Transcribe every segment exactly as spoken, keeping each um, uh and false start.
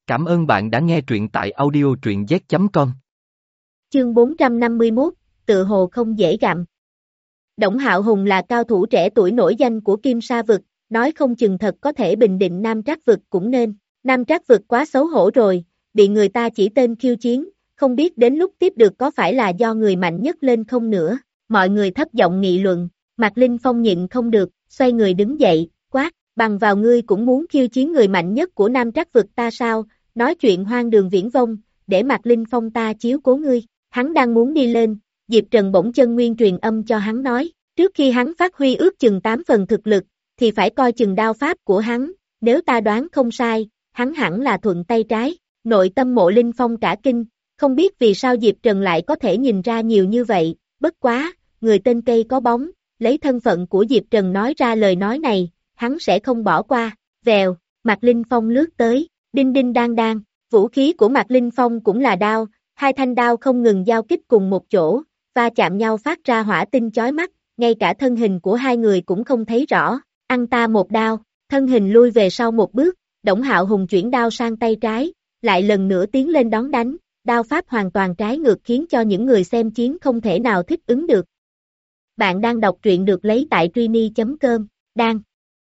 Cảm ơn bạn đã nghe truyện tại audio truyện z chấm com. Chương bốn trăm năm mươi mốt, tự hồ không dễ gặm. Đổng Hạo Hùng là cao thủ trẻ tuổi nổi danh của Kim Sa vực, nói không chừng thật có thể bình định Nam Trác vực cũng nên. Nam Trác vực quá xấu hổ rồi, bị người ta chỉ tên khiêu chiến, không biết đến lúc tiếp được có phải là do người mạnh nhất lên không nữa. Mọi người thấp giọng nghị luận, Mạc Linh Phong nhịn không được, xoay người đứng dậy, quát, bằng vào ngươi cũng muốn khiêu chiến người mạnh nhất của Nam Trác vực ta sao, nói chuyện hoang đường viển vông, để Mạc Linh Phong ta chiếu cố ngươi. Hắn đang muốn đi lên, Diệp Trần bỗng chân nguyên truyền âm cho hắn nói, trước khi hắn phát huy ước chừng tám phần thực lực, thì phải coi chừng đao pháp của hắn, nếu ta đoán không sai, hắn hẳn là thuận tay trái. Nội tâm Mộ Linh Phong cả kinh, không biết vì sao Diệp Trần lại có thể nhìn ra nhiều như vậy, bất quá, người tên cây có bóng, lấy thân phận của Diệp Trần nói ra lời nói này, hắn sẽ không bỏ qua. Vèo, Mạc Linh Phong lướt tới, đinh đinh đang đang, vũ khí của Mạc Linh Phong cũng là đao, hai thanh đao không ngừng giao kích cùng một chỗ, va chạm nhau phát ra hỏa tinh chói mắt, ngay cả thân hình của hai người cũng không thấy rõ, ăn ta một đao, thân hình lui về sau một bước, Đổng Hạo Hùng chuyển đao sang tay trái, lại lần nữa tiến lên đón đánh, đao pháp hoàn toàn trái ngược khiến cho những người xem chiến không thể nào thích ứng được. Bạn đang đọc truyện được lấy tại Trini chấm com, đang.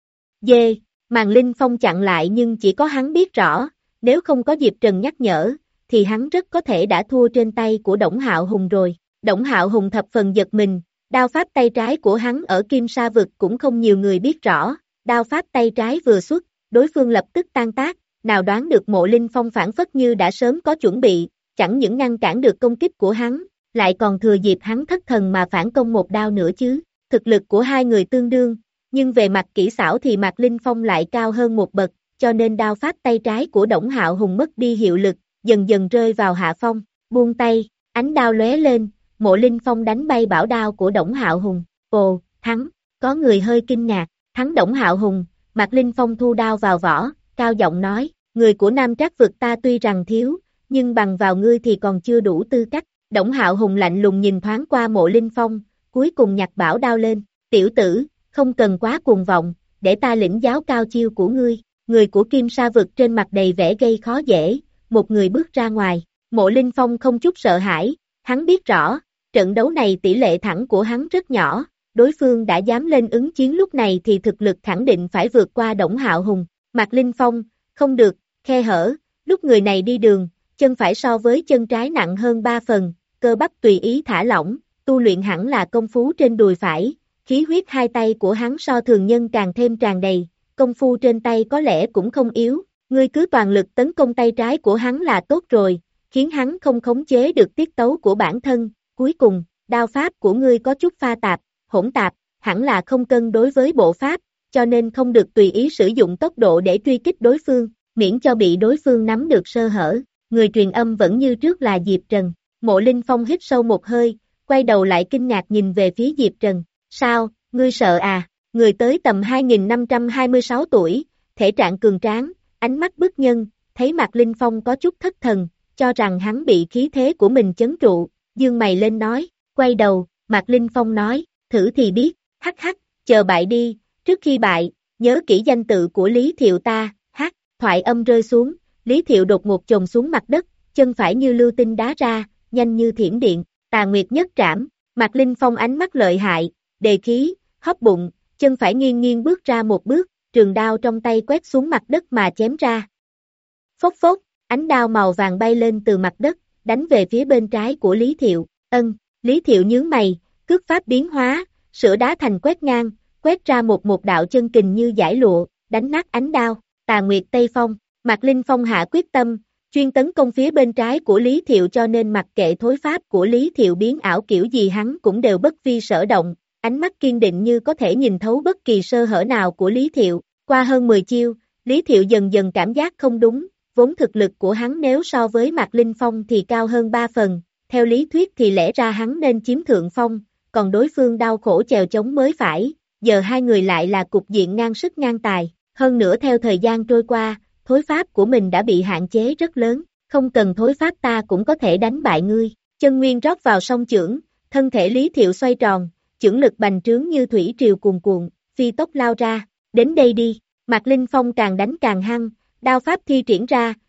Dê, Mạc Linh Phong chặn lại nhưng chỉ có hắn biết rõ, nếu không có Diệp Trần nhắc nhở, thì hắn rất có thể đã thua trên tay của Đổng Hạo Hùng rồi. Đổng Hạo Hùng thập phần giật mình, đao pháp tay trái của hắn ở Kim Sa vực cũng không nhiều người biết rõ, đao pháp tay trái vừa xuất, đối phương lập tức tan tác, nào đoán được Mộ Linh Phong phản phất như đã sớm có chuẩn bị, chẳng những ngăn cản được công kích của hắn, lại còn thừa dịp hắn thất thần mà phản công một đao nữa chứ. Thực lực của hai người tương đương, nhưng về mặt kỹ xảo thì Mạc Linh Phong lại cao hơn một bậc, cho nên đao pháp tay trái của Đổng Hạo Hùng mất đi hiệu lực, dần dần rơi vào hạ phong, buông tay, ánh đao lóe lên, Mộ Linh Phong đánh bay bảo đao của Đổng Hạo Hùng, ồ, thắng, có người hơi kinh ngạc, thắng Đổng Hạo Hùng, Mạc Linh Phong thu đao vào vỏ, cao giọng nói, người của Nam Trác vực ta tuy rằng thiếu, nhưng bằng vào ngươi thì còn chưa đủ tư cách. Đổng Hạo Hùng lạnh lùng nhìn thoáng qua Mộ Linh Phong, cuối cùng nhặt bảo đao lên, tiểu tử, không cần quá cuồng vọng, để ta lĩnh giáo cao chiêu của ngươi. Người của Kim Sa vực trên mặt đầy vẻ gây khó dễ, một người bước ra ngoài, Mộ Linh Phong không chút sợ hãi, hắn biết rõ, trận đấu này tỷ lệ thắng của hắn rất nhỏ, đối phương đã dám lên ứng chiến lúc này thì thực lực khẳng định phải vượt qua Đổng Hạo Hùng. Mạc Linh Phong, không được, khe hở, lúc người này đi đường, chân phải so với chân trái nặng hơn ba phần, cơ bắp tùy ý thả lỏng, tu luyện hẳn là công phu trên đùi phải, khí huyết hai tay của hắn so thường nhân càng thêm tràn đầy, công phu trên tay có lẽ cũng không yếu, ngươi cứ toàn lực tấn công tay trái của hắn là tốt rồi, khiến hắn không khống chế được tiết tấu của bản thân, cuối cùng, đao pháp của ngươi có chút pha tạp, hỗn tạp, hẳn là không cân đối với bộ pháp, cho nên không được tùy ý sử dụng tốc độ để truy kích đối phương, miễn cho bị đối phương nắm được sơ hở. Người truyền âm vẫn như trước là Diệp Trần. Mộ Linh Phong hít sâu một hơi, quay đầu lại kinh ngạc nhìn về phía Diệp Trần. Sao, ngươi sợ à? Người tới tầm hai nghìn năm trăm hai mươi sáu tuổi, thể trạng cường tráng, ánh mắt bức nhân, thấy Mạc Linh Phong có chút thất thần, cho rằng hắn bị khí thế của mình chấn trụ, dương mày lên nói, quay đầu, Mạc Linh Phong nói, thử thì biết, hắc hắc, chờ bại đi, trước khi bại, nhớ kỹ danh tự của Lý Thiệu ta, hắc, thoại âm rơi xuống. Lý Thiệu đột ngột chồng xuống mặt đất, chân phải như lưu tinh đá ra, nhanh như thiểm điện, tà nguyệt nhất trảm, Mạc Linh Phong ánh mắt lợi hại, đề khí, hấp bụng, chân phải nghiêng nghiêng bước ra một bước, trường đao trong tay quét xuống mặt đất mà chém ra. Phốc phốc, ánh đao màu vàng bay lên từ mặt đất, đánh về phía bên trái của Lý Thiệu, ân, Lý Thiệu nhướng mày, cước pháp biến hóa, sửa đá thành quét ngang, quét ra một một đạo chân kình như giải lụa, đánh nát ánh đao, tà nguyệt tây phong. Mạc Linh Phong hạ quyết tâm, chuyên tấn công phía bên trái của Lý Thiệu cho nên mặc kệ thối pháp của Lý Thiệu biến ảo kiểu gì hắn cũng đều bất vi sở động, ánh mắt kiên định như có thể nhìn thấu bất kỳ sơ hở nào của Lý Thiệu. Qua hơn mười chiêu, Lý Thiệu dần dần cảm giác không đúng, vốn thực lực của hắn nếu so với Mạc Linh Phong thì cao hơn ba phần, theo lý thuyết thì lẽ ra hắn nên chiếm thượng phong, còn đối phương đau khổ chèo chống mới phải, giờ hai người lại là cục diện ngang sức ngang tài, hơn nữa theo thời gian trôi qua, thối pháp của mình đã bị hạn chế rất lớn, không cần thối pháp ta cũng có thể đánh bại ngươi. Chân nguyên rót vào song chưởng, thân thể Lý Thiệu xoay tròn, chưởng lực bành trướng như thủy triều cuồn cuộn, phi tốc lao ra, đến đây đi. Mạc Linh Phong càng đánh càng hăng, đao pháp thi triển ra,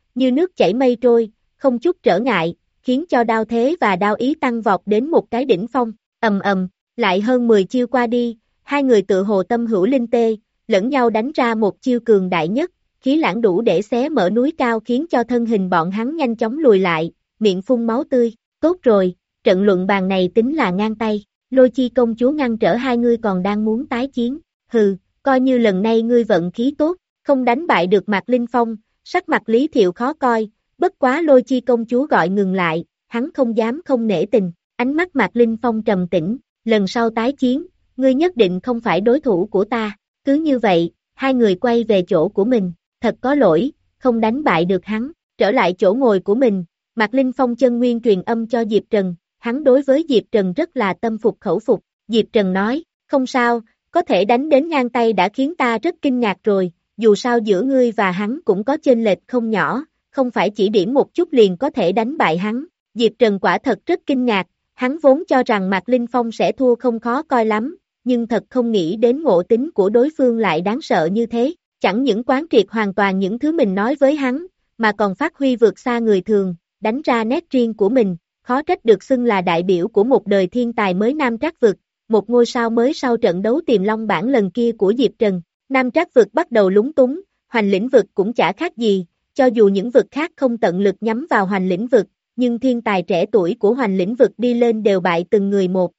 như nước chảy mây trôi, không chút trở ngại, khiến cho đao thế và đao ý tăng vọt đến một cái đỉnh phong, ầm ầm, lại hơn mười chiêu qua đi, hai người tự hồ tâm hữu linh tê, lẫn nhau đánh ra một chiêu cường đại nhất, khí lãng đủ để xé mở núi cao khiến cho thân hình bọn hắn nhanh chóng lùi lại, miệng phun máu tươi, tốt rồi, trận luận bàn này tính là ngang tay, Lôi Chi công chúa ngăn trở hai ngươi còn đang muốn tái chiến, hừ, coi như lần này ngươi vận khí tốt, không đánh bại được Mạc Linh Phong, sắc mặt Lý Thiệu khó coi, bất quá Lôi Chi công chúa gọi ngừng lại, hắn không dám không nể tình, ánh mắt Mạc Linh Phong trầm tĩnh, lần sau tái chiến, ngươi nhất định không phải đối thủ của ta, cứ như vậy, hai người quay về chỗ của mình, thật có lỗi, không đánh bại được hắn, trở lại chỗ ngồi của mình, Mạc Linh Phong chân nguyên truyền âm cho Diệp Trần, hắn đối với Diệp Trần rất là tâm phục khẩu phục, Diệp Trần nói, không sao, có thể đánh đến ngang tay đã khiến ta rất kinh ngạc rồi, dù sao giữa ngươi và hắn cũng có chênh lệch không nhỏ, không phải chỉ điểm một chút liền có thể đánh bại hắn, Diệp Trần quả thật rất kinh ngạc, hắn vốn cho rằng Mạc Linh Phong sẽ thua không khó coi lắm, nhưng thật không nghĩ đến ngộ tính của đối phương lại đáng sợ như thế, chẳng những quán triệt hoàn toàn những thứ mình nói với hắn, mà còn phát huy vượt xa người thường, đánh ra nét riêng của mình, khó trách được xưng là đại biểu của một đời thiên tài mới Nam Trác Vực, một ngôi sao mới sau trận đấu Tiềm Long bản lần kia của Diệp Trần. Nam Trác Vực bắt đầu lúng túng, Hoành Lĩnh Vực cũng chả khác gì, cho dù những vực khác không tận lực nhắm vào Hoành Lĩnh Vực, nhưng thiên tài trẻ tuổi của Hoành Lĩnh Vực đi lên đều bại từng người một.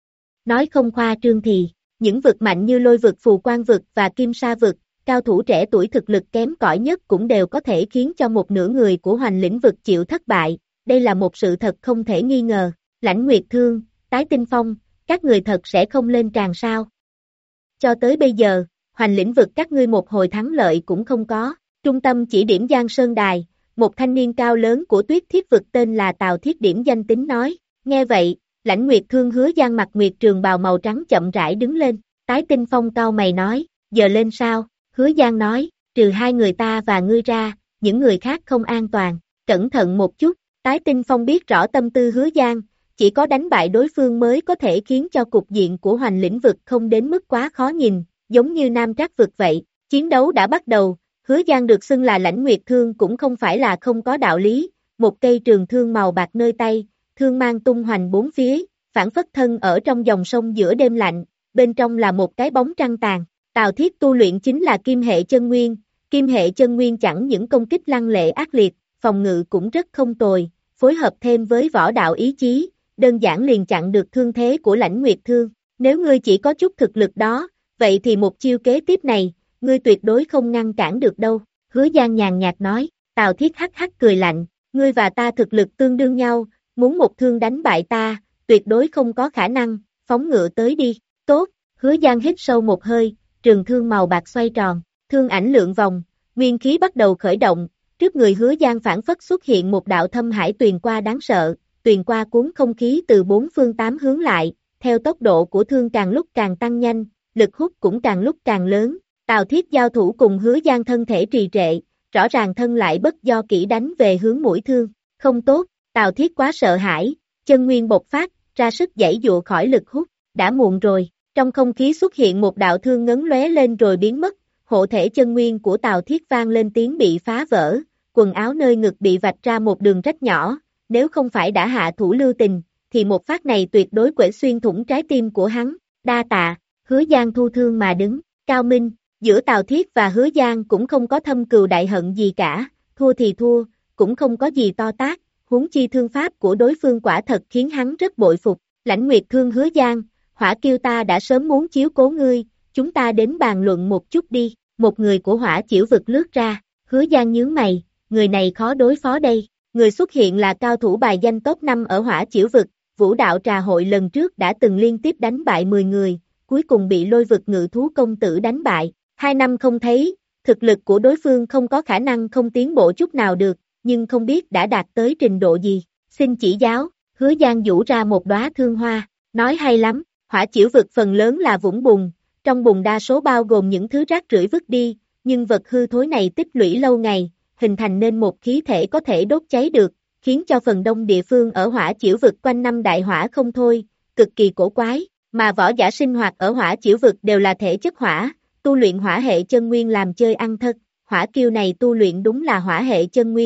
Nói không khoa trương thì, những vực mạnh như Lôi Vực, Phù Quang Vực và Kim Sa Vực, cao thủ trẻ tuổi thực lực kém cỏi nhất cũng đều có thể khiến cho một nửa người của Hoành Lĩnh Vực chịu thất bại, đây là một sự thật không thể nghi ngờ. Lãnh Nguyệt Thương, Tái Tinh Phong, các người thật sẽ không lên tràn sao? Cho tới bây giờ, Hoành Lĩnh Vực các ngươi một hồi thắng lợi cũng không có. Trung tâm chỉ điểm Giang Sơn Đài, một thanh niên cao lớn của Tuyết Thiết Vực tên là Tào Thiết Điểm danh tính nói. Nghe vậy, Lãnh Nguyệt Thương Hứa Giang mặc nguyệt trường bào màu trắng chậm rãi đứng lên. Tái Tinh Phong cao mày nói, giờ lên sao? Hứa Giang nói, trừ hai người ta và ngươi ra, những người khác không an toàn. Cẩn thận một chút. Tái Tinh Phong biết rõ tâm tư Hứa Giang, chỉ có đánh bại đối phương mới có thể khiến cho cục diện của Hoành Lĩnh Vực không đến mức quá khó nhìn, giống như Nam Trác Vực vậy. Chiến đấu đã bắt đầu, Hứa Giang được xưng là Lãnh Nguyệt Thương cũng không phải là không có đạo lý, một cây trường thương màu bạc nơi tay, thương mang tung hoành bốn phía, phản phất thân ở trong dòng sông giữa đêm lạnh, bên trong là một cái bóng trăng tàn. Tào Thiết tu luyện chính là kim hệ chân nguyên, kim hệ chân nguyên chẳng những công kích lăng lệ ác liệt, phòng ngự cũng rất không tồi, phối hợp thêm với võ đạo ý chí, đơn giản liền chặn được thương thế của Lãnh Nguyệt Thương. Nếu ngươi chỉ có chút thực lực đó, vậy thì một chiêu kế tiếp này, ngươi tuyệt đối không ngăn cản được đâu. Hứa Giang nhàn nhạt nói, Tào Thiết hắc hắc cười lạnh, ngươi và ta thực lực tương đương nhau, muốn một thương đánh bại ta, tuyệt đối không có khả năng, phóng ngựa tới đi. Tốt, Hứa Giang hít sâu một hơi, trường thương màu bạc xoay tròn, thương ảnh lượn vòng, nguyên khí bắt đầu khởi động, trước người Hứa Giang phản phất xuất hiện một đạo thâm hải tuyền qua đáng sợ, tuyền qua cuốn không khí từ bốn phương tám hướng lại, theo tốc độ của thương càng lúc càng tăng nhanh, lực hút cũng càng lúc càng lớn. Tào Thiết giao thủ cùng Hứa Giang thân thể trì trệ, rõ ràng thân lại bất do kỹ đánh về hướng mũi thương, không tốt, Tào Thiết quá sợ hãi, chân nguyên bộc phát, ra sức giãy dụa khỏi lực hút, đã muộn rồi, trong không khí xuất hiện một đạo thương ngấn lóe lên rồi biến mất, hộ thể chân nguyên của Tào Thiết vang lên tiếng bị phá vỡ, quần áo nơi ngực bị vạch ra một đường rách nhỏ, nếu không phải đã hạ thủ lưu tình, thì một phát này tuyệt đối quể xuyên thủng trái tim của hắn, đa tạ, Hứa Giang thu thương mà đứng, cao minh, giữa Tào Thiết và Hứa Giang cũng không có thâm cừu đại hận gì cả, thua thì thua, cũng không có gì to tát, huống chi thương pháp của đối phương quả thật khiến hắn rất bội phục. Lãnh Nguyệt Thương Hứa Giang, Hỏa Kiêu ta đã sớm muốn chiếu cố ngươi, chúng ta đến bàn luận một chút đi. Một người của Hỏa Chĩu Vực lướt ra, Hứa Giang nhướng mày, người này khó đối phó đây. Người xuất hiện là cao thủ bài danh top năm ở Hỏa Chĩu Vực, Vũ Đạo Trà Hội lần trước đã từng liên tiếp đánh bại mười người, cuối cùng bị Lôi Vực Ngự Thú Công Tử đánh bại. Hai năm không thấy, thực lực của đối phương không có khả năng không tiến bộ chút nào được, nhưng không biết đã đạt tới trình độ gì. Xin chỉ giáo, Hứa Giang vũ ra một đóa thương hoa, nói hay lắm. Hỏa Chĩu Vực phần lớn là vũng bùn, trong bùn đa số bao gồm những thứ rác rưởi vứt đi, nhưng vật hư thối này tích lũy lâu ngày, hình thành nên một khí thể có thể đốt cháy được, khiến cho phần đông địa phương ở Hỏa Chĩu Vực quanh năm đại hỏa không thôi, cực kỳ cổ quái, mà võ giả sinh hoạt ở Hỏa Chĩu Vực đều là thể chất hỏa, tu luyện hỏa hệ chân nguyên làm chơi ăn thật, Hỏa Kiêu này tu luyện đúng là hỏa hệ chân nguyên,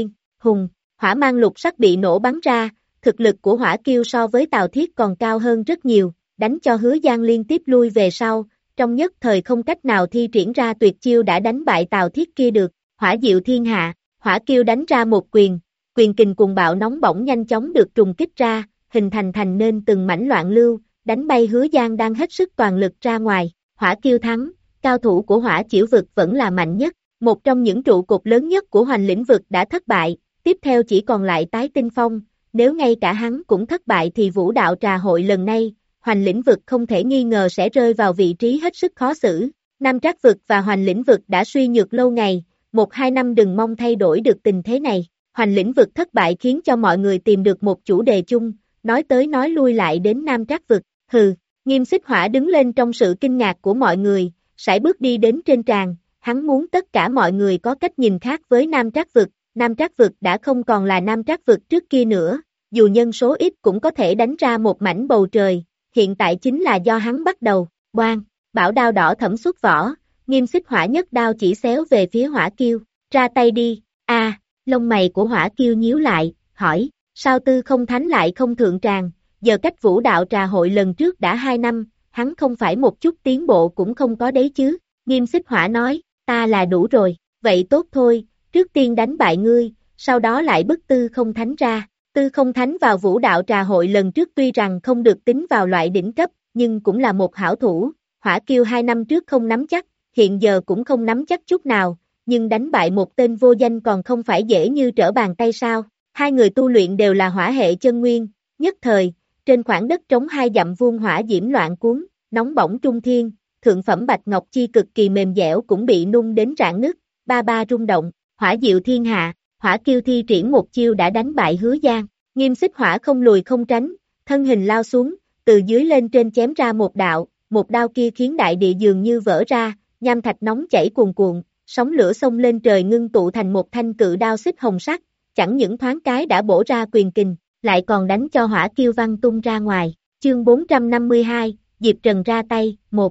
Hùng, hỏa mang lục sắc bị nổ bắn ra, thực lực của Hỏa Kiêu so với Tào Thiết còn cao hơn rất nhiều, đánh cho Hứa Giang liên tiếp lui về sau, trong nhất thời không cách nào thi triển ra tuyệt chiêu đã đánh bại Tào Thiết kia được. Hỏa Diệu Thiên Hạ, Hỏa Kiêu đánh ra một quyền, quyền kình cuồng bạo nóng bỏng nhanh chóng được trùng kích ra, hình thành thành nên từng mảnh loạn lưu, đánh bay Hứa Giang đang hết sức toàn lực ra ngoài. Hỏa Kiêu thắng, cao thủ của Hỏa Chiểu vực vẫn là mạnh nhất, một trong những trụ cột lớn nhất của Hoành lĩnh vực đã thất bại, tiếp theo chỉ còn lại Tái Tinh Phong, nếu ngay cả hắn cũng thất bại thì Vũ Đạo Trà Hội lần này, Hoành lĩnh vực không thể nghi ngờ sẽ rơi vào vị trí hết sức khó xử. Nam Trác vực và Hoành lĩnh vực đã suy nhược lâu ngày, một hai năm đừng mong thay đổi được tình thế này. Hoành lĩnh vực thất bại khiến cho mọi người tìm được một chủ đề chung, nói tới nói lui lại đến Nam Trác vực. Hừ, Nghiêm Xích Hỏa đứng lên trong sự kinh ngạc của mọi người, sải bước đi đến trên tràng, hắn muốn tất cả mọi người có cách nhìn khác với Nam Trác vực. Nam Trác vực đã không còn là Nam Trác vực trước kia nữa, dù nhân số ít cũng có thể đánh ra một mảnh bầu trời, hiện tại chính là do hắn bắt đầu. Boang, bảo đao đỏ thẫm xuất vỏ, Nghiêm Xích Hỏa nhất đao chỉ xéo về phía Hỏa Kiêu, ra tay đi. A, à, lông mày của Hỏa Kiêu nhíu lại, hỏi, sao Tư Không Thánh lại không thượng tràng, giờ cách Vũ Đạo Trà Hội lần trước đã hai năm, hắn không phải một chút tiến bộ cũng không có đấy chứ. Nghiêm Xích Hỏa nói, ta là đủ rồi, vậy tốt thôi, trước tiên đánh bại ngươi, sau đó lại bức Tư Không Thánh ra. Tư Không Thánh vào Vũ Đạo Trà Hội lần trước tuy rằng không được tính vào loại đỉnh cấp, nhưng cũng là một hảo thủ, Hỏa Kiêu hai năm trước không nắm chắc, hiện giờ cũng không nắm chắc chút nào, nhưng đánh bại một tên vô danh còn không phải dễ như trở bàn tay sao. Hai người tu luyện đều là hỏa hệ chân nguyên, nhất thời, trên khoảng đất trống hai dặm vuông hỏa diễm loạn cuốn, nóng bỏng trung thiên, thượng phẩm bạch ngọc chi cực kỳ mềm dẻo cũng bị nung đến rạn nứt, ba ba rung động. Hỏa Diệu Thiên Hạ, Hỏa Kiêu thi triển một chiêu đã đánh bại Hứa Giang, Nghiêm Xích Hỏa không lùi không tránh, thân hình lao xuống, từ dưới lên trên chém ra một đạo, một đao kia khiến đại địa dường như vỡ ra, nham thạch nóng chảy cuồn cuộn, sóng lửa xông lên trời ngưng tụ thành một thanh cự đao xích hồng sắc, chẳng những thoáng cái đã bổ ra quyền kình, lại còn đánh cho Hỏa Kiêu văng tung ra ngoài. Chương bốn trăm năm mươi hai, Diệp Trần ra tay. Một.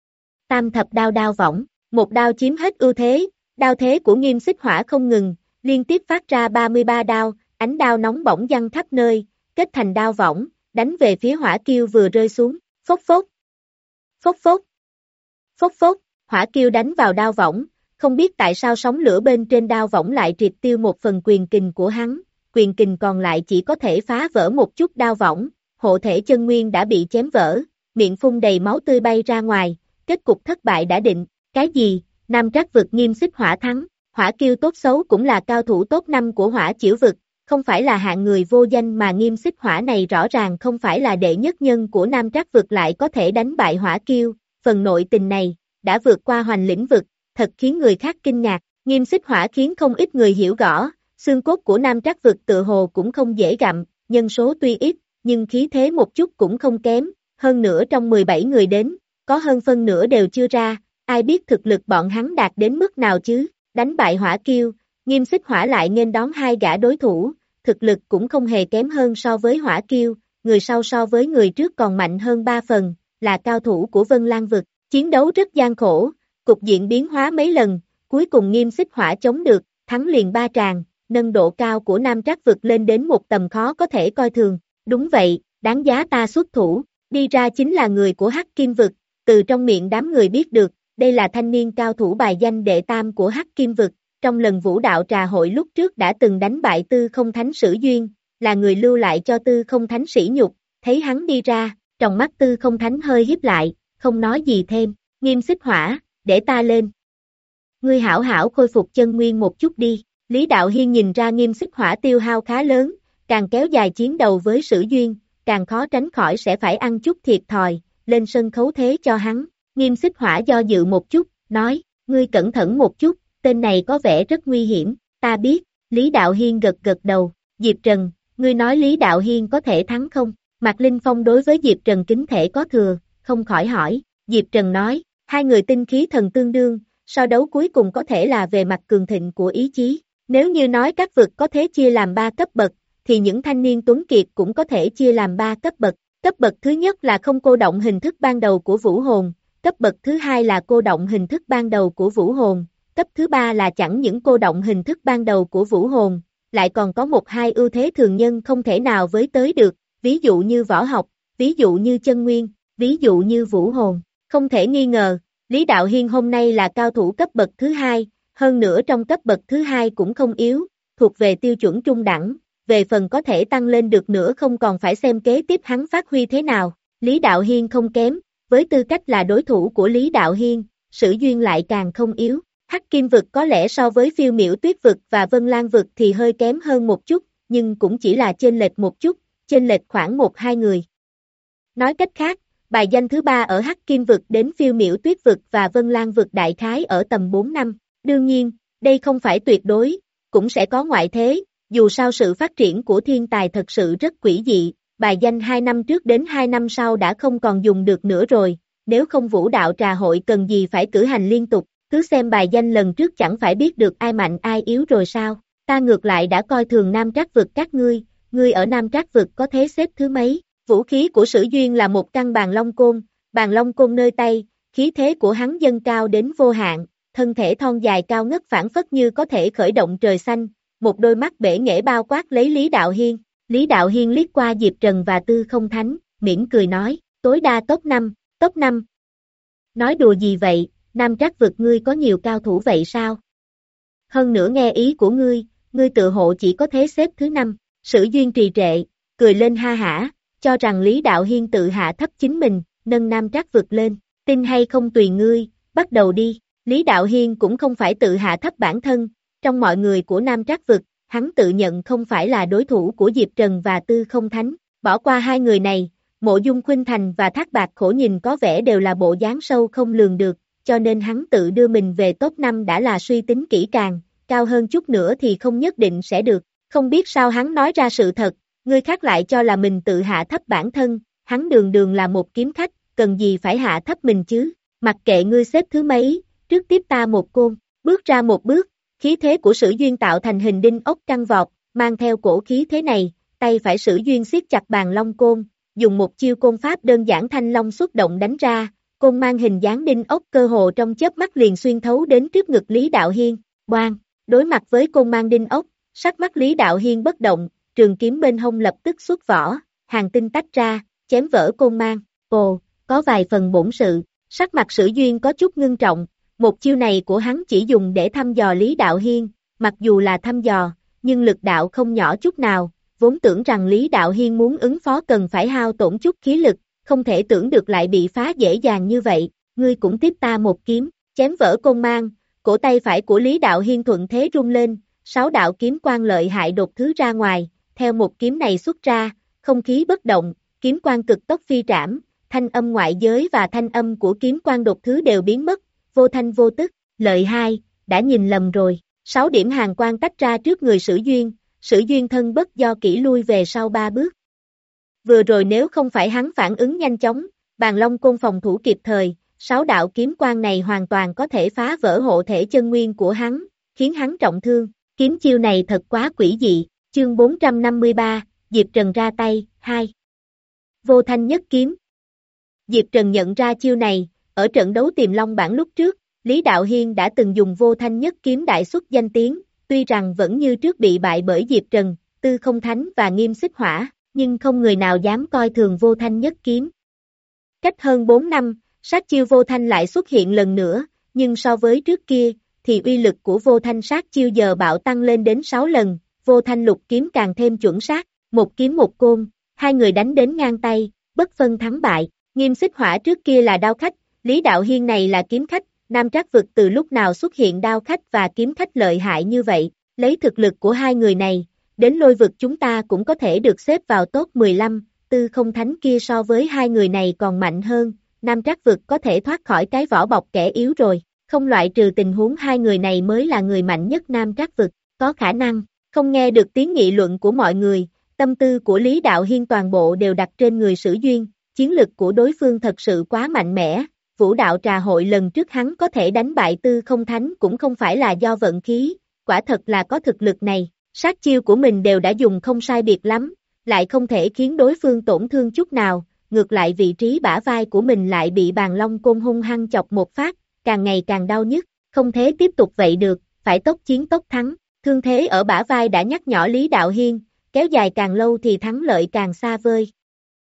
Tam thập đao đao võng, một đao chiếm hết ưu thế, đao thế của Nghiêm Xích Hỏa không ngừng, liên tiếp phát ra ba mươi ba đao, ánh đao nóng bỏng văng khắp nơi, kết thành đao võng, đánh về phía Hỏa Kiêu vừa rơi xuống. Phốc phốc, phốc phốc, phốc phốc, Hỏa Kiêu đánh vào đao võng, không biết tại sao sóng lửa bên trên đao võng lại triệt tiêu một phần quyền kình của hắn, quyền kình còn lại chỉ có thể phá vỡ một chút đao võng, hộ thể chân nguyên đã bị chém vỡ, miệng phun đầy máu tươi bay ra ngoài, kết cục thất bại đã định. Cái gì? Nam Trác vực Nghiêm Xích Hỏa thắng, Hỏa Kiêu tốt xấu cũng là cao thủ top năm của Hỏa Chiểu vực, không phải là hạng người vô danh mà Nghiêm Xích Hỏa này rõ ràng không phải là đệ nhất nhân của Nam Trác vực lại có thể đánh bại Hỏa Kiêu, phần nội tình này đã vượt qua Hoành lĩnh vực, thật khiến người khác kinh ngạc. Nghiêm Xích Hỏa khiến không ít người hiểu rõ, xương cốt của Nam Trác vực tự hồ cũng không dễ gặm, nhân số tuy ít, nhưng khí thế một chút cũng không kém, hơn nữa trong mười bảy người đến, có hơn phân nửa đều chưa ra, ai biết thực lực bọn hắn đạt đến mức nào chứ. Đánh bại Hỏa Kiêu, Nghiêm Xích Hỏa lại nghênh đón hai gã đối thủ, thực lực cũng không hề kém hơn so với Hỏa Kiêu, người sau so với người trước còn mạnh hơn ba phần, là cao thủ của Vân Lan vực, chiến đấu rất gian khổ, cục diện biến hóa mấy lần, cuối cùng Nghiêm Xích Hỏa chống được, thắng liền ba tràng, nâng độ cao của Nam Trác vực lên đến một tầm khó có thể coi thường. Đúng vậy, đáng giá ta xuất thủ, đi ra chính là người của Hắc Kim vực, từ trong miệng đám người biết được, đây là thanh niên cao thủ bài danh đệ tam của Hắc Kim vực, trong lần Vũ Đạo Trà Hội lúc trước đã từng đánh bại Tư Không Thánh Sử Duyên, là người lưu lại cho Tư Không Thánh sỉ nhục, thấy hắn đi ra, trong mắt Tư Không Thánh hơi híp lại, không nói gì thêm. Nghiêm Xích Hỏa, để ta lên. Ngươi hảo hảo khôi phục chân nguyên một chút đi. Lý Đạo Hiên nhìn ra Nghiêm Xích Hỏa tiêu hao khá lớn, càng kéo dài chiến đầu với Sử Duyên, càng khó tránh khỏi sẽ phải ăn chút thiệt thòi, lên sân khấu thế cho hắn. Nghiêm Xích Hỏa do dự một chút, nói, ngươi cẩn thận một chút, tên này có vẻ rất nguy hiểm. Ta biết. Lý Đạo Hiên gật gật đầu. Diệp Trần, ngươi nói Lý Đạo Hiên có thể thắng không? Mạc Linh Phong đối với Diệp Trần kính thể có thừa, không khỏi hỏi. Diệp Trần nói, hai người tinh khí thần tương đương, so đấu cuối cùng có thể là về mặt cường thịnh của ý chí. Nếu như nói các vực có thể chia làm ba cấp bậc, thì những thanh niên tuấn kiệt cũng có thể chia làm ba cấp bậc. Cấp bậc thứ nhất là không cô động hình thức ban đầu của vũ hồn, cấp bậc thứ hai là cô động hình thức ban đầu của vũ hồn, cấp thứ ba là chẳng những cô động hình thức ban đầu của vũ hồn, lại còn có một hai ưu thế thường nhân không thể nào với tới được, ví dụ như võ học, ví dụ như chân nguyên, ví dụ như vũ hồn. Không thể nghi ngờ, Lý Đạo Hiên hôm nay là cao thủ cấp bậc thứ hai, hơn nữa trong cấp bậc thứ hai cũng không yếu, thuộc về tiêu chuẩn trung đẳng, về phần có thể tăng lên được nữa không còn phải xem kế tiếp hắn phát huy thế nào. Lý Đạo Hiên không kém, với tư cách là đối thủ của Lý Đạo Hiên, Sử Duyên lại càng không yếu. Hắc Kim vực có lẽ so với Phiêu Miểu Tuyết vực và Vân Lan vực thì hơi kém hơn một chút, nhưng cũng chỉ là chênh lệch một chút, chênh lệch khoảng một hai người. Nói cách khác, bài danh thứ ba ở Hắc Kim vực đến Phiêu Miểu Tuyết vực và Vân Lan vực đại khái ở tầm bốn năm. Đương nhiên, đây không phải tuyệt đối, cũng sẽ có ngoại thế, dù sao sự phát triển của thiên tài thật sự rất quỷ dị, bài danh hai năm trước đến hai năm sau đã không còn dùng được nữa rồi, nếu không vũ đạo trà hội cần gì phải cử hành liên tục, cứ xem bài danh lần trước chẳng phải biết được ai mạnh ai yếu rồi sao, ta ngược lại đã coi thường Nam Trác vực các ngươi, ngươi ở Nam Trác vực có thế xếp thứ mấy, vũ khí của Sử Duyên là một căn bàn long côn, bàn long côn nơi tay, khí thế của hắn dâng cao đến vô hạn, thân thể thon dài cao ngất phảng phất như có thể khởi động trời xanh, một đôi mắt bể nghễ bao quát lấy Lý Đạo Hiên. Lý Đạo Hiên liếc qua Diệp Trần và Tư Không Thánh, mỉm cười nói, tối đa top năm, top năm. Nói đùa gì vậy, Nam Trác vực ngươi có nhiều cao thủ vậy sao? Hơn nữa nghe ý của ngươi, ngươi tự hộ chỉ có thế xếp thứ năm, Sử Duyên trì trệ, cười lên ha hả, cho rằng Lý Đạo Hiên tự hạ thấp chính mình, nâng Nam Trác vực lên, tin hay không tùy ngươi, bắt đầu đi. Lý Đạo Hiên cũng không phải tự hạ thấp bản thân, trong mọi người của Nam Trác vực, hắn tự nhận không phải là đối thủ của Diệp Trần và Tư Không Thánh, bỏ qua hai người này, Mộ Dung Khuynh Thành và Thác Bạt Khổ nhìn có vẻ đều là bộ dáng sâu không lường được, cho nên hắn tự đưa mình về top năm đã là suy tính kỹ càng, cao hơn chút nữa thì không nhất định sẽ được, không biết sao hắn nói ra sự thật, người khác lại cho là mình tự hạ thấp bản thân, hắn đường đường là một kiếm khách, cần gì phải hạ thấp mình chứ, mặc kệ ngươi xếp thứ mấy, trước tiếp ta một côn, bước ra một bước, khí thế của Sử Duyên tạo thành hình đinh ốc căng vọt, mang theo cổ khí thế này, tay phải Sử Duyên siết chặt bàn long côn, dùng một chiêu côn pháp đơn giản thanh long xuất động đánh ra, côn mang hình dáng đinh ốc cơ hồ trong chớp mắt liền xuyên thấu đến trước ngực Lý Đạo Hiên, boang, đối mặt với côn mang đinh ốc, sắc mắt Lý Đạo Hiên bất động, trường kiếm bên hông lập tức xuất vỏ, hàng tinh tách ra, chém vỡ côn mang, ồ, có vài phần bổn sự, sắc mặt Sử Duyên có chút ngưng trọng. Một chiêu này của hắn chỉ dùng để thăm dò Lý Đạo Hiên, mặc dù là thăm dò, nhưng lực đạo không nhỏ chút nào, vốn tưởng rằng Lý Đạo Hiên muốn ứng phó cần phải hao tổn chút khí lực, không thể tưởng được lại bị phá dễ dàng như vậy, ngươi cũng tiếp ta một kiếm, chém vỡ côn mang, cổ tay phải của Lý Đạo Hiên thuận thế rung lên, sáu đạo kiếm quang lợi hại đột thứ ra ngoài, theo một kiếm này xuất ra, không khí bất động, kiếm quang cực tốc phi trảm, thanh âm ngoại giới và thanh âm của kiếm quang đột thứ đều biến mất, vô thanh vô tức, lợi hai, đã nhìn lầm rồi, sáu điểm hàng quang tách ra trước người Sử Duyên, Sử Duyên thân bất do kỹ lui về sau ba bước. Vừa rồi nếu không phải hắn phản ứng nhanh chóng, bàn long côn phòng thủ kịp thời, sáu đạo kiếm quang này hoàn toàn có thể phá vỡ hộ thể chân nguyên của hắn, khiến hắn trọng thương, kiếm chiêu này thật quá quỷ dị, chương bốn trăm năm mươi ba, Diệp Trần ra tay, hai. Vô thanh nhất kiếm. Diệp Trần nhận ra chiêu này, ở trận đấu Tiềm Long bản lúc trước, Lý Đạo Hiên đã từng dùng vô thanh nhất kiếm đại xuất danh tiếng, tuy rằng vẫn như trước bị bại bởi Diệp Trần, Tư Không Thánh và Nghiêm Xích Hỏa, nhưng không người nào dám coi thường vô thanh nhất kiếm. Cách hơn bốn năm, sát chiêu vô thanh lại xuất hiện lần nữa, nhưng so với trước kia, thì uy lực của vô thanh sát chiêu giờ bạo tăng lên đến sáu lần, vô thanh lục kiếm càng thêm chuẩn xác, một kiếm một côn, hai người đánh đến ngang tay, bất phân thắng bại, Nghiêm Xích Hỏa trước kia là đao khách, Lý Đạo Hiên này là kiếm khách, Nam Trác vực từ lúc nào xuất hiện đao khách và kiếm khách lợi hại như vậy, lấy thực lực của hai người này, đến lôi vực chúng ta cũng có thể được xếp vào top mười lăm, Tư Không Thánh kia so với hai người này còn mạnh hơn, Nam Trác vực có thể thoát khỏi cái vỏ bọc kẻ yếu rồi, không loại trừ tình huống hai người này mới là người mạnh nhất Nam Trác vực, có khả năng, không nghe được tiếng nghị luận của mọi người, tâm tư của Lý Đạo Hiên toàn bộ đều đặt trên người Sử Duyên, chiến lực của đối phương thật sự quá mạnh mẽ. Vũ đạo trà hội lần trước hắn có thể đánh bại Tư Không Thánh cũng không phải là do vận khí, quả thật là có thực lực này, sát chiêu của mình đều đã dùng không sai biệt lắm, lại không thể khiến đối phương tổn thương chút nào, ngược lại vị trí bả vai của mình lại bị bàn long côn hung hăng chọc một phát, càng ngày càng đau nhức, không thể tiếp tục vậy được, phải tốc chiến tốc thắng, Thương thế ở bả vai đã nhắc nhở Lý Đạo Hiên, kéo dài càng lâu thì thắng lợi càng xa vời.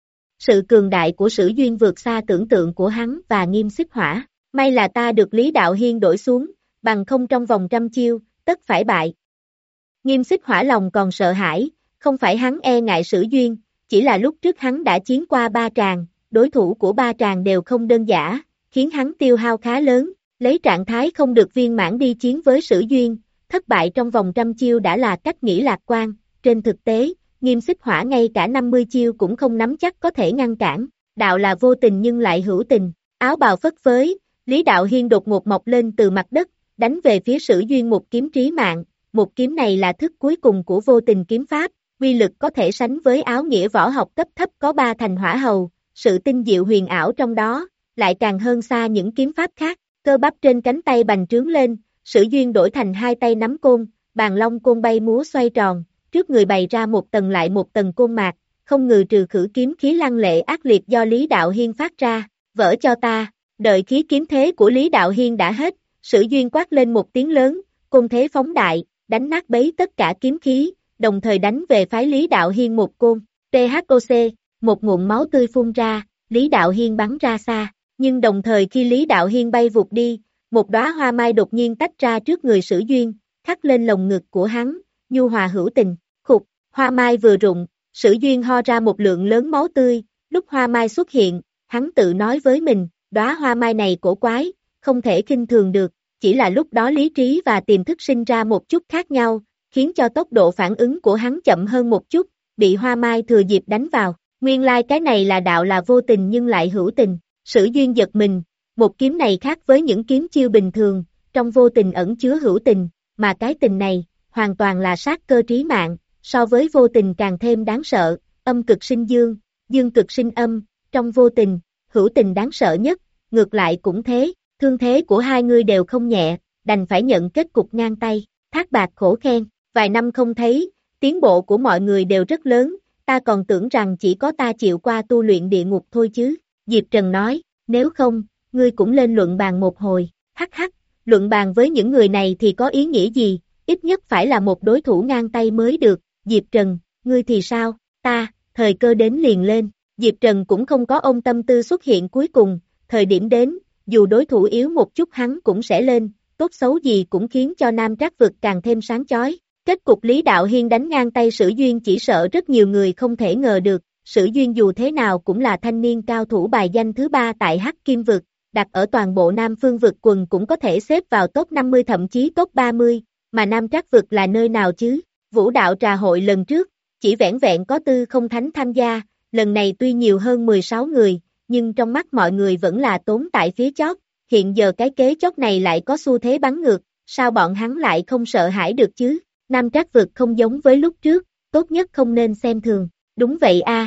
Sự cường đại của Sử Duyên vượt xa tưởng tượng của hắn và Nghiêm Xích Hỏa. May là ta được Lý Đạo Hiên đổi xuống, bằng không trong vòng trăm chiêu, tất phải bại. Nghiêm Xích Hỏa lòng còn sợ hãi, không phải hắn e ngại Sử Duyên, chỉ là lúc trước hắn đã chiến qua ba tràng, đối thủ của ba tràng đều không đơn giản, khiến hắn tiêu hao khá lớn, lấy trạng thái không được viên mãn đi chiến với Sử Duyên, thất bại trong vòng trăm chiêu đã là cách nghĩ lạc quan, trên thực tế, Nghiêm Xích Hỏa ngay cả năm mươi chiêu cũng không nắm chắc có thể ngăn cản, đạo là vô tình nhưng lại hữu tình, áo bào phất phới, Lý Đạo Hiên đột ngột mọc lên từ mặt đất, đánh về phía Sử Duyên một kiếm trí mạng, một kiếm này là thức cuối cùng của vô tình kiếm pháp, uy lực có thể sánh với áo nghĩa võ học cấp thấp có ba thành hỏa hầu, sự tinh diệu huyền ảo trong đó, lại càng hơn xa những kiếm pháp khác, cơ bắp trên cánh tay bành trướng lên, Sử Duyên đổi thành hai tay nắm côn, bàn long côn bay múa xoay tròn, trước người bày ra một tầng lại một tầng côn mạc, không ngừ trừ khử kiếm khí lăng lệ ác liệt do Lý Đạo Hiên phát ra, vỡ cho ta, đợi khí kiếm thế của Lý Đạo Hiên đã hết, Sử Duyên quát lên một tiếng lớn, côn thế phóng đại, đánh nát bấy tất cả kiếm khí, đồng thời đánh về phái Lý Đạo Hiên một côn, tê hát o xê, một ngụm máu tươi phun ra, Lý Đạo Hiên bắn ra xa, nhưng đồng thời khi Lý Đạo Hiên bay vụt đi, một đóa hoa mai đột nhiên tách ra trước người Sử Duyên, khắc lên lồng ngực của hắn, nhu hòa hữu tình, khục, hoa mai vừa rụng, Sử Duyên ho ra một lượng lớn máu tươi, lúc hoa mai xuất hiện, hắn tự nói với mình, đóa hoa mai này cổ quái, không thể khinh thường được, chỉ là lúc đó lý trí và tiềm thức sinh ra một chút khác nhau, khiến cho tốc độ phản ứng của hắn chậm hơn một chút, bị hoa mai thừa dịp đánh vào, nguyên lai like cái này là đạo là vô tình nhưng lại hữu tình, Sử Duyên giật mình, một kiếm này khác với những kiếm chiêu bình thường, trong vô tình ẩn chứa hữu tình, mà cái tình này, hoàn toàn là sát cơ trí mạng, so với vô tình càng thêm đáng sợ, âm cực sinh dương, dương cực sinh âm, trong vô tình, hữu tình đáng sợ nhất, ngược lại cũng thế, thương thế của hai người đều không nhẹ, đành phải nhận kết cục ngang tay, Thác Bạt khổ khen, vài năm không thấy, tiến bộ của mọi người đều rất lớn, ta còn tưởng rằng chỉ có ta chịu qua tu luyện địa ngục thôi chứ, Diệp Trần nói, nếu không, ngươi cũng lên luận bàn một hồi, hắc hắc, luận bàn với những người này thì có ý nghĩa gì, ít nhất phải là một đối thủ ngang tay mới được, Diệp Trần, ngươi thì sao, ta, thời cơ đến liền lên, Diệp Trần cũng không có ôm tâm tư xuất hiện cuối cùng, thời điểm đến, dù đối thủ yếu một chút hắn cũng sẽ lên, tốt xấu gì cũng khiến cho Nam Trác vực càng thêm sáng chói. Kết cục Lý Đạo Hiên đánh ngang tay Sử Duyên chỉ sợ rất nhiều người không thể ngờ được, Sử Duyên dù thế nào cũng là thanh niên cao thủ bài danh thứ ba tại Hắc Kim vực, đặt ở toàn bộ Nam Phương vực quần cũng có thể xếp vào top năm mươi thậm chí top ba mươi, mà Nam Trác vực là nơi nào chứ? Vũ đạo trà hội lần trước, chỉ vẻn vẹn có Tư Không Thánh tham gia, lần này tuy nhiều hơn mười sáu người, nhưng trong mắt mọi người vẫn là tốn tại phía chót, hiện giờ cái kế chót này lại có xu thế bắn ngược, sao bọn hắn lại không sợ hãi được chứ? Nam Trác vực không giống với lúc trước, tốt nhất không nên xem thường, đúng vậy a.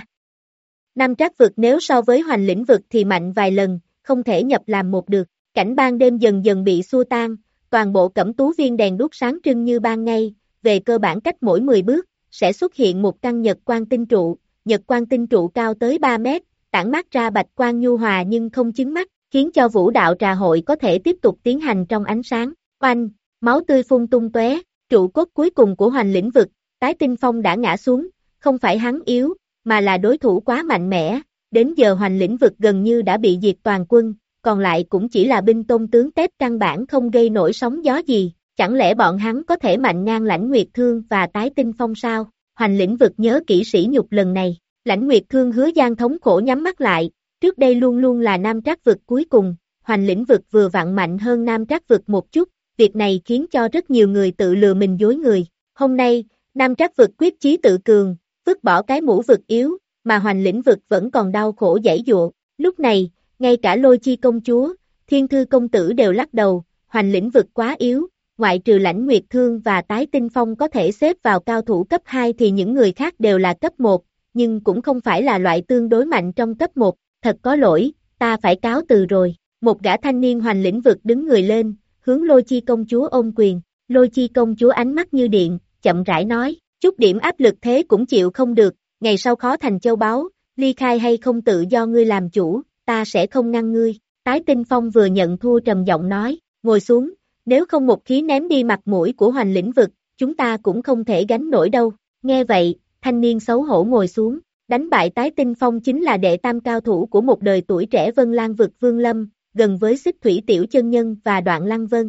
Nam Trác vực nếu so với Hoành Lĩnh vực thì mạnh vài lần, không thể nhập làm một được, cảnh ban đêm dần dần bị xua tan, toàn bộ Cẩm Tú Viên đèn đuốc sáng trưng như ban ngày, về cơ bản cách mỗi mười bước, sẽ xuất hiện một căn nhật quang tinh trụ, nhật quang tinh trụ cao tới ba mét, tản mát ra bạch quang nhu hòa nhưng không chứng mắt, khiến cho vũ đạo trà hội có thể tiếp tục tiến hành trong ánh sáng, oanh, máu tươi phun tung tóe. Trụ cốt cuối cùng của Hoành Lĩnh vực, Tái Tinh Phong đã ngã xuống, không phải hắn yếu, mà là đối thủ quá mạnh mẽ, đến giờ Hoành Lĩnh vực gần như đã bị diệt toàn quân, còn lại cũng chỉ là binh tôn tướng Tết căn bản không gây nổi sóng gió gì, chẳng lẽ bọn hắn có thể mạnh ngang Lãnh Nguyệt Thương và Tái Tinh Phong sao? Hoành Lĩnh vực nhớ kỹ sỉ nhục lần này, Lãnh Nguyệt Thương Hứa Giang thống khổ nhắm mắt lại, trước đây luôn luôn là Nam Trác vực cuối cùng, Hoành Lĩnh vực vừa vặn mạnh hơn Nam Trác vực một chút. Việc này khiến cho rất nhiều người tự lừa mình dối người. Hôm nay, Nam Trác vực quyết chí tự cường, vứt bỏ cái mũ vực yếu, mà Hoành Lĩnh vực vẫn còn đau khổ giãy giụa. Lúc này, ngay cả Lôi Chi công chúa, Thiên Thư công tử đều lắc đầu, Hoành Lĩnh vực quá yếu, ngoại trừ Lãnh Nguyệt Thương và Tái Tinh Phong có thể xếp vào cao thủ cấp hai thì những người khác đều là cấp một, nhưng cũng không phải là loại tương đối mạnh trong cấp một. Thật có lỗi, ta phải cáo từ rồi. Một gã thanh niên Hoành Lĩnh vực đứng người lên, hướng Lôi Chi công chúa ôm quyền, Lôi Chi công chúa ánh mắt như điện, chậm rãi nói, chút điểm áp lực thế cũng chịu không được, ngày sau khó thành châu báu, ly khai hay không tự do ngươi làm chủ, ta sẽ không ngăn ngươi. Tái Tinh Phong vừa nhận thua trầm giọng nói, ngồi xuống, nếu không một khí ném đi mặt mũi của Hoành Lĩnh vực, chúng ta cũng không thể gánh nổi đâu. Nghe vậy, thanh niên xấu hổ ngồi xuống, đánh bại Tái Tinh Phong chính là đệ tam cao thủ của một đời tuổi trẻ Vân Lan vực Vương Lâm, gần với Xích Thủy Tiểu Chân Nhân và Đoạn Lăng Vân.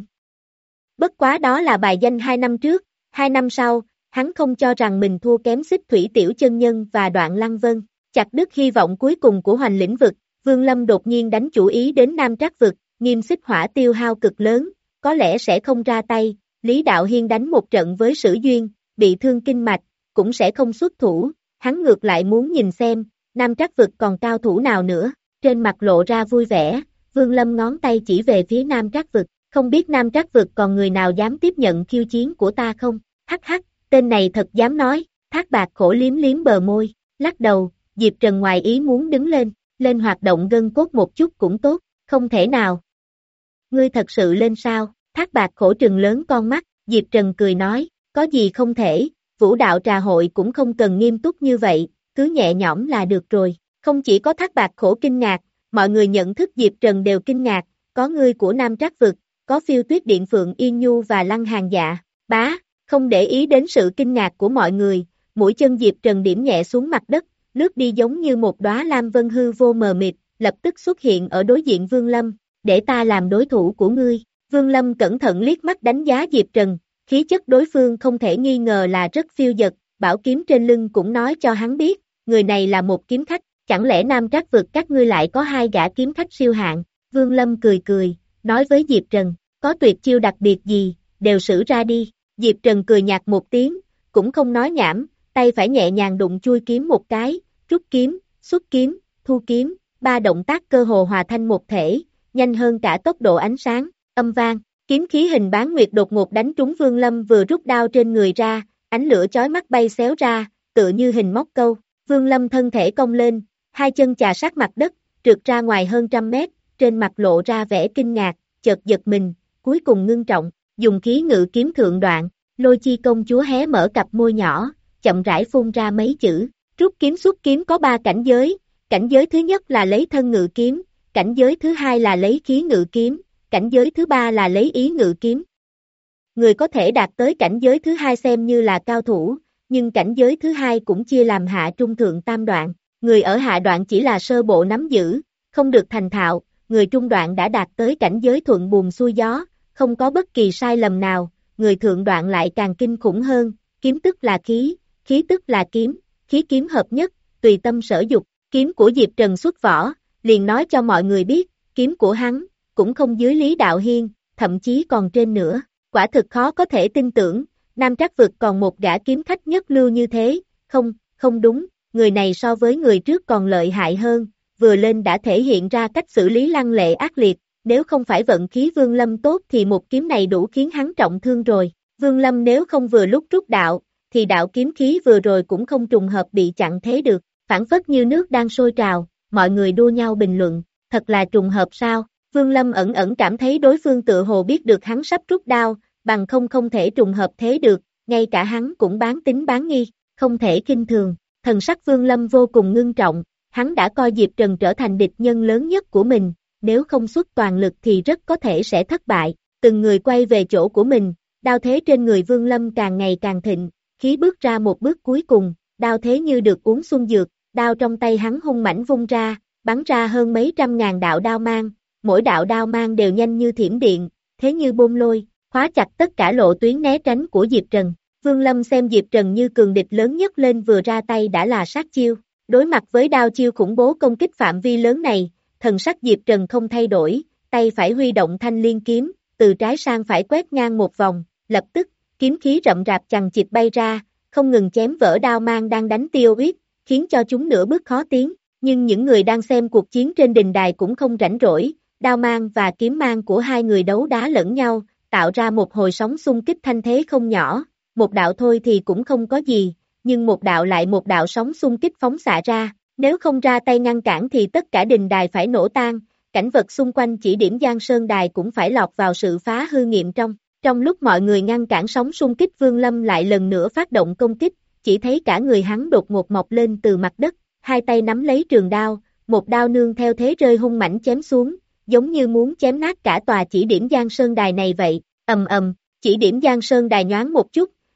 Bất quá đó là bài danh hai năm trước, hai năm sau, hắn không cho rằng mình thua kém Xích Thủy Tiểu Chân Nhân và Đoạn Lăng Vân. Chặt đứt hy vọng cuối cùng của Hoành lĩnh vực, Vương Lâm đột nhiên đánh chủ ý đến Nam Trác vực, Nghiêm Xích Hỏa tiêu hao cực lớn, có lẽ sẽ không ra tay, Lý Đạo Hiên đánh một trận với Sử Duyên, bị thương kinh mạch, cũng sẽ không xuất thủ, hắn ngược lại muốn nhìn xem, Nam Trác vực còn cao thủ nào nữa, trên mặt lộ ra vui vẻ, Vương Lâm ngón tay chỉ về phía Nam Trác vực, không biết Nam Trác vực còn người nào dám tiếp nhận khiêu chiến của ta không, hắc hắc, tên này thật dám nói, Thác Bạt Khổ liếm liếm bờ môi, lắc đầu, Diệp Trần ngoài ý muốn đứng lên, lên hoạt động gân cốt một chút cũng tốt, không thể nào. Ngươi thật sự lên sao, Thác Bạt Khổ trừng lớn con mắt, Diệp Trần cười nói, có gì không thể, vũ đạo trà hội cũng không cần nghiêm túc như vậy, cứ nhẹ nhõm là được rồi, không chỉ có Thác Bạt Khổ kinh ngạc, mọi người nhận thức Diệp Trần đều kinh ngạc, có ngươi của Nam Trác vực, có Phiêu Tuyết Điện Phượng Yên Nhu và Lăng Hàng Dạ, bá, không để ý đến sự kinh ngạc của mọi người, mũi chân Diệp Trần điểm nhẹ xuống mặt đất, lướt đi giống như một đóa lam vân hư vô mờ mịt, lập tức xuất hiện ở đối diện Vương Lâm, để ta làm đối thủ của ngươi. Vương Lâm cẩn thận liếc mắt đánh giá Diệp Trần, khí chất đối phương không thể nghi ngờ là rất phiêu dật, bảo kiếm trên lưng cũng nói cho hắn biết, người này là một kiếm khách, chẳng lẽ Nam Trác vực các ngươi lại có hai gã kiếm khách siêu hạng. Vương Lâm cười cười, nói với Diệp Trần, có tuyệt chiêu đặc biệt gì, đều sử ra đi. Diệp Trần cười nhạt một tiếng, cũng không nói nhảm, tay phải nhẹ nhàng đụng chui kiếm một cái, rút kiếm, xuất kiếm, thu kiếm, ba động tác cơ hồ hòa thành một thể, nhanh hơn cả tốc độ ánh sáng, âm vang, kiếm khí hình bán nguyệt đột ngột đánh trúng Vương Lâm vừa rút đao trên người ra, ánh lửa chói mắt bay xéo ra, tựa như hình móc câu, Vương Lâm thân thể cong lên, hai chân chà sát mặt đất, trượt ra ngoài hơn trăm mét, trên mặt lộ ra vẻ kinh ngạc, chợt giật mình, cuối cùng ngưng trọng, dùng khí ngự kiếm thượng đoạn, Lôi Chi công chúa hé mở cặp môi nhỏ, chậm rãi phun ra mấy chữ, rút kiếm xuất kiếm có ba cảnh giới, cảnh giới thứ nhất là lấy thân ngự kiếm, cảnh giới thứ hai là lấy khí ngự kiếm, cảnh giới thứ ba là lấy ý ngự kiếm. Người có thể đạt tới cảnh giới thứ hai xem như là cao thủ, nhưng cảnh giới thứ hai cũng chia làm hạ trung thượng tam đoạn, người ở hạ đoạn chỉ là sơ bộ nắm giữ, không được thành thạo, người trung đoạn đã đạt tới cảnh giới thuận buồm xuôi gió, không có bất kỳ sai lầm nào, người thượng đoạn lại càng kinh khủng hơn, kiếm tức là khí, khí tức là kiếm, khí kiếm hợp nhất, tùy tâm sở dục, kiếm của Diệp Trần xuất vỏ, liền nói cho mọi người biết, kiếm của hắn, cũng không dưới Lý Đạo Hiên, thậm chí còn trên nữa, quả thực khó có thể tin tưởng, Nam Trác vực còn một gã kiếm khách nhất lưu như thế, không, không đúng, người này so với người trước còn lợi hại hơn, vừa lên đã thể hiện ra cách xử lý lăng lệ ác liệt, nếu không phải vận khí Vương Lâm tốt thì một kiếm này đủ khiến hắn trọng thương rồi, Vương Lâm nếu không vừa lúc rút đạo, thì đạo kiếm khí vừa rồi cũng không trùng hợp bị chặn thế được, phản phất như nước đang sôi trào, mọi người đua nhau bình luận, thật là trùng hợp sao, Vương Lâm ẩn ẩn cảm thấy đối phương tự hồ biết được hắn sắp rút đao, bằng không không thể trùng hợp thế được, ngay cả hắn cũng bán tính bán nghi, không thể kinh thường, thần sắc Vương Lâm vô cùng ngưng trọng, hắn đã coi Diệp Trần trở thành địch nhân lớn nhất của mình, nếu không xuất toàn lực thì rất có thể sẽ thất bại, từng người quay về chỗ của mình, đao thế trên người Vương Lâm càng ngày càng thịnh, khí bước ra một bước cuối cùng, đao thế như được uống xuân dược, đao trong tay hắn hung mãnh vung ra, bắn ra hơn mấy trăm ngàn đạo đao mang, mỗi đạo đao mang đều nhanh như thiểm điện, thế như bom lôi, khóa chặt tất cả lộ tuyến né tránh của Diệp Trần. Vương Lâm xem Diệp Trần như cường địch lớn nhất lên vừa ra tay đã là sát chiêu, đối mặt với đao chiêu khủng bố công kích phạm vi lớn này, thần sắc Diệp Trần không thay đổi, tay phải huy động thanh liên kiếm, từ trái sang phải quét ngang một vòng, lập tức, kiếm khí rậm rạp chằng chịt bay ra, không ngừng chém vỡ đao mang đang đánh tiêu uyết, khiến cho chúng nửa bước khó tiến, nhưng những người đang xem cuộc chiến trên đình đài cũng không rảnh rỗi, đao mang và kiếm mang của hai người đấu đá lẫn nhau, tạo ra một hồi sóng xung kích thanh thế không nhỏ, một đạo thôi thì cũng không có gì, nhưng một đạo lại một đạo sóng xung kích phóng xạ ra, nếu không ra tay ngăn cản thì tất cả đình đài phải nổ tan, cảnh vật xung quanh chỉ điểm Giang Sơn Đài cũng phải lọt vào sự phá hư nghiệm trong. Trong lúc mọi người ngăn cản sóng xung kích Vương Lâm lại lần nữa phát động công kích, chỉ thấy cả người hắn đột ngột mọc lên từ mặt đất, hai tay nắm lấy trường đao, một đao nương theo thế rơi hung mãnh chém xuống, giống như muốn chém nát cả tòa chỉ điểm Giang Sơn Đài này vậy, ầm ầm, chỉ điểm Giang Sơn Đài nhoáng một chút,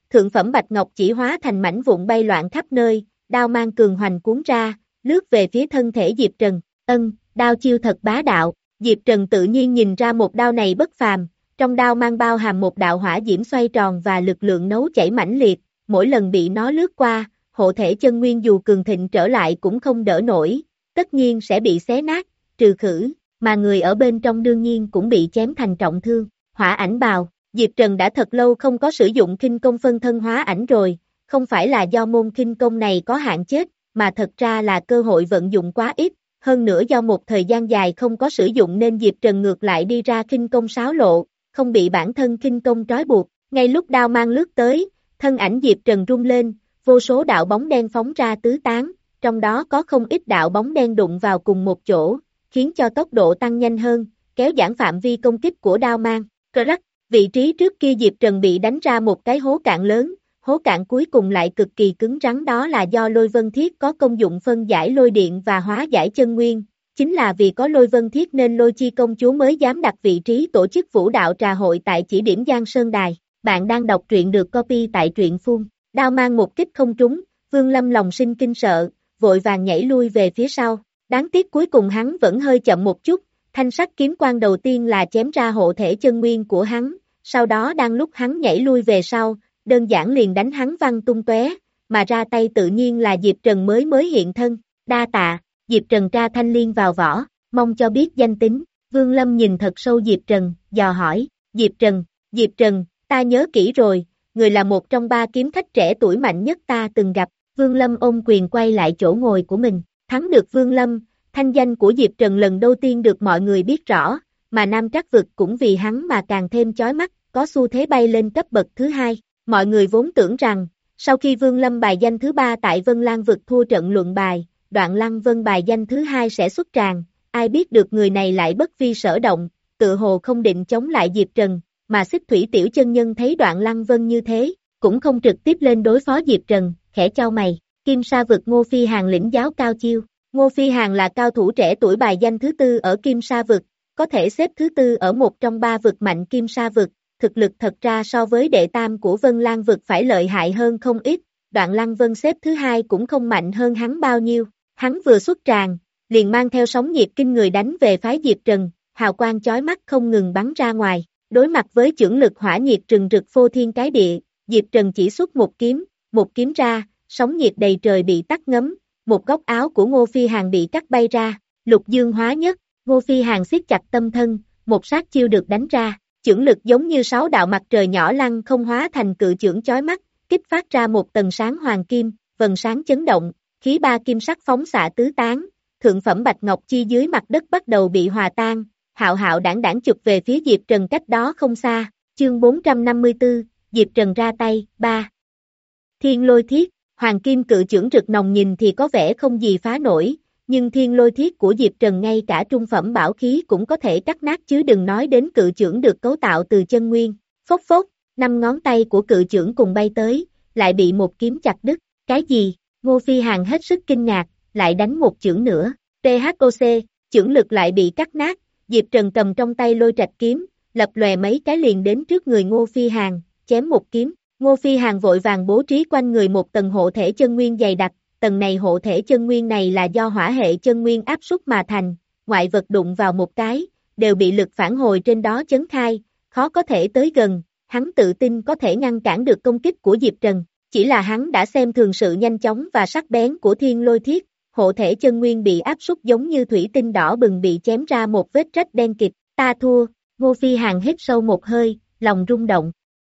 thượng phẩm bạch ngọc chỉ hóa thành mảnh vụn bay loạn khắp nơi, đao mang cường hoành cuốn ra, lướt về phía thân thể Diệp Trần. Ân, đao chiêu thật bá đạo. Diệp Trần tự nhiên nhìn ra một đao này bất phàm, trong đao mang bao hàm một đạo hỏa diễm xoay tròn và lực lượng nấu chảy mãnh liệt, mỗi lần bị nó lướt qua, hộ thể chân nguyên dù cường thịnh trở lại cũng không đỡ nổi, tất nhiên sẽ bị xé nát, trừ khử, mà người ở bên trong đương nhiên cũng bị chém thành trọng thương. Hỏa ảnh bào, Diệp Trần đã thật lâu không có sử dụng khinh công phân thân hóa ảnh rồi, không phải là do môn khinh công này có hạn chết, mà thật ra là cơ hội vận dụng quá ít, hơn nữa do một thời gian dài không có sử dụng nên Diệp Trần ngược lại đi ra khinh công xáo lộ, không bị bản thân khinh công trói buộc. Ngay lúc đao mang lướt tới, thân ảnh Diệp Trần rung lên, vô số đạo bóng đen phóng ra tứ tán, trong đó có không ít đạo bóng đen đụng vào cùng một chỗ, khiến cho tốc độ tăng nhanh hơn, kéo giãn phạm vi công kích của đao mang. Cơ rắc, vị trí trước kia Diệp Trần bị đánh ra một cái hố cạn lớn, hố cạn cuối cùng lại cực kỳ cứng rắn, đó là do lôi vân thiết có công dụng phân giải lôi điện và hóa giải chân nguyên. Chính là vì có lôi vân thiết nên Lôi Chi công chúa mới dám đặt vị trí tổ chức vũ đạo trà hội tại chỉ điểm Giang Sơn Đài. Bạn đang đọc truyện được copy tại truyện phun. Đao mang một kích không trúng, Vương Lâm lòng sinh kinh sợ, vội vàng nhảy lui về phía sau. Đáng tiếc cuối cùng hắn vẫn hơi chậm một chút, thanh sắc kiếm quang đầu tiên là chém ra hộ thể chân nguyên của hắn, sau đó đang lúc hắn nhảy lui về sau, đơn giản liền đánh hắn văng tung tóe, mà ra tay tự nhiên là Diệp Trần mới mới hiện thân. Đa tạ. Diệp Trần tra thanh liên vào vỏ, mong cho biết danh tính. Vương Lâm nhìn thật sâu Diệp Trần, dò hỏi, Diệp Trần, Diệp Trần, ta nhớ kỹ rồi, người là một trong ba kiếm khách trẻ tuổi mạnh nhất ta từng gặp. Vương Lâm ôm quyền quay lại chỗ ngồi của mình, thắng được Vương Lâm, thanh danh của Diệp Trần lần đầu tiên được mọi người biết rõ, mà Nam Trắc Vực cũng vì hắn mà càng thêm chói mắt, có xu thế bay lên cấp bậc thứ hai. Mọi người vốn tưởng rằng, sau khi Vương Lâm bài danh thứ ba tại Vân Lan Vực thua trận luận bài, Đoạn Lăng Vân bài danh thứ hai sẽ xuất tràng, ai biết được người này lại bất vi sở động, tự hồ không định chống lại Diệp Trần, mà Xích Thủy Tiểu Chân Nhân thấy Đoạn Lăng Vân như thế, cũng không trực tiếp lên đối phó Diệp Trần, khẽ chau mày. Kim Sa Vực Ngô Phi Hàn lĩnh giáo cao chiêu. Ngô Phi Hàn là cao thủ trẻ tuổi bài danh thứ tư ở Kim Sa Vực, có thể xếp thứ tư ở một trong ba vực mạnh Kim Sa Vực, thực lực thật ra so với đệ tam của Vân Lan Vực phải lợi hại hơn không ít, Đoạn Lăng Vân xếp thứ hai cũng không mạnh hơn hắn bao nhiêu. Hắn vừa xuất tràng, liền mang theo sóng nhiệt kinh người đánh về phái Diệp Trần, hào quang chói mắt không ngừng bắn ra ngoài, đối mặt với chưởng lực hỏa nhiệt rừng rực phô thiên cái địa, Diệp Trần chỉ xuất một kiếm, một kiếm ra, sóng nhiệt đầy trời bị tắt ngấm, một góc áo của Ngô Phi Hàn bị cắt bay ra, lục dương hóa nhất, Ngô Phi Hàn siết chặt tâm thân, một sát chiêu được đánh ra, chưởng lực giống như sáu đạo mặt trời nhỏ lăng không hóa thành cự chưởng chói mắt, kích phát ra một tầng sáng hoàng kim, vầng sáng chấn động, khí ba kim sắc phóng xạ tứ tán, thượng phẩm bạch ngọc chi dưới mặt đất bắt đầu bị hòa tan, hạo hạo đảng đảng chụp về phía Diệp Trần cách đó không xa. Chương bốn trăm năm mươi tư, Diệp Trần ra tay. Ba. Thiên Lôi Thiết, hoàng kim cự chưởng rực nồng nhìn thì có vẻ không gì phá nổi, nhưng Thiên Lôi Thiết của Diệp Trần ngay cả trung phẩm bảo khí cũng có thể cắt nát chứ đừng nói đến cự chưởng được cấu tạo từ chân nguyên. Phốc phốc, năm ngón tay của cự chưởng cùng bay tới, lại bị một kiếm chặt đứt. Cái gì? Ngô Phi Hàn hết sức kinh ngạc, lại đánh một chưởng nữa. tê hát o xê, chưởng lực lại bị cắt nát, Diệp Trần cầm trong tay lôi trạch kiếm, lập lòe mấy cái liền đến trước người Ngô Phi Hàn, chém một kiếm. Ngô Phi Hàn vội vàng bố trí quanh người một tầng hộ thể chân nguyên dày đặc, tầng này hộ thể chân nguyên này là do hỏa hệ chân nguyên áp suất mà thành, ngoại vật đụng vào một cái, đều bị lực phản hồi trên đó chấn khai, khó có thể tới gần, hắn tự tin có thể ngăn cản được công kích của Diệp Trần. Chỉ là hắn đã xem thường sự nhanh chóng và sắc bén của Thiên Lôi Thiết, hộ thể chân nguyên bị áp suất giống như thủy tinh đỏ bừng bị chém ra một vết rách đen kịt. Ta thua. Ngô Phi Hàn hít sâu một hơi, lòng rung động.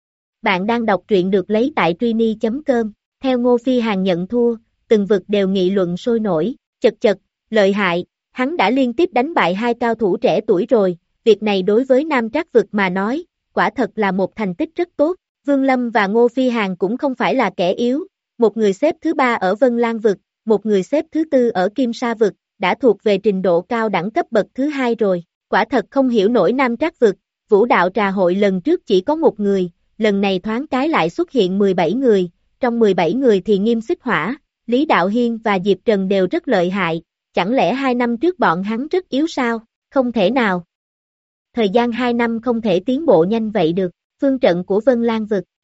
Bạn đang đọc truyện được lấy tại Trini chấm com. Theo Ngô Phi Hàn nhận thua, từng vực đều nghị luận sôi nổi, chật chật, lợi hại, hắn đã liên tiếp đánh bại hai cao thủ trẻ tuổi rồi, việc này đối với Nam Trắc Vực mà nói, quả thật là một thành tích rất tốt. Vương Lâm và Ngô Phi Hàn cũng không phải là kẻ yếu, một người xếp thứ ba ở Vân Lan Vực, một người xếp thứ tư ở Kim Sa Vực, đã thuộc về trình độ cao đẳng cấp bậc thứ hai rồi, quả thật không hiểu nổi Nam Trắc Vực, vũ đạo trà hội lần trước chỉ có một người, lần này thoáng cái lại xuất hiện mười bảy người, trong mười bảy người thì Nghiêm Xích Hỏa, Lý Đạo Hiên và Diệp Trần đều rất lợi hại, chẳng lẽ hai năm trước bọn hắn rất yếu sao? Không thể nào. Thời gian hai năm không thể tiến bộ nhanh vậy được. Phương trận của Vân Lan Vực,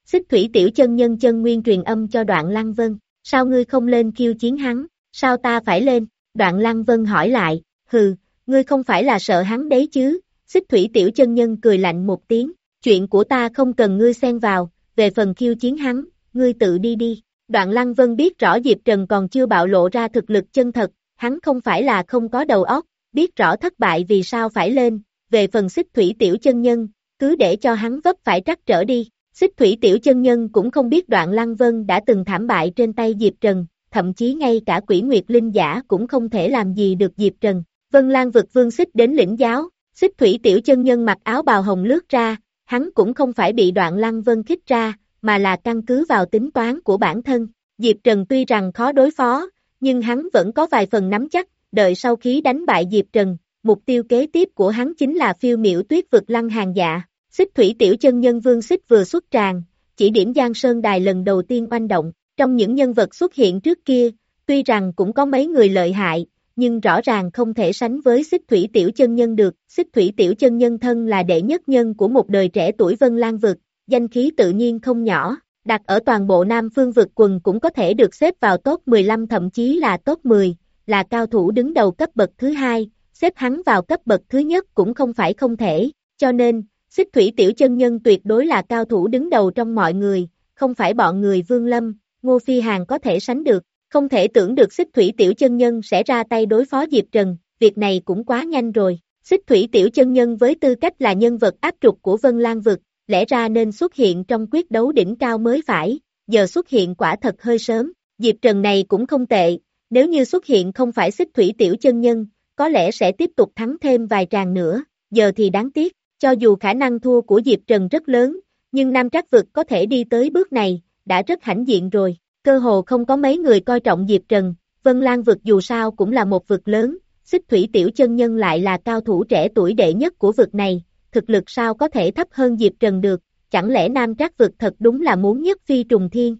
Xích thủy tiểu chân nhân chân nguyên truyền âm cho Đoạn Lăng Vân, sao ngươi không lên khiêu chiến hắn, sao ta phải lên, Đoạn Lăng Vân hỏi lại, hừ, ngươi không phải là sợ hắn đấy chứ, xích thủy tiểu chân nhân cười lạnh một tiếng, chuyện của ta không cần ngươi xen vào, về phần khiêu chiến hắn, ngươi tự đi đi. Đoạn Lăng Vân biết rõ Diệp Trần còn chưa bạo lộ ra thực lực chân thật, hắn không phải là không có đầu óc, biết rõ thất bại vì sao phải lên, về phần xích thủy tiểu chân nhân, cứ để cho hắn vấp phải trắc trở đi. Xích thủy tiểu chân nhân cũng không biết Đoạn Lăng Vân đã từng thảm bại trên tay Diệp Trần, thậm chí ngay cả Quỷ Nguyệt Linh giả cũng không thể làm gì được Diệp Trần. Vân Lan vực vương xích đến lĩnh giáo, xích thủy tiểu chân nhân mặc áo bào hồng lướt ra, hắn cũng không phải bị Đoạn Lăng Vân khích ra, mà là căn cứ vào tính toán của bản thân. Diệp Trần tuy rằng khó đối phó, nhưng hắn vẫn có vài phần nắm chắc, đợi sau khi đánh bại Diệp Trần, mục tiêu kế tiếp của hắn chính là phiêu miểu tuyết vực Lăng Hàng Dạ. Xích thủy tiểu chân nhân vương xích vừa xuất tràng, chỉ điểm Giang Sơn Đài lần đầu tiên oanh động, trong những nhân vật xuất hiện trước kia, tuy rằng cũng có mấy người lợi hại, nhưng rõ ràng không thể sánh với xích thủy tiểu chân nhân được. Xích thủy tiểu chân nhân thân là đệ nhất nhân của một đời trẻ tuổi Vân Lan vực, danh khí tự nhiên không nhỏ, đặt ở toàn bộ Nam Phương vực quần cũng có thể được xếp vào top mười lăm thậm chí là top mười, là cao thủ đứng đầu cấp bậc thứ hai, xếp hắn vào cấp bậc thứ nhất cũng không phải không thể, cho nên, xích thủy tiểu chân nhân tuyệt đối là cao thủ đứng đầu trong mọi người, không phải bọn người Vương Lâm, Ngô Phi Hàn có thể sánh được, không thể tưởng được xích thủy tiểu chân nhân sẽ ra tay đối phó Diệp Trần, việc này cũng quá nhanh rồi. Xích thủy tiểu chân nhân với tư cách là nhân vật áp trục của Vân Lan vực, lẽ ra nên xuất hiện trong quyết đấu đỉnh cao mới phải, giờ xuất hiện quả thật hơi sớm. Diệp Trần này cũng không tệ, nếu như xuất hiện không phải xích thủy tiểu chân nhân, có lẽ sẽ tiếp tục thắng thêm vài tràng nữa, giờ thì đáng tiếc, cho dù khả năng thua của Diệp Trần rất lớn, nhưng Nam Trác vực có thể đi tới bước này, đã rất hãnh diện rồi, cơ hồ không có mấy người coi trọng Diệp Trần, Vân Lan vực dù sao cũng là một vực lớn, xích thủy tiểu chân nhân lại là cao thủ trẻ tuổi đệ nhất của vực này, thực lực sao có thể thấp hơn Diệp Trần được, chẳng lẽ Nam Trác vực thật đúng là muốn nhất phi trùng thiên.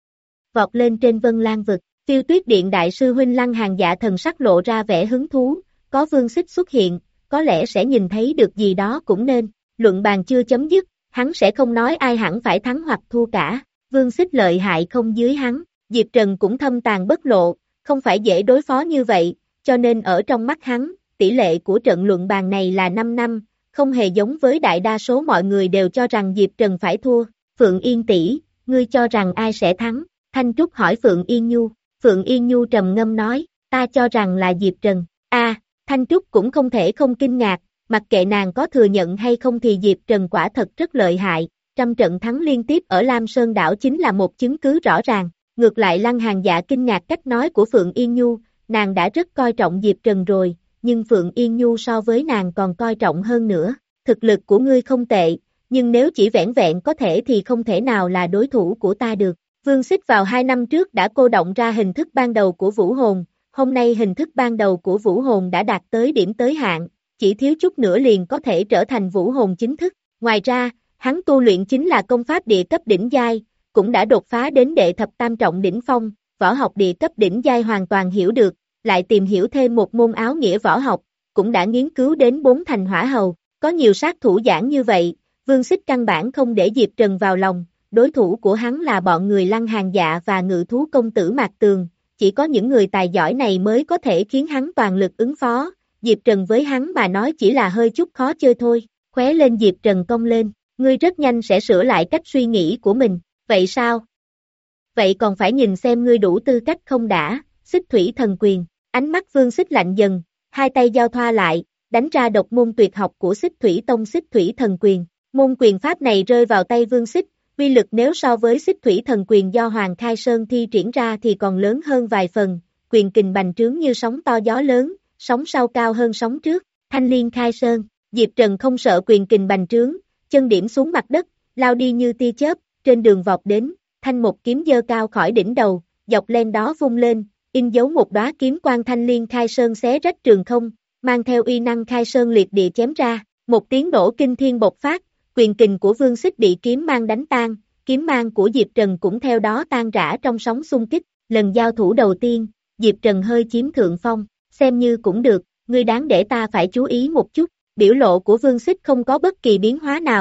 Vọt lên trên Vân Lan vực, Phiêu Tuyết Điện đại sư huynh Lăng Hàng Dạ thần sắc lộ ra vẻ hứng thú, có Vương Xích xuất hiện, có lẽ sẽ nhìn thấy được gì đó cũng nên, luận bàn chưa chấm dứt, hắn sẽ không nói ai hẳn phải thắng hoặc thua cả, Vương Xích lợi hại không dưới hắn, Diệp Trần cũng thâm tàn bất lộ, không phải dễ đối phó như vậy, cho nên ở trong mắt hắn, tỷ lệ của trận luận bàn này là năm năm, không hề giống với đại đa số mọi người đều cho rằng Diệp Trần phải thua. Phượng Yên tỷ, ngươi cho rằng ai sẽ thắng? Thanh Trúc hỏi Phượng Yên Nhu, Phượng Yên Nhu trầm ngâm nói, ta cho rằng là Diệp Trần. A, Thanh Trúc cũng không thể không kinh ngạc, mặc kệ nàng có thừa nhận hay không thì Diệp Trần quả thật rất lợi hại, trăm trận thắng liên tiếp ở Lam Sơn đảo chính là một chứng cứ rõ ràng. Ngược lại Lăng Hàng Dạ kinh ngạc cách nói của Phượng Yên Nhu, nàng đã rất coi trọng Diệp Trần rồi, nhưng Phượng Yên Nhu so với nàng còn coi trọng hơn nữa, thực lực của ngươi không tệ, nhưng nếu chỉ vẻn vẹn có thể thì không thể nào là đối thủ của ta được. Vương Xích vào hai năm trước đã cô động ra hình thức ban đầu của Vũ Hồn, hôm nay hình thức ban đầu của Vũ Hồn đã đạt tới điểm tới hạn, chỉ thiếu chút nữa liền có thể trở thành Vũ Hồn chính thức. Ngoài ra, hắn tu luyện chính là công pháp địa cấp đỉnh giai, cũng đã đột phá đến đệ thập tam trọng đỉnh phong, võ học địa cấp đỉnh giai hoàn toàn hiểu được, lại tìm hiểu thêm một môn áo nghĩa võ học, cũng đã nghiên cứu đến bốn thành hỏa hầu, có nhiều sát thủ giảng như vậy, Vương Xích căn bản không để Diệp Trần vào lòng, đối thủ của hắn là bọn người Lăng Hàng Dạ và ngự thú công tử Mạc Tường, chỉ có những người tài giỏi này mới có thể khiến hắn toàn lực ứng phó, Diệp Trần với hắn mà nói chỉ là hơi chút khó chơi thôi, khóe lên Diệp Trần cong lên, ngươi rất nhanh sẽ sửa lại cách suy nghĩ của mình, vậy sao? Vậy còn phải nhìn xem ngươi đủ tư cách không đã, Xích Thủy Thần Quyền, ánh mắt Vương Xích lạnh dần, hai tay giao thoa lại, đánh ra độc môn tuyệt học của Xích Thủy Tông Xích Thủy Thần Quyền, môn quyền pháp này rơi vào tay Vương Xích, uy lực nếu so với Xích Thủy Thần Quyền do Hoàng Khai Sơn thi triển ra thì còn lớn hơn vài phần, quyền kình bành trướng như sóng to gió lớn, sóng sau cao hơn sóng trước, Thanh Liên Khai Sơn, Diệp Trần không sợ quyền kình bành trướng, chân điểm xuống mặt đất, lao đi như tia chớp, trên đường vọt đến, thanh một kiếm giơ cao khỏi đỉnh đầu, dọc len đó vung lên, in dấu một đóa kiếm quang Thanh Liên Khai Sơn xé rách trường không, mang theo uy năng Khai Sơn liệt địa chém ra, một tiếng nổ kinh thiên bộc phát, quyền kình của Vương Xích bị kiếm mang đánh tan, kiếm mang của Diệp Trần cũng theo đó tan rã trong sóng xung kích, lần giao thủ đầu tiên, Diệp Trần hơi chiếm thượng phong, xem như cũng được, ngươi đáng để ta phải chú ý một chút, biểu lộ của Vương Xích không có bất kỳ biến hóa nào,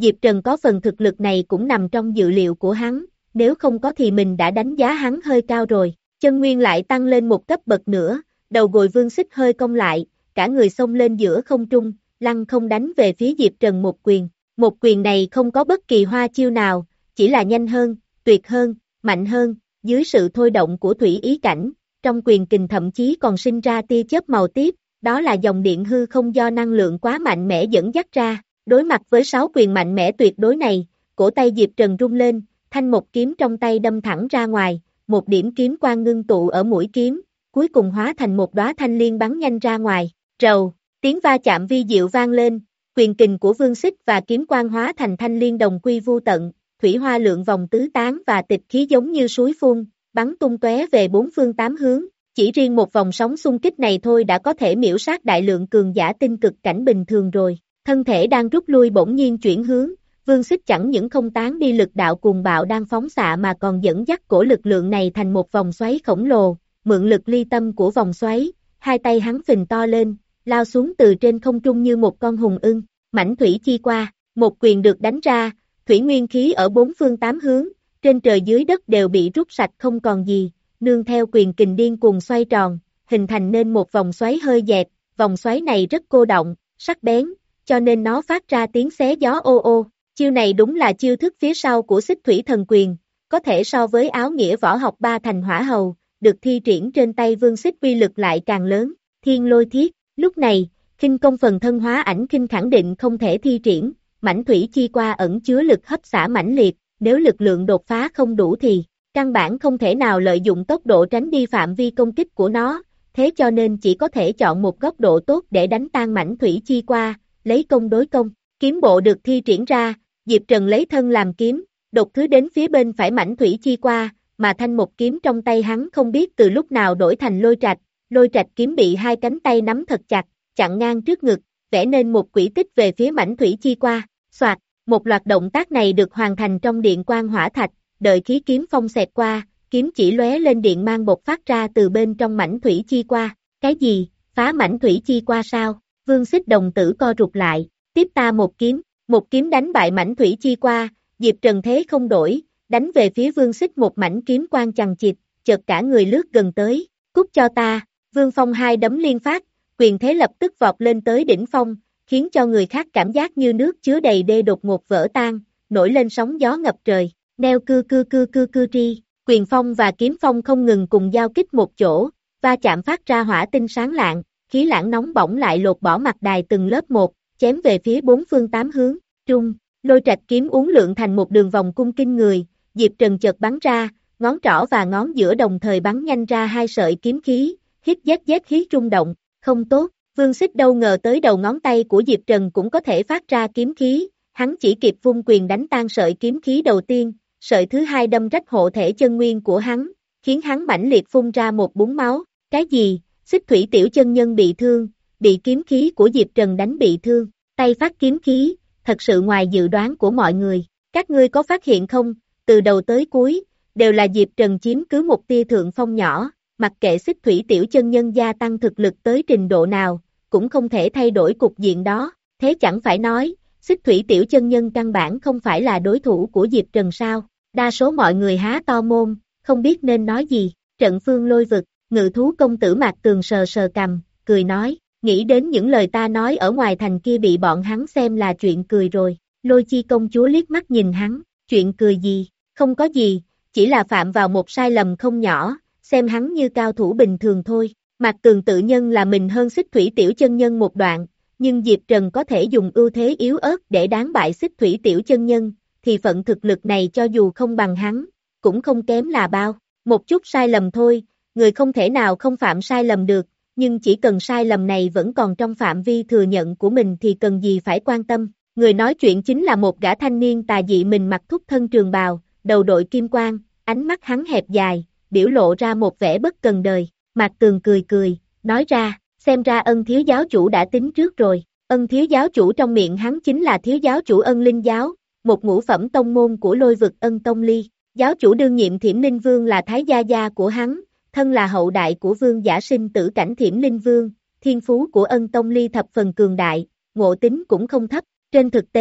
Diệp Trần có phần thực lực này cũng nằm trong dự liệu của hắn, nếu không có thì mình đã đánh giá hắn hơi cao rồi. Chân nguyên lại tăng lên một cấp bậc nữa, đầu gối Vương Xích hơi cong lại, cả người xông lên giữa không trung, lăng không đánh về phía Diệp Trần một quyền. Một quyền này không có bất kỳ hoa chiêu nào, chỉ là nhanh hơn, tuyệt hơn, mạnh hơn, dưới sự thôi động của thủy ý cảnh, trong quyền kình thậm chí còn sinh ra tia chớp màu tiếp, đó là dòng điện hư không do năng lượng quá mạnh mẽ dẫn dắt ra. Đối mặt với sáu quyền mạnh mẽ tuyệt đối này, cổ tay Diệp Trần rung lên, thanh một kiếm trong tay đâm thẳng ra ngoài, một điểm kiếm quang ngưng tụ ở mũi kiếm, cuối cùng hóa thành một đóa thanh liên bắn nhanh ra ngoài. Rầu, tiếng va chạm vi diệu vang lên, quyền kình của Vương Xích và kiếm quang hóa thành thanh liên đồng quy vu tận, thủy hoa lượng vòng tứ tán và tịch khí giống như suối phun, bắn tung tóe về bốn phương tám hướng. Chỉ riêng một vòng sóng xung kích này thôi đã có thể miễu sát đại lượng cường giả tinh cực cảnh bình thường rồi. Thân thể đang rút lui bỗng nhiên chuyển hướng, Vương Xích chẳng những không tán đi lực đạo cuồng bạo đang phóng xạ mà còn dẫn dắt cổ lực lượng này thành một vòng xoáy khổng lồ, mượn lực ly tâm của vòng xoáy, hai tay hắn phình to lên, lao xuống từ trên không trung như một con hùng ưng, mãnh thủy chi qua, một quyền được đánh ra, thủy nguyên khí ở bốn phương tám hướng, trên trời dưới đất đều bị rút sạch không còn gì, nương theo quyền kình điên cuồng xoay tròn, hình thành nên một vòng xoáy hơi dẹt, vòng xoáy này rất cô động, sắc bén, cho nên nó phát ra tiếng xé gió ô ô. Chiêu này đúng là chiêu thức phía sau của Xích Thủy Thần Quyền, có thể so với áo nghĩa võ học ba thành hỏa hầu, được thi triển trên tay Vương Xích uy lực lại càng lớn. Thiên Lôi Thiết, lúc này, khinh công phần thân hóa ảnh khinh khẳng định không thể thi triển, mãnh thủy chi qua ẩn chứa lực hấp xả mãnh liệt, nếu lực lượng đột phá không đủ thì căn bản không thể nào lợi dụng tốc độ tránh đi phạm vi công kích của nó, thế cho nên chỉ có thể chọn một góc độ tốt để đánh tan mãnh thủy chi qua, lấy công đối công. Kiếm bộ được thi triển ra, Diệp Trần lấy thân làm kiếm, đột thứ đến phía bên phải mãnh thủy chi qua, mà thanh một kiếm trong tay hắn không biết từ lúc nào đổi thành lôi trạch, lôi trạch kiếm bị hai cánh tay nắm thật chặt, chặn ngang trước ngực, vẽ nên một quỹ tích về phía mãnh thủy chi qua, soạt, một loạt động tác này được hoàn thành trong điện quang hỏa thạch, đợi khí kiếm phong xẹt qua, kiếm chỉ lóe lên điện mang bộc phát ra từ bên trong mãnh thủy chi qua, cái gì, phá mãnh thủy chi qua sao, Vương Xích đồng tử co rụt lại, tiếp ta một kiếm, một kiếm đánh bại mãnh thủy chi qua, Diệp Trần thế không đổi, đánh về phía Vương Xích một mảnh kiếm quang chằng chịt, chợt cả người lướt gần tới, cút cho ta, Vương Phong hai đấm liên phát, quyền thế lập tức vọt lên tới đỉnh phong, khiến cho người khác cảm giác như nước chứa đầy đê đột ngột vỡ tan, nổi lên sóng gió ngập trời, neo cư cư cư cư cư tri, quyền phong và kiếm phong không ngừng cùng giao kích một chỗ, va chạm phát ra hỏa tinh sáng lạng, khí lãng nóng bỏng lại lột bỏ mặt đài từng lớp một, chém về phía bốn phương tám hướng, trung, lôi trạch kiếm uốn lượn thành một đường vòng cung kinh người, Diệp Trần chợt bắn ra, ngón trỏ và ngón giữa đồng thời bắn nhanh ra hai sợi kiếm khí, hít dét dét hít rung động, không tốt, Vương Xích đâu ngờ tới đầu ngón tay của Diệp Trần cũng có thể phát ra kiếm khí, hắn chỉ kịp vung quyền đánh tan sợi kiếm khí đầu tiên, sợi thứ hai đâm rách hộ thể chân nguyên của hắn, khiến hắn mãnh liệt phun ra một búng máu, cái gì, Xích Thủy tiểu chân nhân bị thương, bị kiếm khí của Diệp Trần đánh bị thương, tay phát kiếm khí, thật sự ngoài dự đoán của mọi người, các ngươi có phát hiện không, từ đầu tới cuối, đều là Diệp Trần chiếm cứ một tia thượng phong nhỏ, mặc kệ Xích Thủy tiểu chân nhân gia tăng thực lực tới trình độ nào, cũng không thể thay đổi cục diện đó, thế chẳng phải nói, Xích Thủy tiểu chân nhân căn bản không phải là đối thủ của Diệp Trần sao, đa số mọi người há to môn, không biết nên nói gì, trận phương lôi vực, Ngự thú công tử Mạc Tường sờ sờ cằm, cười nói, nghĩ đến những lời ta nói ở ngoài thành kia bị bọn hắn xem là chuyện cười rồi, Lôi Chi công chúa liếc mắt nhìn hắn, chuyện cười gì, không có gì, chỉ là phạm vào một sai lầm không nhỏ, xem hắn như cao thủ bình thường thôi, Mạc Tường tự nhân là mình hơn Xích Thủy tiểu chân nhân một đoạn, nhưng Diệp Trần có thể dùng ưu thế yếu ớt để đánh bại Xích Thủy tiểu chân nhân, thì phận thực lực này cho dù không bằng hắn, cũng không kém là bao, một chút sai lầm thôi, người không thể nào không phạm sai lầm được, nhưng chỉ cần sai lầm này vẫn còn trong phạm vi thừa nhận của mình thì cần gì phải quan tâm, người nói chuyện chính là một gã thanh niên tà dị, mình mặc thúc thân trường bào, đầu đội kim quang, ánh mắt hắn hẹp dài, biểu lộ ra một vẻ bất cần đời, Mạc Tường cười cười, nói ra, xem ra Ân thiếu giáo chủ đã tính trước rồi, Ân thiếu giáo chủ trong miệng hắn chính là thiếu giáo chủ Ân Linh giáo, một ngũ phẩm tông môn của lôi vực Ân Tông Ly, giáo chủ đương nhiệm Thiểm Linh Vương là thái gia gia của hắn, thân là hậu đại của vương giả sinh tử cảnh Thiểm Linh Vương, thiên phú của Ân Tông Ly thập phần cường đại, ngộ tính cũng không thấp, trên thực tế,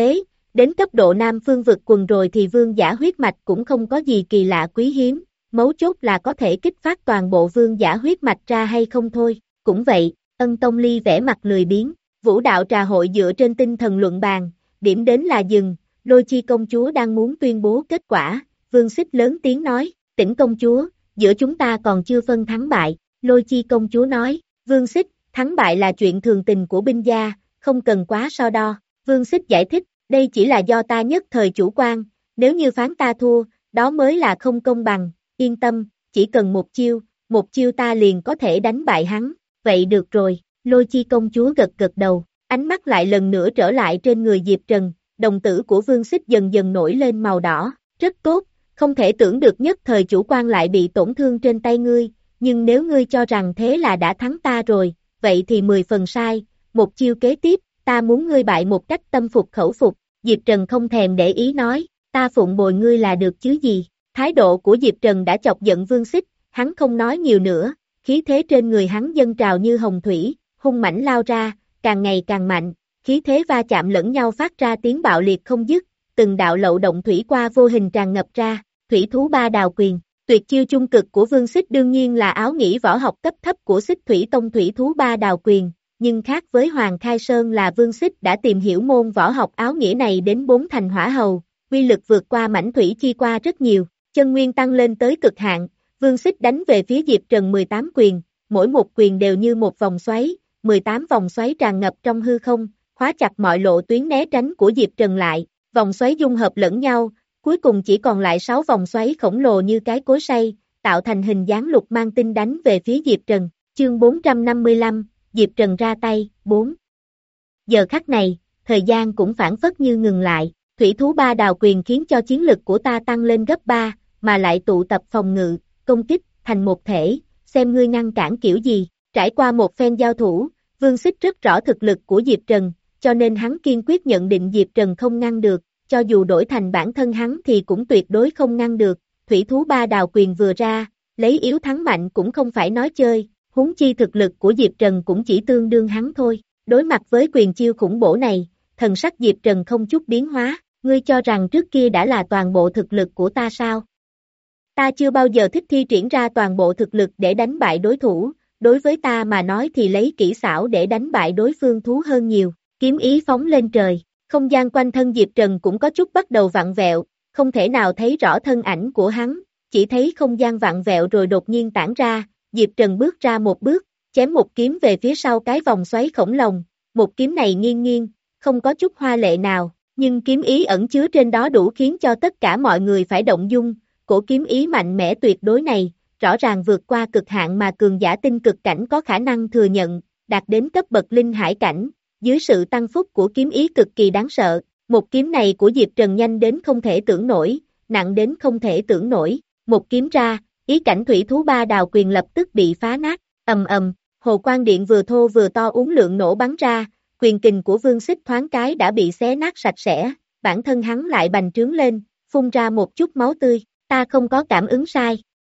đến cấp độ Nam Phương vực quần rồi thì vương giả huyết mạch cũng không có gì kỳ lạ quý hiếm, mấu chốt là có thể kích phát toàn bộ vương giả huyết mạch ra hay không thôi. Cũng vậy, Ân Tông Ly vẽ mặt lười biếng, vũ đạo trà hội dựa trên tinh thần luận bàn, điểm đến là dừng, Lôi Chi công chúa đang muốn tuyên bố kết quả, Vương Xích lớn tiếng nói, Tĩnh công chúa, giữa chúng ta còn chưa phân thắng bại, Lôi Chi công chúa nói, Vương Xích, thắng bại là chuyện thường tình của binh gia, không cần quá so đo, Vương Xích giải thích, đây chỉ là do ta nhất thời chủ quan, nếu như phán ta thua, đó mới là không công bằng, yên tâm, chỉ cần một chiêu, một chiêu ta liền có thể đánh bại hắn, vậy được rồi, Lôi Chi công chúa gật gật đầu, ánh mắt lại lần nữa trở lại trên người Diệp Trần, đồng tử của Vương Xích dần dần nổi lên màu đỏ, rất tốt, không thể tưởng được nhất thời chủ quan lại bị tổn thương trên tay ngươi, nhưng nếu ngươi cho rằng thế là đã thắng ta rồi, vậy thì mười phần sai, một chiêu kế tiếp, ta muốn ngươi bại một cách tâm phục khẩu phục, Diệp Trần không thèm để ý nói, ta phụng bồi ngươi là được chứ gì, thái độ của Diệp Trần đã chọc giận Vương Xích, hắn không nói nhiều nữa, khí thế trên người hắn dâng trào như hồng thủy, hung mãnh lao ra, càng ngày càng mạnh, khí thế va chạm lẫn nhau phát ra tiếng bạo liệt không dứt, từng đạo lậu động thủy qua vô hình tràn ngập ra, thủy thú ba đào quyền, tuyệt chiêu trung cực của Vương Xích đương nhiên là áo nghĩ võ học cấp thấp của Xích Thủy Tông thủy thú ba đào quyền, nhưng khác với Hoàng Khai Sơn là Vương Xích đã tìm hiểu môn võ học áo nghĩa này đến bốn thành hỏa hầu, uy lực vượt qua mãnh thủy chi qua rất nhiều, chân nguyên tăng lên tới cực hạn, Vương Xích đánh về phía Diệp Trần mười tám quyền, mỗi một quyền đều như một vòng xoáy, mười tám vòng xoáy tràn ngập trong hư không, khóa chặt mọi lộ tuyến né tránh của Diệp Trần lại, vòng xoáy dung hợp lẫn nhau, cuối cùng chỉ còn lại sáu vòng xoáy khổng lồ như cái cối xay, tạo thành hình dáng lục mang tinh đánh về phía Diệp Trần, chương bốn trăm năm mươi lăm, Diệp Trần ra tay, bốn. Giờ khắc này, thời gian cũng phản phất như ngừng lại, thủy thú ba đào quyền khiến cho chiến lực của ta tăng lên gấp ba, mà lại tụ tập phòng ngự, công kích, thành một thể, xem ngươi ngăn cản kiểu gì, trải qua một phen giao thủ, Vương Xích rất rõ thực lực của Diệp Trần, cho nên hắn kiên quyết nhận định Diệp Trần không ngăn được, cho dù đổi thành bản thân hắn thì cũng tuyệt đối không ngăn được, thủy thú ba đào quyền vừa ra, lấy yếu thắng mạnh cũng không phải nói chơi, huống chi thực lực của Diệp Trần cũng chỉ tương đương hắn thôi, đối mặt với quyền chiêu khủng bổ này, thần sắc Diệp Trần không chút biến hóa, ngươi cho rằng trước kia đã là toàn bộ thực lực của ta sao? Ta chưa bao giờ thích thi triển ra toàn bộ thực lực để đánh bại đối thủ, đối với ta mà nói thì lấy kỹ xảo để đánh bại đối phương thú hơn nhiều, kiếm ý phóng lên trời, không gian quanh thân Diệp Trần cũng có chút bắt đầu vặn vẹo, không thể nào thấy rõ thân ảnh của hắn, chỉ thấy không gian vặn vẹo rồi đột nhiên tản ra, Diệp Trần bước ra một bước, chém một kiếm về phía sau cái vòng xoáy khổng lồ, một kiếm này nghiêng nghiêng, không có chút hoa lệ nào, nhưng kiếm ý ẩn chứa trên đó đủ khiến cho tất cả mọi người phải động dung, cổ kiếm ý mạnh mẽ tuyệt đối này, rõ ràng vượt qua cực hạn mà cường giả tinh cực cảnh có khả năng thừa nhận, đạt đến cấp bậc linh hải cảnh, dưới sự tăng phúc của kiếm ý cực kỳ đáng sợ, một kiếm này của Diệp Trần nhanh đến không thể tưởng nổi, nặng đến không thể tưởng nổi, một kiếm ra, ý cảnh thủy thú ba đào quyền lập tức bị phá nát, ầm ầm, hồ quang điện vừa thô vừa to uốn lượn nổ bắn ra, quyền kình của Vương Xích thoáng cái đã bị xé nát sạch sẽ, bản thân hắn lại bành trướng lên, phun ra một chút máu tươi, ta không có cảm ứng sai.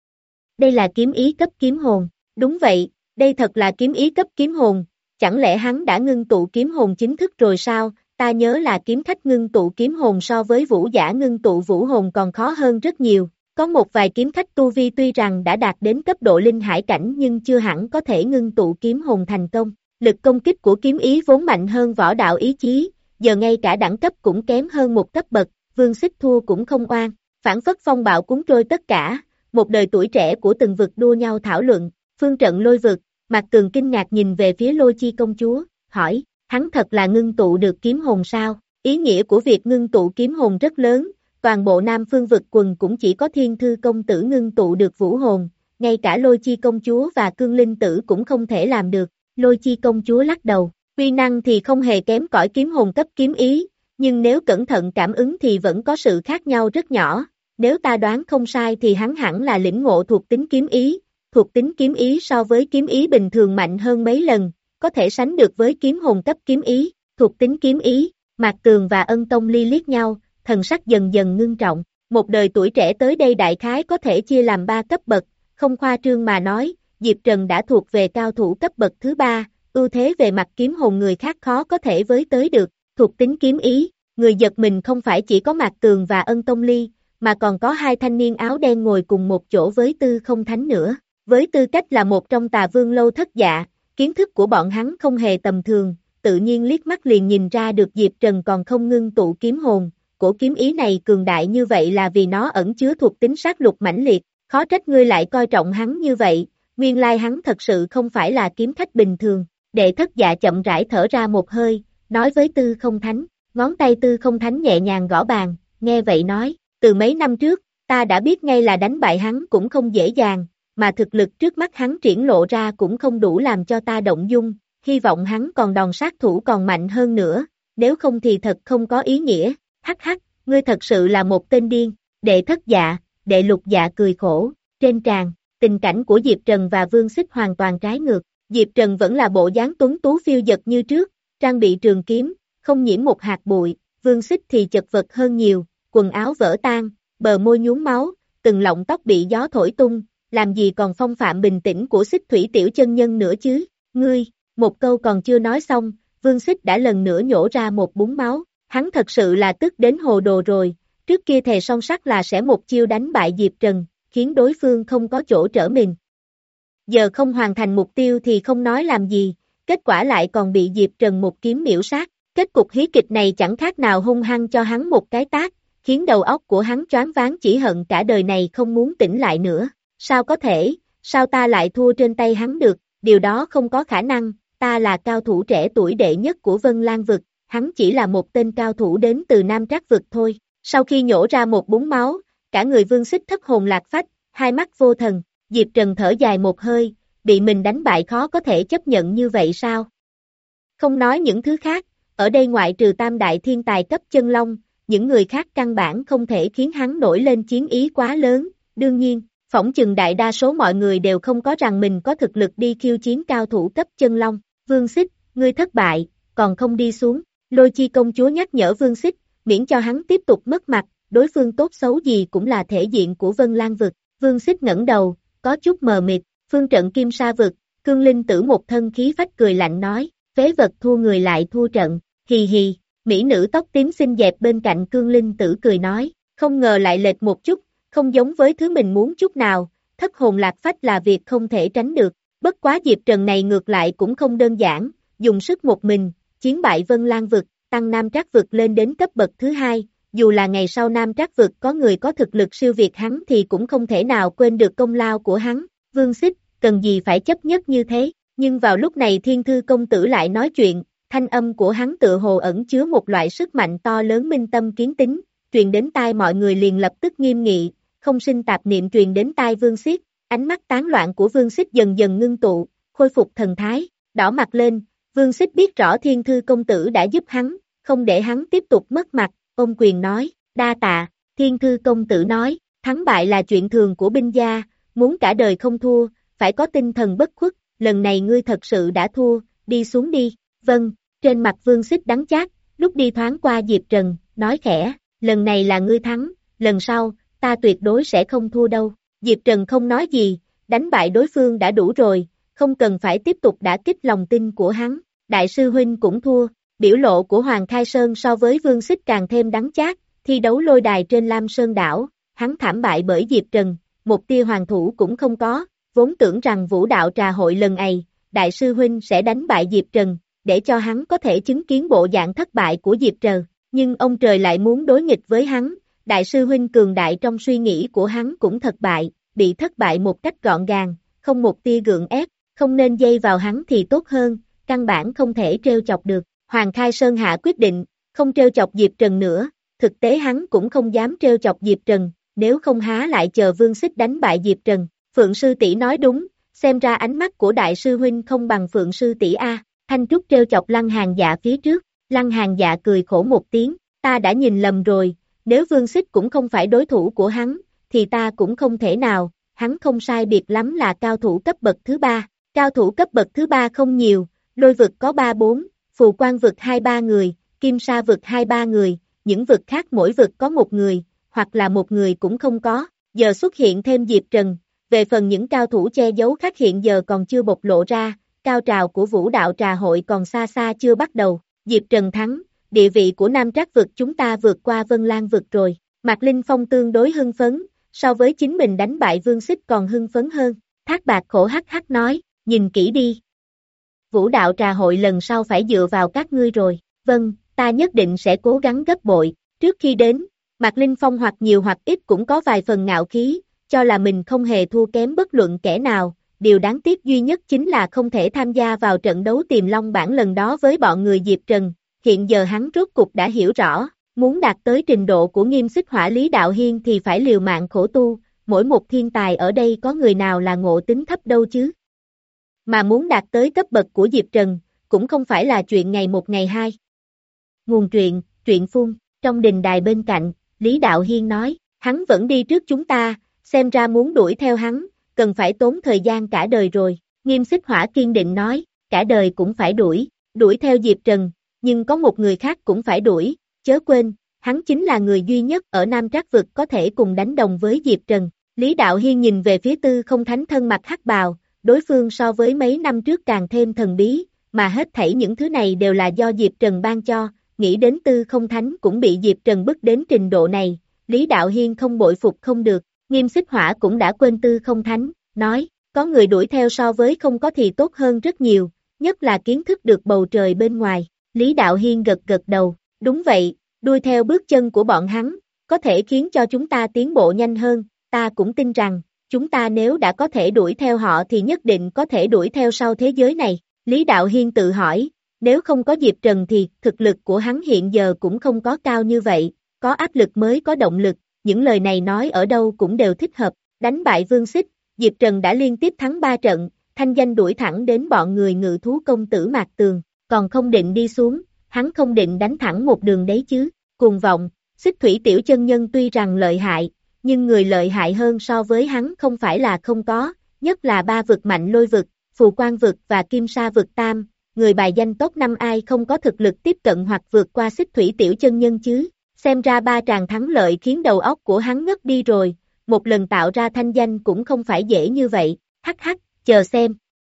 Đây là kiếm ý cấp kiếm hồn, đúng vậy, đây thật là kiếm ý cấp kiếm hồn, chẳng lẽ hắn đã ngưng tụ kiếm hồn chính thức rồi sao, ta nhớ là kiếm khách ngưng tụ kiếm hồn so với vũ giả ngưng tụ vũ hồn còn khó hơn rất nhiều, có một vài kiếm khách tu vi tuy rằng đã đạt đến cấp độ linh hải cảnh nhưng chưa hẳn có thể ngưng tụ kiếm hồn thành công, lực công kích của kiếm ý vốn mạnh hơn võ đạo ý chí, giờ ngay cả đẳng cấp cũng kém hơn một cấp bậc, Vương Xích thua cũng không oan, phản phất phong bạo cuốn trôi tất cả, một đời tuổi trẻ của từng vực đua nhau thảo luận, phương trận lôi vực, Mạc Tường kinh ngạc nhìn về phía Lôi Chi công chúa, hỏi, hắn thật là ngưng tụ được kiếm hồn sao? Ý nghĩa của việc ngưng tụ kiếm hồn rất lớn, toàn bộ Nam Phương vực quần cũng chỉ có Thiên Thư công tử ngưng tụ được vũ hồn, ngay cả Lôi Chi công chúa và Cương Linh tử cũng không thể làm được. Lôi Chi công chúa lắc đầu, uy năng thì không hề kém cỏi kiếm hồn cấp kiếm ý, nhưng nếu cẩn thận cảm ứng thì vẫn có sự khác nhau rất nhỏ, nếu ta đoán không sai thì hắn hẳn là lĩnh ngộ thuộc tính kiếm ý, thuộc tính kiếm ý so với kiếm ý bình thường mạnh hơn mấy lần, có thể sánh được với kiếm hồn cấp kiếm ý, thuộc tính kiếm ý, Mạc Tường và Ân Tông Ly liếc nhau, thần sắc dần dần ngưng trọng, một đời tuổi trẻ tới đây đại khái có thể chia làm ba cấp bậc, không khoa trương mà nói, Diệp Trần đã thuộc về cao thủ cấp bậc thứ ba, ưu thế về mặt kiếm hồn người khác khó có thể với tới được, thuộc tính kiếm ý, người giật mình không phải chỉ có Mạc Tường và Ân Tông Ly, mà còn có hai thanh niên áo đen ngồi cùng một chỗ với Tư Không Thánh nữa. Với tư cách là một trong Tà Vương lâu thất dạ, kiến thức của bọn hắn không hề tầm thường, tự nhiên liếc mắt liền nhìn ra được Diệp Trần còn không ngưng tụ kiếm hồn. Cổ kiếm ý này cường đại như vậy là vì nó ẩn chứa thuộc tính sát lục mãnh liệt, khó trách ngươi lại coi trọng hắn như vậy, nguyên lai hắn thật sự không phải là kiếm khách bình thường. Đệ thất dạ chậm rãi thở ra một hơi, nói với Tư Không Thánh, ngón tay Tư Không Thánh nhẹ nhàng gõ bàn, nghe vậy nói, từ mấy năm trước, ta đã biết ngay là đánh bại hắn cũng không dễ dàng, mà thực lực trước mắt hắn triển lộ ra cũng không đủ làm cho ta động dung, hy vọng hắn còn đòn sát thủ còn mạnh hơn nữa, nếu không thì thật không có ý nghĩa. Hắc hắc, ngươi thật sự là một tên điên. Đệ thất dạ, đệ lục dạ cười khổ, trên tràn, tình cảnh của Diệp Trần và Vương Xích hoàn toàn trái ngược. Diệp Trần vẫn là bộ dáng tuấn tú phiêu dật như trước, trang bị trường kiếm, không nhiễm một hạt bụi, Vương Xích thì chật vật hơn nhiều, quần áo vỡ tan, bờ môi nhuốm máu, từng lọng tóc bị gió thổi tung, làm gì còn phong phạm bình tĩnh của Xích Thủy tiểu chân nhân nữa chứ. Ngươi, một câu còn chưa nói xong, Vương Xích đã lần nữa nhổ ra một búng máu. Hắn thật sự là tức đến hồ đồ rồi, trước kia thề son sắt là sẽ một chiêu đánh bại Diệp Trần, khiến đối phương không có chỗ trở mình. Giờ không hoàn thành mục tiêu thì không nói làm gì, kết quả lại còn bị Diệp Trần một kiếm miểu sát. Kết cục hí kịch này chẳng khác nào hung hăng cho hắn một cái tát, khiến đầu óc của hắn choáng váng chỉ hận cả đời này không muốn tỉnh lại nữa. Sao có thể, sao ta lại thua trên tay hắn được, điều đó không có khả năng, ta là cao thủ trẻ tuổi đệ nhất của Vân Lan Vực. Hắn chỉ là một tên cao thủ đến từ Nam Trác Vực thôi. Sau khi nhổ ra một búng máu, cả người Vương Xích thất hồn lạc phách, hai mắt vô thần, Diệp Trần thở dài một hơi, bị mình đánh bại khó có thể chấp nhận như vậy sao? Không nói những thứ khác, ở đây ngoại trừ tam đại thiên tài cấp chân long, những người khác căn bản không thể khiến hắn nổi lên chiến ý quá lớn. Đương nhiên, phỏng chừng đại đa số mọi người đều không có rằng mình có thực lực đi khiêu chiến cao thủ cấp chân long. Vương Xích, ngươi thất bại, còn không đi xuống. Lôi Chi công chúa nhắc nhở Vương Xích, miễn cho hắn tiếp tục mất mặt, đối phương tốt xấu gì cũng là thể diện của Vân Lan Vực. Vương Xích ngẩng đầu, có chút mờ mịt, phương trận Kim Sa Vực, Cương Linh Tử một thân khí phách cười lạnh nói, phế vật thua người lại thua trận, hì hì, mỹ nữ tóc tím xinh đẹp bên cạnh Cương Linh Tử cười nói, không ngờ lại lệch một chút, không giống với thứ mình muốn chút nào, thất hồn lạc phách là việc không thể tránh được, bất quá Diệp Trần này ngược lại cũng không đơn giản, dùng sức một mình, chiến bại Vân Lan Vực, tăng Nam Trác Vực lên đến cấp bậc thứ hai, dù là ngày sau Nam Trác Vực có người có thực lực siêu việt hắn thì cũng không thể nào quên được công lao của hắn. Vương Xích, cần gì phải chấp nhất như thế, nhưng vào lúc này Thiên Thư công tử lại nói chuyện, thanh âm của hắn tựa hồ ẩn chứa một loại sức mạnh to lớn minh tâm kiến tính, truyền đến tai mọi người liền lập tức nghiêm nghị, không sinh tạp niệm truyền đến tai Vương Xích, ánh mắt tán loạn của Vương Xích dần dần ngưng tụ, khôi phục thần thái, đỏ mặt lên. Vương Xích biết rõ Thiên Thư công tử đã giúp hắn, không để hắn tiếp tục mất mặt, ôm quyền nói, đa tạ. Thiên Thư công tử nói, thắng bại là chuyện thường của binh gia, muốn cả đời không thua, phải có tinh thần bất khuất, lần này ngươi thật sự đã thua, đi xuống đi. Vâng, trên mặt Vương Xích đắng chát, lúc đi thoáng qua Diệp Trần, nói khẽ, lần này là ngươi thắng, lần sau, ta tuyệt đối sẽ không thua đâu. Diệp Trần không nói gì, đánh bại đối phương đã đủ rồi, không cần phải tiếp tục đả kích lòng tin của hắn. Đại sư huynh cũng thua, biểu lộ của Hoàng Khai Sơn so với Vương Xích càng thêm đắng chát, thi đấu lôi đài trên Lam Sơn đảo, hắn thảm bại bởi Diệp Trần, một tia hoàng thủ cũng không có, vốn tưởng rằng vũ đạo trà hội lần này, đại sư huynh sẽ đánh bại Diệp Trần, để cho hắn có thể chứng kiến bộ dạng thất bại của Diệp Trần, nhưng ông trời lại muốn đối nghịch với hắn, đại sư huynh cường đại trong suy nghĩ của hắn cũng thất bại, bị thất bại một cách gọn gàng, không một tia gượng ép, không nên dây vào hắn thì tốt hơn, căn bản không thể trêu chọc được. Hoàng Khai Sơn hạ quyết định, không trêu chọc Diệp Trần nữa, thực tế hắn cũng không dám trêu chọc Diệp Trần, nếu không há lại chờ Vương Xích đánh bại Diệp Trần. Phượng sư tỷ nói đúng, xem ra ánh mắt của đại sư huynh không bằng Phượng sư tỷ a. Thanh Trúc trêu chọc Lăng Hàng Dạ phía trước, Lăng Hàng Dạ cười khổ một tiếng, ta đã nhìn lầm rồi, nếu Vương Xích cũng không phải đối thủ của hắn, thì ta cũng không thể nào, hắn không sai biệt lắm là cao thủ cấp bậc thứ ba, cao thủ cấp bậc thứ ba không nhiều, Lôi vực có ba bốn, Phù Quan vực hai ba người, Kim Sa vực hai ba người, những vực khác mỗi vực có một người, hoặc là một người cũng không có, giờ xuất hiện thêm Diệp Trần, về phần những cao thủ che giấu khác hiện giờ còn chưa bộc lộ ra, cao trào của vũ đạo trà hội còn xa xa chưa bắt đầu, Diệp Trần thắng, địa vị của Nam Trác vực chúng ta vượt qua Vân Lan vực rồi. Mạc Linh Phong tương đối hưng phấn, so với chính mình đánh bại Vương Xích còn hưng phấn hơn. Thác Bạc khổ hắc hắc nói, nhìn kỹ đi. Vũ đạo trà hội lần sau phải dựa vào các ngươi rồi. Vâng, ta nhất định sẽ cố gắng gấp bội. Trước khi đến, Mạc Linh Phong hoặc nhiều hoặc ít cũng có vài phần ngạo khí, cho là mình không hề thua kém bất luận kẻ nào. Điều đáng tiếc duy nhất chính là không thể tham gia vào trận đấu tìm long bản lần đó với bọn người Diệp Trần. Hiện giờ hắn rốt cục đã hiểu rõ, muốn đạt tới trình độ của Nghiêm Xích Hỏa Lý Đạo Hiên thì phải liều mạng khổ tu, mỗi một thiên tài ở đây có người nào là ngộ tính thấp đâu chứ. Mà muốn đạt tới cấp bậc của Diệp Trần, cũng không phải là chuyện ngày một ngày hai. Nguồn truyện, truyện phun, trong đình đài bên cạnh, Lý Đạo Hiên nói, hắn vẫn đi trước chúng ta, xem ra muốn đuổi theo hắn, cần phải tốn thời gian cả đời rồi. Nghiêm Xích Hỏa kiên định nói, cả đời cũng phải đuổi, đuổi theo Diệp Trần, nhưng có một người khác cũng phải đuổi, chớ quên, hắn chính là người duy nhất ở Nam Trác vực có thể cùng đánh đồng với Diệp Trần. Lý Đạo Hiên nhìn về phía Tư Không Thánh thân mặc hắc bào, đối phương so với mấy năm trước càng thêm thần bí, mà hết thảy những thứ này đều là do Diệp Trần ban cho, nghĩ đến Tư Không Thánh cũng bị Diệp Trần bức đến trình độ này, Lý Đạo Hiên không bội phục không được. Nghiêm Xích Hỏa cũng đã quên Tư Không Thánh, nói, có người đuổi theo so với không có thì tốt hơn rất nhiều, nhất là kiến thức được bầu trời bên ngoài. Lý Đạo Hiên gật gật đầu, đúng vậy, đuôi theo bước chân của bọn hắn, có thể khiến cho chúng ta tiến bộ nhanh hơn, ta cũng tin rằng, chúng ta nếu đã có thể đuổi theo họ thì nhất định có thể đuổi theo sau thế giới này. Lý Đạo Hiên tự hỏi, nếu không có Diệp Trần thì thực lực của hắn hiện giờ cũng không có cao như vậy, có áp lực mới có động lực, những lời này nói ở đâu cũng đều thích hợp. Đánh bại Vương Xích, Diệp Trần đã liên tiếp thắng ba trận, thanh danh đuổi thẳng đến bọn người Ngự Thú công tử Mạc Tường, còn không định đi xuống, hắn không định đánh thẳng một đường đấy chứ. Cuồng vọng, Xích Thủy Tiểu Chân Nhân tuy rằng lợi hại, nhưng người lợi hại hơn so với hắn không phải là không có, nhất là ba vực mạnh Lôi vực, Phù Quang vực và Kim Sa vực tam, người bài danh top năm ai không có thực lực tiếp cận hoặc vượt qua Xích Thủy Tiểu Chân Nhân chứ. Xem ra ba tràng thắng lợi khiến đầu óc của hắn ngất đi rồi, một lần tạo ra thanh danh cũng không phải dễ như vậy, hắc hắc, chờ xem.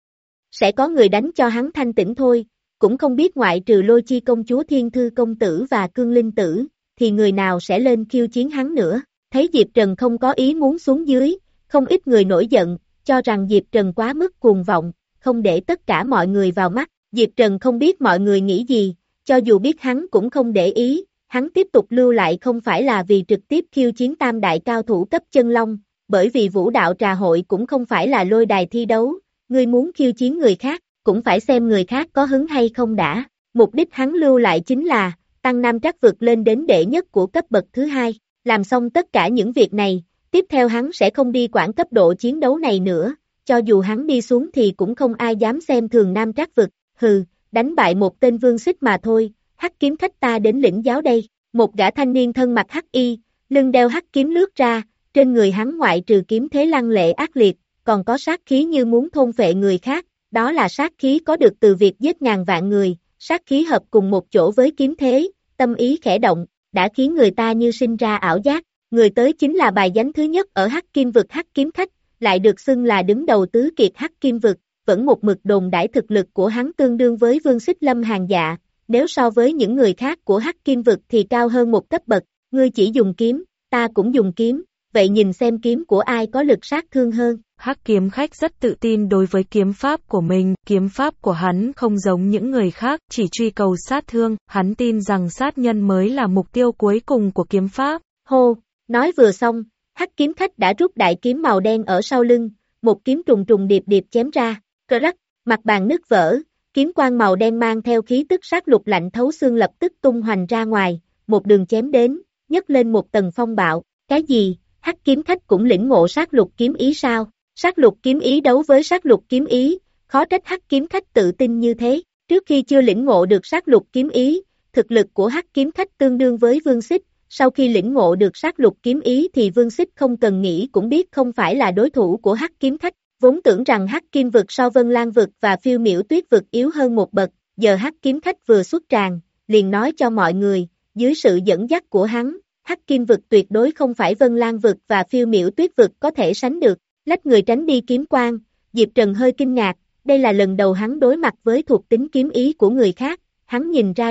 Sẽ có người đánh cho hắn thanh tỉnh thôi, cũng không biết ngoại trừ Lôi Chi công chúa Thiên Thư công tử và Cương Linh tử, thì người nào sẽ lên khiêu chiến hắn nữa. Thấy Diệp Trần không có ý muốn xuống dưới, không ít người nổi giận, cho rằng Diệp Trần quá mức cuồng vọng, không để tất cả mọi người vào mắt. Diệp Trần không biết mọi người nghĩ gì, cho dù biết hắn cũng không để ý. Hắn tiếp tục lưu lại không phải là vì trực tiếp khiêu chiến tam đại cao thủ cấp chân long, bởi vì vũ đạo trà hội cũng không phải là lôi đài thi đấu, ngươi muốn khiêu chiến người khác, cũng phải xem người khác có hứng hay không đã. Mục đích hắn lưu lại chính là, tăng Nam Trác vực lên đến đệ nhất của cấp bậc thứ hai, làm xong tất cả những việc này, tiếp theo hắn sẽ không đi quản cấp độ chiến đấu này nữa, cho dù hắn đi xuống thì cũng không ai dám xem thường Nam Trác vực, hừ, đánh bại một tên Vương Xích mà thôi. Hắc kiếm khách ta đến lĩnh giáo đây. Một gã thanh niên thân mặc hắc y, lưng đeo hắc kiếm lướt ra, trên người hắn ngoại trừ kiếm thế lăng lệ ác liệt, còn có sát khí như muốn thôn phệ người khác, đó là sát khí có được từ việc giết ngàn vạn người, sát khí hợp cùng một chỗ với kiếm thế, tâm ý khẽ động, đã khiến người ta như sinh ra ảo giác. Người tới chính là bài danh thứ nhất ở Hắc Kim vực Hắc kiếm khách, lại được xưng là đứng đầu tứ kiệt Hắc Kim vực, vẫn một mực đồn đãi thực lực của hắn tương đương với Vương Xích Lâm Hàng Dạ. Nếu so với những người khác của Hắc Kim vực thì cao hơn một cấp bậc, ngươi chỉ dùng kiếm, ta cũng dùng kiếm, vậy nhìn xem kiếm của ai có lực sát thương hơn. Hắc kiếm khách rất tự tin đối với kiếm pháp của mình, kiếm pháp của hắn không giống những người khác, chỉ truy cầu sát thương, hắn tin rằng sát nhân mới là mục tiêu cuối cùng của kiếm pháp. Hô, nói vừa xong, Hắc kiếm khách đã rút đại kiếm màu đen ở sau lưng, một kiếm trùng trùng điệp điệp chém ra, cờ rắc, mặt bàn nứt vỡ. Kiếm quang màu đen mang theo khí tức sát lục lạnh thấu xương lập tức tung hoành ra ngoài, một đường chém đến, nhấc lên một tầng phong bạo. Cái gì? Hắc kiếm khách cũng lĩnh ngộ sát lục kiếm ý sao? Sát lục kiếm ý đấu với sát lục kiếm ý, khó trách Hắc kiếm khách tự tin như thế. Trước khi chưa lĩnh ngộ được sát lục kiếm ý, thực lực của Hắc kiếm khách tương đương với Vương Xích, sau khi lĩnh ngộ được sát lục kiếm ý thì Vương Xích không cần nghĩ cũng biết không phải là đối thủ của Hắc kiếm khách. Vốn tưởng rằng Hắc Kim vực so Vân Lan vực và Phiêu Miểu Tuyết vực yếu hơn một bậc, giờ Hắc kiếm khách vừa xuất tràng, liền nói cho mọi người, dưới sự dẫn dắt của hắn, Hắc Kim vực tuyệt đối không phải Vân Lan vực và Phiêu Miểu Tuyết vực có thể sánh được. Lách người tránh đi kiếm quang, Diệp Trần hơi kinh ngạc, đây là lần đầu hắn đối mặt với thuộc tính kiếm ý của người khác, hắn nhìn ra được,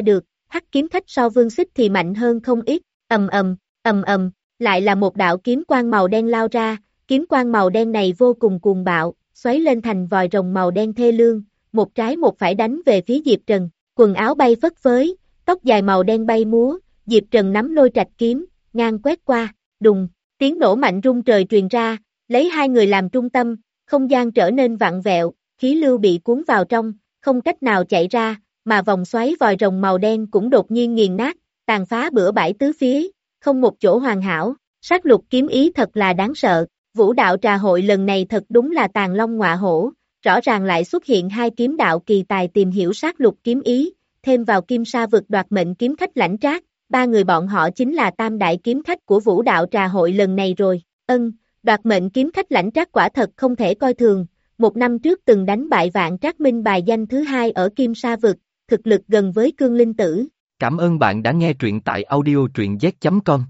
Hắc kiếm khách so Vương Xích thì mạnh hơn không ít, ầm ầm, ầm ầm, lại là một đạo kiếm quang màu đen lao ra, kiếm quang màu đen này vô cùng cuồng bạo, xoáy lên thành vòi rồng màu đen thê lương, một trái một phải đánh về phía Diệp Trần, quần áo bay phất phới, tóc dài màu đen bay múa, Diệp Trần nắm lôi trạch kiếm, ngang quét qua, đùng, tiếng nổ mạnh rung trời truyền ra, lấy hai người làm trung tâm, không gian trở nên vặn vẹo, khí lưu bị cuốn vào trong, không cách nào chạy ra, mà vòng xoáy vòi rồng màu đen cũng đột nhiên nghiền nát, tàn phá bừa bãi tứ phía, không một chỗ hoàn hảo, sát lục kiếm ý thật là đáng sợ, vũ đạo trà hội lần này thật đúng là tàn long ngọa hổ, rõ ràng lại xuất hiện hai kiếm đạo kỳ tài tìm hiểu sát lục kiếm ý, thêm vào kim sa vực đoạt mệnh kiếm khách Lãnh Trác, ba người bọn họ chính là tam đại kiếm khách của vũ đạo trà hội lần này rồi, ân, đoạt mệnh kiếm khách Lãnh Trác quả thật không thể coi thường, một năm trước từng đánh bại Vạn Trác Minh bài danh thứ hai ở kim sa vực, thực lực gần với Cương Linh Tử. Cảm ơn bạn đã nghe truyện tại audio truyện z chấm com.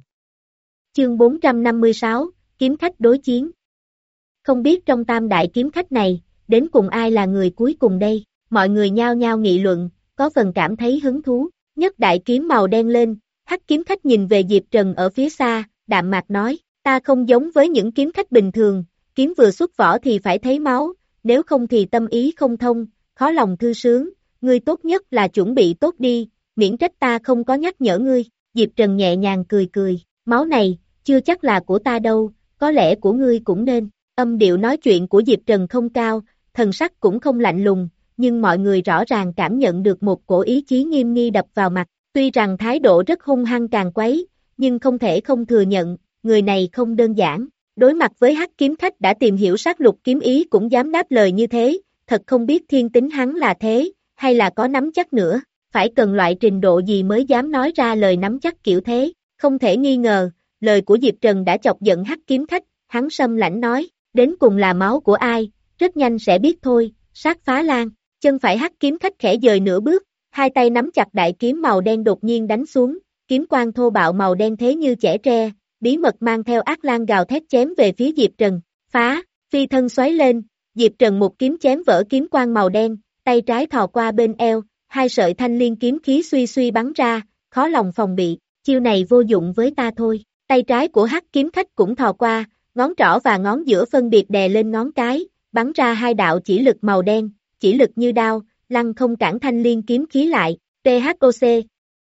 Chương bốn trăm năm mươi sáu, kiếm khách đối chiến. Không biết trong tam đại kiếm khách này, đến cùng ai là người cuối cùng đây, mọi người nhao nhao nghị luận, có phần cảm thấy hứng thú, nhất đại kiếm màu đen lên, Hắc kiếm khách nhìn về Diệp Trần ở phía xa, đạm mạc nói, ta không giống với những kiếm khách bình thường, kiếm vừa xuất vỏ thì phải thấy máu, nếu không thì tâm ý không thông, khó lòng thư sướng, ngươi tốt nhất là chuẩn bị tốt đi, miễn trách ta không có nhắc nhở ngươi, Diệp Trần nhẹ nhàng cười cười, máu này, chưa chắc là của ta đâu, có lẽ của ngươi cũng nên, âm điệu nói chuyện của Diệp Trần không cao, thần sắc cũng không lạnh lùng, nhưng mọi người rõ ràng cảm nhận được một cổ ý chí nghiêm nghi đập vào mặt, tuy rằng thái độ rất hung hăng càng quấy, nhưng không thể không thừa nhận, người này không đơn giản, đối mặt với Hắc kiếm khách đã tìm hiểu sát lục kiếm ý cũng dám đáp lời như thế, thật không biết thiên tính hắn là thế, hay là có nắm chắc nữa, phải cần loại trình độ gì mới dám nói ra lời nắm chắc kiểu thế, không thể nghi ngờ, lời của Diệp Trần đã chọc giận Hắc kiếm khách, hắn sâm lãnh nói, đến cùng là máu của ai, rất nhanh sẽ biết thôi, sát phá lan, chân phải Hắc kiếm khách khẽ dời nửa bước, hai tay nắm chặt đại kiếm màu đen đột nhiên đánh xuống, kiếm quang thô bạo màu đen thế như chẻ tre, bí mật mang theo ác lan gào thét chém về phía Diệp Trần, phá, phi thân xoáy lên, Diệp Trần một kiếm chém vỡ kiếm quang màu đen, tay trái thò qua bên eo, hai sợi thanh liên kiếm khí suy suy bắn ra, khó lòng phòng bị, chiêu này vô dụng với ta thôi, tay trái của Hắc kiếm khách cũng thò qua, ngón trỏ và ngón giữa phân biệt đè lên ngón cái, bắn ra hai đạo chỉ lực màu đen, chỉ lực như đao, lăng không cản thanh liên kiếm khí lại, tê hát ô xê.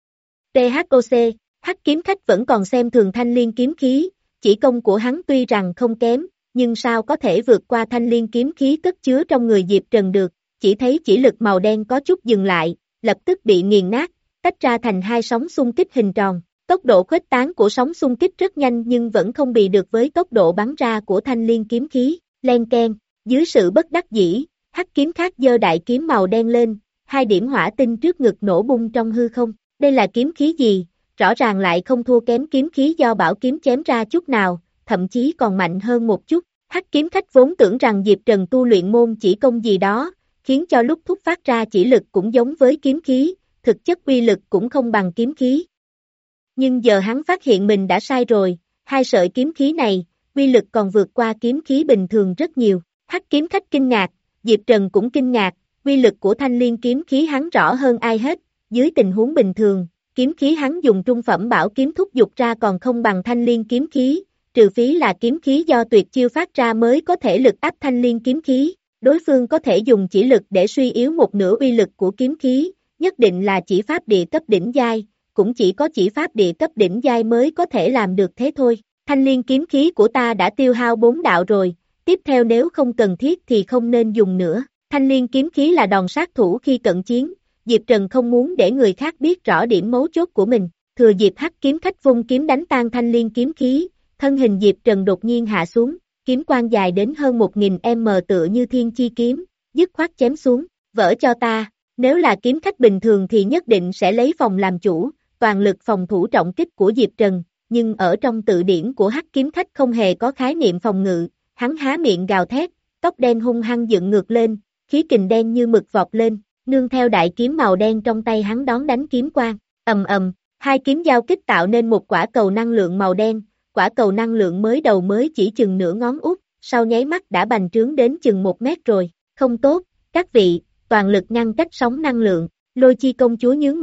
tê hát ô xê, Hắc kiếm khách vẫn còn xem thường thanh liên kiếm khí, chỉ công của hắn tuy rằng không kém, nhưng sao có thể vượt qua thanh liên kiếm khí cất chứa trong người Diệp Trần được, chỉ thấy chỉ lực màu đen có chút dừng lại, lập tức bị nghiền nát, tách ra thành hai sóng xung kích hình tròn, tốc độ khuếch tán của sóng xung kích rất nhanh nhưng vẫn không bị được với tốc độ bắn ra của thanh liên kiếm khí, len keng, dưới sự bất đắc dĩ, Hắc kiếm khách giơ đại kiếm màu đen lên, hai điểm hỏa tinh trước ngực nổ bung trong hư không, đây là kiếm khí gì? Rõ ràng lại không thua kém kiếm khí do bảo kiếm chém ra chút nào, thậm chí còn mạnh hơn một chút. Hắc kiếm khách vốn tưởng rằng Diệp Trần tu luyện môn chỉ công gì đó, khiến cho lúc thúc phát ra chỉ lực cũng giống với kiếm khí, thực chất uy lực cũng không bằng kiếm khí. Nhưng giờ hắn phát hiện mình đã sai rồi, hai sợi kiếm khí này, uy lực còn vượt qua kiếm khí bình thường rất nhiều. Hắc kiếm khách kinh ngạc, Diệp Trần cũng kinh ngạc, uy lực của thanh liên kiếm khí hắn rõ hơn ai hết, dưới tình huống bình thường. Kiếm khí hắn dùng trung phẩm bảo kiếm thúc dục ra còn không bằng thanh liên kiếm khí, trừ phí là kiếm khí do tuyệt chiêu phát ra mới có thể lực áp thanh liên kiếm khí, đối phương có thể dùng chỉ lực để suy yếu một nửa uy lực của kiếm khí, nhất định là chỉ pháp địa cấp đỉnh giai, cũng chỉ có chỉ pháp địa cấp đỉnh giai mới có thể làm được thế thôi. Thanh liên kiếm khí của ta đã tiêu hao bốn đạo rồi, tiếp theo nếu không cần thiết thì không nên dùng nữa. Thanh liên kiếm khí là đòn sát thủ khi cận chiến. Diệp Trần không muốn để người khác biết rõ điểm mấu chốt của mình, thừa dịp Hắc kiếm khách vung kiếm đánh tan thanh liên kiếm khí, thân hình Diệp Trần đột nhiên hạ xuống, kiếm quang dài đến hơn một nghìn mét tựa như thiên chi kiếm, dứt khoát chém xuống, vỡ cho ta, nếu là kiếm khách bình thường thì nhất định sẽ lấy phòng làm chủ, toàn lực phòng thủ trọng kích của Diệp Trần, nhưng ở trong tự điển của Hắc kiếm khách không hề có khái niệm phòng ngự, hắn há miệng gào thét, tóc đen hung hăng dựng ngược lên, khí kình đen như mực vọt lên. Nương theo đại kiếm màu đen trong tay hắn đón đánh kiếm quang, ầm ầm, hai kiếm giao kích tạo nên một quả cầu năng lượng màu đen, quả cầu năng lượng mới đầu mới chỉ chừng nửa ngón út, sau nháy mắt đã bành trướng đến chừng một mét rồi, không tốt, các vị, toàn lực ngăn cách sóng năng lượng, Lôi Chi công chúa nhướng mày,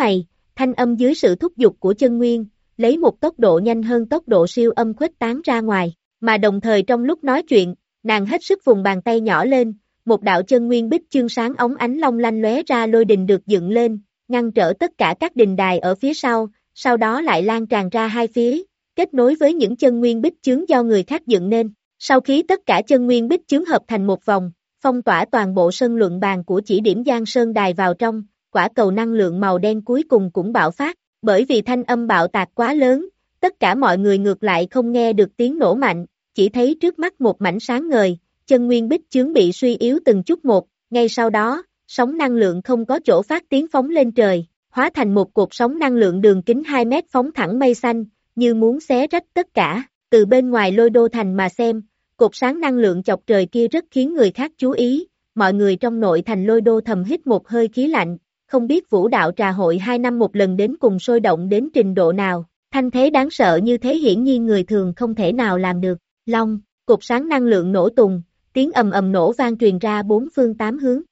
thanh âm dưới sự thúc giục của chân nguyên, lấy một tốc độ nhanh hơn tốc độ siêu âm khuếch tán ra ngoài, mà đồng thời trong lúc nói chuyện, nàng hết sức vùng bàn tay nhỏ lên, một đạo chân nguyên bích chương sáng óng ánh long lanh lóe ra lôi đình được dựng lên, ngăn trở tất cả các đình đài ở phía sau, sau đó lại lan tràn ra hai phía, kết nối với những chân nguyên bích chướng do người khác dựng nên. Sau khi tất cả chân nguyên bích chướng hợp thành một vòng, phong tỏa toàn bộ sân luận bàn của chỉ điểm Giang Sơn Đài vào trong, quả cầu năng lượng màu đen cuối cùng cũng bạo phát, bởi vì thanh âm bạo tạc quá lớn, tất cả mọi người ngược lại không nghe được tiếng nổ mạnh, chỉ thấy trước mắt một mảnh sáng ngời, chân nguyên bích chướng bị suy yếu từng chút một, ngay sau đó, sóng năng lượng không có chỗ phát tiến phóng lên trời, hóa thành một cột sóng năng lượng đường kính hai mét phóng thẳng mây xanh, như muốn xé rách tất cả, từ bên ngoài Lôi Đô thành mà xem, cột sáng năng lượng chọc trời kia rất khiến người khác chú ý, mọi người trong nội thành Lôi Đô thầm hít một hơi khí lạnh, không biết vũ đạo trà hội hai năm một lần đến cùng sôi động đến trình độ nào, thanh thế đáng sợ như thế hiển nhiên người thường không thể nào làm được, long, cột sáng năng lượng nổ tung, tiếng ầm ầm nổ vang truyền ra bốn phương tám hướng.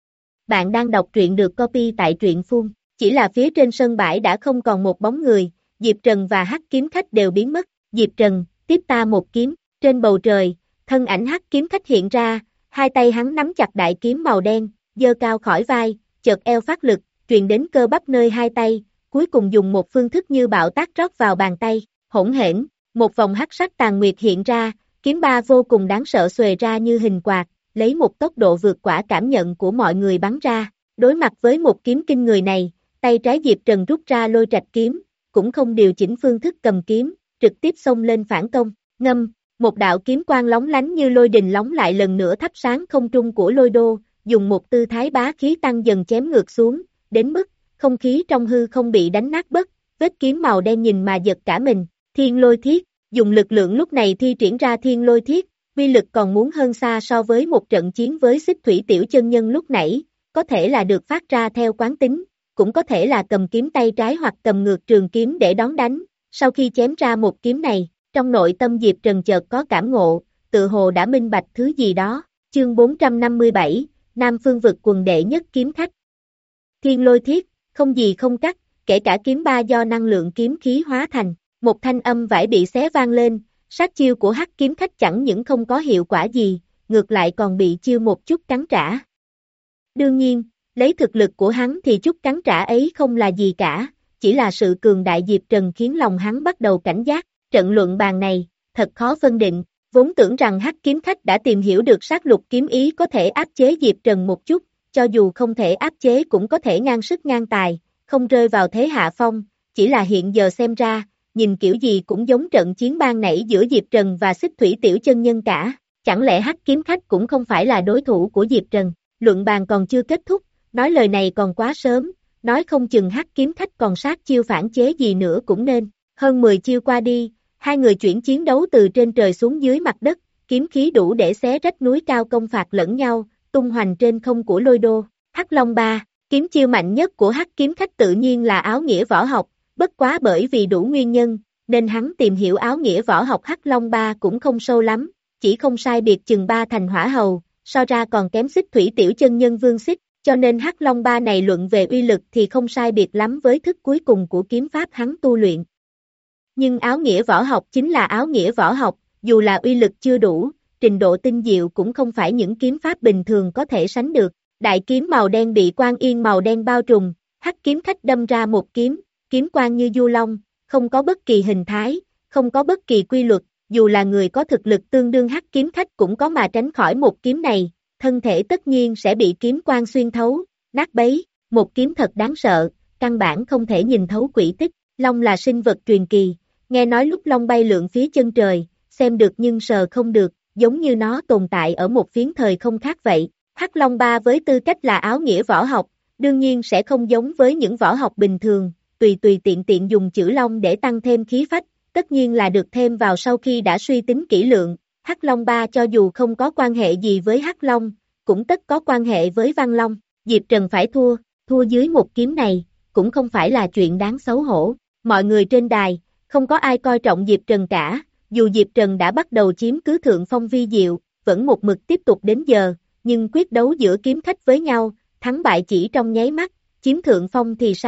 Bạn đang đọc truyện được copy tại truyện phun, chỉ là phía trên sân bãi đã không còn một bóng người, Diệp Trần và Hắc kiếm khách đều biến mất, Diệp Trần, tiếp ta một kiếm, trên bầu trời, thân ảnh Hắc kiếm khách hiện ra, hai tay hắn nắm chặt đại kiếm màu đen, giơ cao khỏi vai, chợt eo phát lực, truyền đến cơ bắp nơi hai tay, cuối cùng dùng một phương thức như bạo tác rót vào bàn tay, hỗn hển, một vòng hắc sắc tàn nguyệt hiện ra, kiếm ba vô cùng đáng sợ xuề ra như hình quạt, lấy một tốc độ vượt quả cảm nhận của mọi người bắn ra, đối mặt với một kiếm kinh người này, tay trái Diệp Trần rút ra lôi trạch kiếm, cũng không điều chỉnh phương thức cầm kiếm, trực tiếp xông lên phản công, ngâm, một đạo kiếm quang lóng lánh như lôi đình lóng lại lần nữa thắp sáng không trung của Lôi Đô, dùng một tư thái bá khí tăng dần chém ngược xuống, đến mức, không khí trong hư không bị đánh nát bớt, vết kiếm màu đen nhìn mà giật cả mình, thiên lôi thiết, dùng lực lượng lúc này thi triển ra thiên lôi thiết, uy lực còn muốn hơn xa so với một trận chiến với xích thủy tiểu chân nhân lúc nãy, có thể là được phát ra theo quán tính, cũng có thể là cầm kiếm tay trái hoặc cầm ngược trường kiếm để đón đánh, sau khi chém ra một kiếm này, trong nội tâm Diệp Trần chợt có cảm ngộ, tự hồ đã minh bạch thứ gì đó, chương bốn trăm năm mươi bảy, Nam Phương vực quần đệ nhất kiếm khách. Thiên lôi thiết, không gì không cắt, kể cả kiếm ba do năng lượng kiếm khí hóa thành, một thanh âm vải bị xé vang lên, sát chiêu của Hắc kiếm khách chẳng những không có hiệu quả gì, ngược lại còn bị chiêu một chút cắn trả. Đương nhiên, lấy thực lực của hắn thì chút cắn trả ấy không là gì cả, chỉ là sự cường đại Diệp Trần khiến lòng hắn bắt đầu cảnh giác, trận luận bàn này, thật khó phân định, vốn tưởng rằng Hắc kiếm khách đã tìm hiểu được sát lục kiếm ý có thể áp chế Diệp Trần một chút, cho dù không thể áp chế cũng có thể ngang sức ngang tài, không rơi vào thế hạ phong, chỉ là hiện giờ xem ra, nhìn kiểu gì cũng giống trận chiến ban nãy giữa Diệp Trần và xích thủy tiểu chân nhân cả, chẳng lẽ Hắc kiếm khách cũng không phải là đối thủ của Diệp Trần, luận bàn còn chưa kết thúc, nói lời này còn quá sớm, nói không chừng Hắc kiếm khách còn sát chiêu phản chế gì nữa cũng nên, hơn mười chiêu qua đi, hai người chuyển chiến đấu từ trên trời xuống dưới mặt đất, kiếm khí đủ để xé rách núi cao công phạt lẫn nhau, tung hoành trên không của Lôi Đô, Hắc Long ba, kiếm chiêu mạnh nhất của Hắc kiếm khách tự nhiên là áo nghĩa võ học, bất quá bởi vì đủ nguyên nhân, nên hắn tìm hiểu áo nghĩa võ học Hắc Long ba cũng không sâu lắm, chỉ không sai biệt chừng ba thành hỏa hầu, so ra còn kém xích thủy tiểu chân nhân Vương Xích, cho nên Hắc Long ba này luận về uy lực thì không sai biệt lắm với thức cuối cùng của kiếm pháp hắn tu luyện. Nhưng áo nghĩa võ học chính là áo nghĩa võ học, dù là uy lực chưa đủ, trình độ tinh diệu cũng không phải những kiếm pháp bình thường có thể sánh được. Đại kiếm màu đen bị quang yên màu đen bao trùm, Hắc kiếm khách đâm ra một kiếm, kiếm quang như du long, không có bất kỳ hình thái, không có bất kỳ quy luật, dù là người có thực lực tương đương Hắc kiếm khách cũng có mà tránh khỏi một kiếm này, thân thể tất nhiên sẽ bị kiếm quang xuyên thấu, nát bấy, một kiếm thật đáng sợ, căn bản không thể nhìn thấu quỷ tích, long là sinh vật truyền kỳ, nghe nói lúc long bay lượn phía chân trời, xem được nhưng sờ không được, giống như nó tồn tại ở một phiến thời không khác vậy. Hắc Long ba với tư cách là áo nghĩa võ học, đương nhiên sẽ không giống với những võ học bình thường, tùy tùy tiện tiện dùng chữ Long để tăng thêm khí phách, tất nhiên là được thêm vào sau khi đã suy tính kỹ lưỡng. Hắc Long ba cho dù không có quan hệ gì với Hắc Long, cũng tất có quan hệ với Văn Long. Diệp Trần phải thua, thua dưới một kiếm này, cũng không phải là chuyện đáng xấu hổ. Mọi người trên đài, không có ai coi trọng Diệp Trần cả, dù Diệp Trần đã bắt đầu chiếm cứ thượng phong vi diệu, vẫn một mực tiếp tục đến giờ. Nhưng quyết đấu giữa kiếm khách với nhau, thắng bại chỉ trong nháy mắt, chiếm thượng phong thì sao,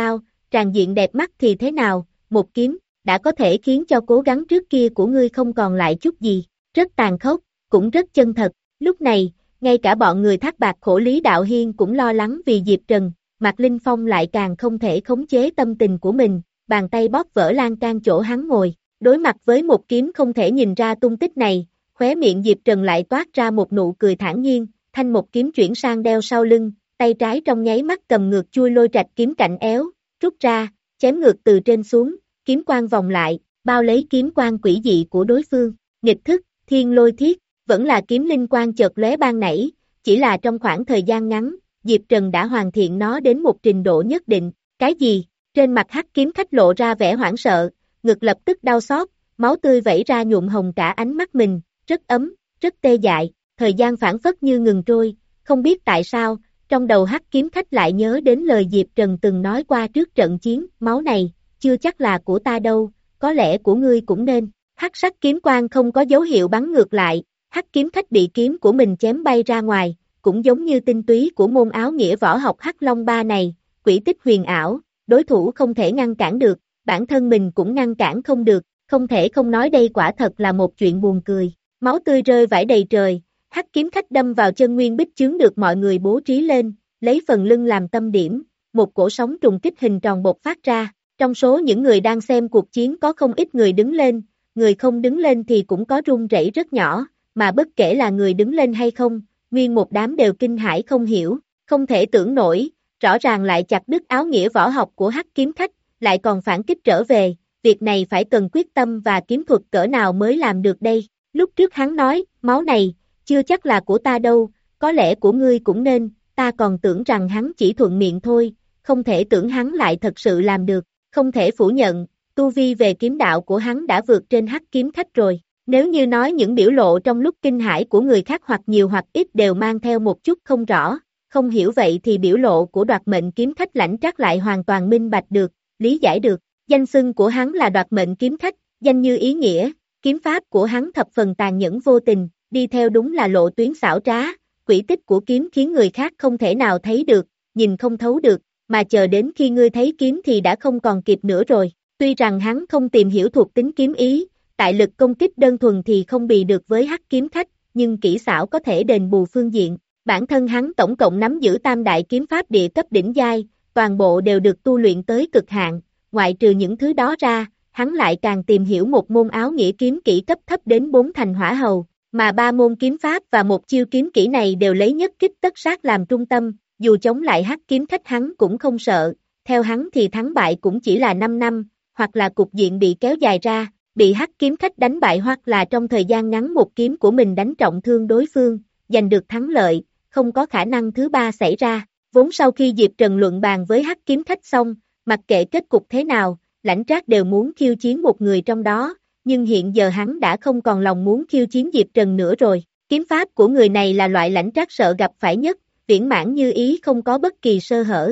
tràn diện đẹp mắt thì thế nào, một kiếm, đã có thể khiến cho cố gắng trước kia của ngươi không còn lại chút gì, rất tàn khốc, cũng rất chân thật. Lúc này, ngay cả bọn người Thác Bạt Khổ Lý Đạo Hiên cũng lo lắng vì Diệp Trần, Mạc Linh Phong lại càng không thể khống chế tâm tình của mình, bàn tay bóp vỡ lan can chỗ hắn ngồi, đối mặt với một kiếm không thể nhìn ra tung tích này, khóe miệng Diệp Trần lại toát ra một nụ cười thản nhiên, thanh một kiếm chuyển sang đeo sau lưng, tay trái trong nháy mắt cầm ngược chui lôi trạch kiếm cạnh éo, rút ra, chém ngược từ trên xuống, kiếm quang vòng lại, bao lấy kiếm quang quỷ dị của đối phương, nghịch thức, thiên lôi thiết, vẫn là kiếm linh quang chợt lóe ban nảy, chỉ là trong khoảng thời gian ngắn, Diệp Trần đã hoàn thiện nó đến một trình độ nhất định, cái gì? Trên mặt hắc kiếm khách lộ ra vẻ hoảng sợ, ngực lập tức đau xót, máu tươi vẩy ra nhuộm hồng cả ánh mắt mình, rất ấm, rất tê dại, thời gian phảng phất như ngừng trôi, không biết tại sao, trong đầu hắc kiếm khách lại nhớ đến lời Diệp Trần từng nói qua trước trận chiến, máu này, chưa chắc là của ta đâu, có lẽ của ngươi cũng nên, hắc sắc kiếm quang không có dấu hiệu bắn ngược lại, hắc kiếm khách bị kiếm của mình chém bay ra ngoài, cũng giống như tinh túy của môn áo nghĩa võ học Hắc Long Ba này, quỷ tích huyền ảo, đối thủ không thể ngăn cản được, bản thân mình cũng ngăn cản không được, không thể không nói đây quả thật là một chuyện buồn cười, máu tươi rơi vãi đầy trời, hắc kiếm khách đâm vào chân nguyên bích chướng được mọi người bố trí lên, lấy phần lưng làm tâm điểm, một cổ sóng trùng kích hình tròn bộc phát ra, trong số những người đang xem cuộc chiến có không ít người đứng lên, người không đứng lên thì cũng có run rẩy rất nhỏ, mà bất kể là người đứng lên hay không, nguyên một đám đều kinh hãi không hiểu, không thể tưởng nổi, rõ ràng lại chặt đứt áo nghĩa võ học của hắc kiếm khách, lại còn phản kích trở về, việc này phải cần quyết tâm và kiếm thuật cỡ nào mới làm được đây. Lúc trước hắn nói, máu này, chưa chắc là của ta đâu, có lẽ của ngươi cũng nên, ta còn tưởng rằng hắn chỉ thuận miệng thôi, không thể tưởng hắn lại thật sự làm được, không thể phủ nhận, tu vi về kiếm đạo của hắn đã vượt trên hắc kiếm khách rồi. Nếu như nói những biểu lộ trong lúc kinh hãi của người khác hoặc nhiều hoặc ít đều mang theo một chút không rõ, không hiểu vậy thì biểu lộ của đoạt mệnh kiếm khách Lãnh Trác lại hoàn toàn minh bạch được, lý giải được. Danh xưng của hắn là đoạt mệnh kiếm khách, danh như ý nghĩa, kiếm pháp của hắn thập phần tàn nhẫn vô tình, đi theo đúng là lộ tuyến xảo trá, quỷ tích của kiếm khiến người khác không thể nào thấy được, nhìn không thấu được, mà chờ đến khi ngươi thấy kiếm thì đã không còn kịp nữa rồi. Tuy rằng hắn không tìm hiểu thuộc tính kiếm ý, tại lực công kích đơn thuần thì không bì được với hắc kiếm khách, nhưng kỹ xảo có thể đền bù phương diện. Bản thân hắn tổng cộng nắm giữ tam đại kiếm pháp địa cấp đỉnh giai, toàn bộ đều được tu luyện tới cực hạn, ngoại trừ những thứ đó ra, hắn lại càng tìm hiểu một môn áo nghĩa kiếm kỹ cấp thấp đến bốn thành hỏa hầu, mà ba môn kiếm pháp và một chiêu kiếm kỹ này đều lấy nhất kích tất sát làm trung tâm, dù chống lại hắc kiếm khách hắn cũng không sợ, theo hắn thì thắng bại cũng chỉ là năm năm, hoặc là cục diện bị kéo dài ra, bị hắc kiếm khách đánh bại hoặc là trong thời gian ngắn một kiếm của mình đánh trọng thương đối phương, giành được thắng lợi, không có khả năng thứ ba xảy ra. Vốn sau khi Diệp Trần luận bàn với hắc kiếm khách xong, mặc kệ kết cục thế nào, Lãnh Trác đều muốn khiêu chiến một người trong đó, nhưng hiện giờ hắn đã không còn lòng muốn khiêu chiến Diệp Trần nữa rồi. Kiếm pháp của người này là loại Lãnh Trác sợ gặp phải nhất, viễn mãn như ý không có bất kỳ sơ hở.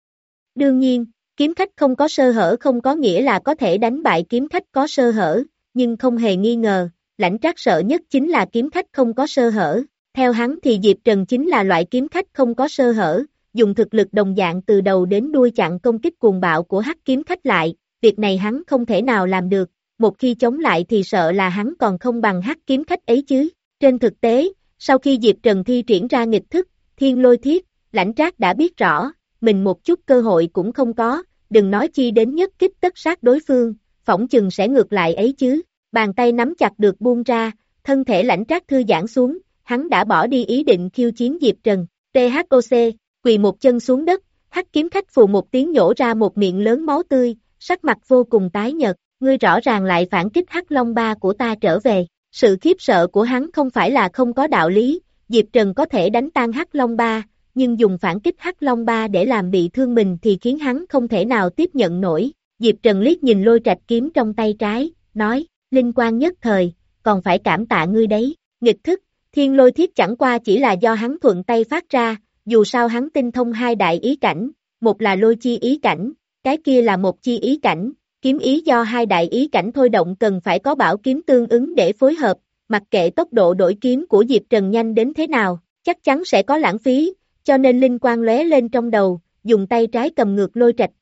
Đương nhiên, kiếm khách không có sơ hở không có nghĩa là có thể đánh bại kiếm khách có sơ hở, nhưng không hề nghi ngờ, Lãnh Trác sợ nhất chính là kiếm khách không có sơ hở. Theo hắn thì Diệp Trần chính là loại kiếm khách không có sơ hở, dùng thực lực đồng dạng từ đầu đến đuôi chặn công kích cuồng bạo của hắc kiếm khách lại, việc này hắn không thể nào làm được, một khi chống lại thì sợ là hắn còn không bằng hắc kiếm khách ấy chứ. Trên thực tế, sau khi Diệp Trần thi triển ra nghịch thức, thiên lôi thiết, Lãnh Trác đã biết rõ, mình một chút cơ hội cũng không có, đừng nói chi đến nhất kích tất sát đối phương, phỏng chừng sẽ ngược lại ấy chứ. Bàn tay nắm chặt được buông ra, thân thể Lãnh Trác thư giãn xuống, hắn đã bỏ đi ý định khiêu chiến Diệp Trần. tê hát o xê, quỳ một chân xuống đất, hắc kiếm khách phù một tiếng nhổ ra một miệng lớn máu tươi, sắc mặt vô cùng tái nhợt, ngươi rõ ràng lại phản kích Hắc Long Ba của ta trở về. Sự khiếp sợ của hắn không phải là không có đạo lý, Diệp Trần có thể đánh tan Hắc Long Ba, nhưng dùng phản kích Hắc Long Ba để làm bị thương mình thì khiến hắn không thể nào tiếp nhận nổi. Diệp Trần liếc nhìn lôi trạch kiếm trong tay trái, nói, linh quan nhất thời, còn phải cảm tạ ngươi đấy. Nghịch thức, thiên lôi thiết chẳng qua chỉ là do hắn thuận tay phát ra, dù sao hắn tinh thông hai đại ý cảnh, một là lôi chi ý cảnh, cái kia là một chi ý cảnh, kiếm ý do hai đại ý cảnh thôi động cần phải có bảo kiếm tương ứng để phối hợp, mặc kệ tốc độ đổi kiếm của Diệp Trần nhanh đến thế nào, chắc chắn sẽ có lãng phí, cho nên linh quang lóe lên trong đầu, dùng tay trái cầm ngược lôi trạch kiếm,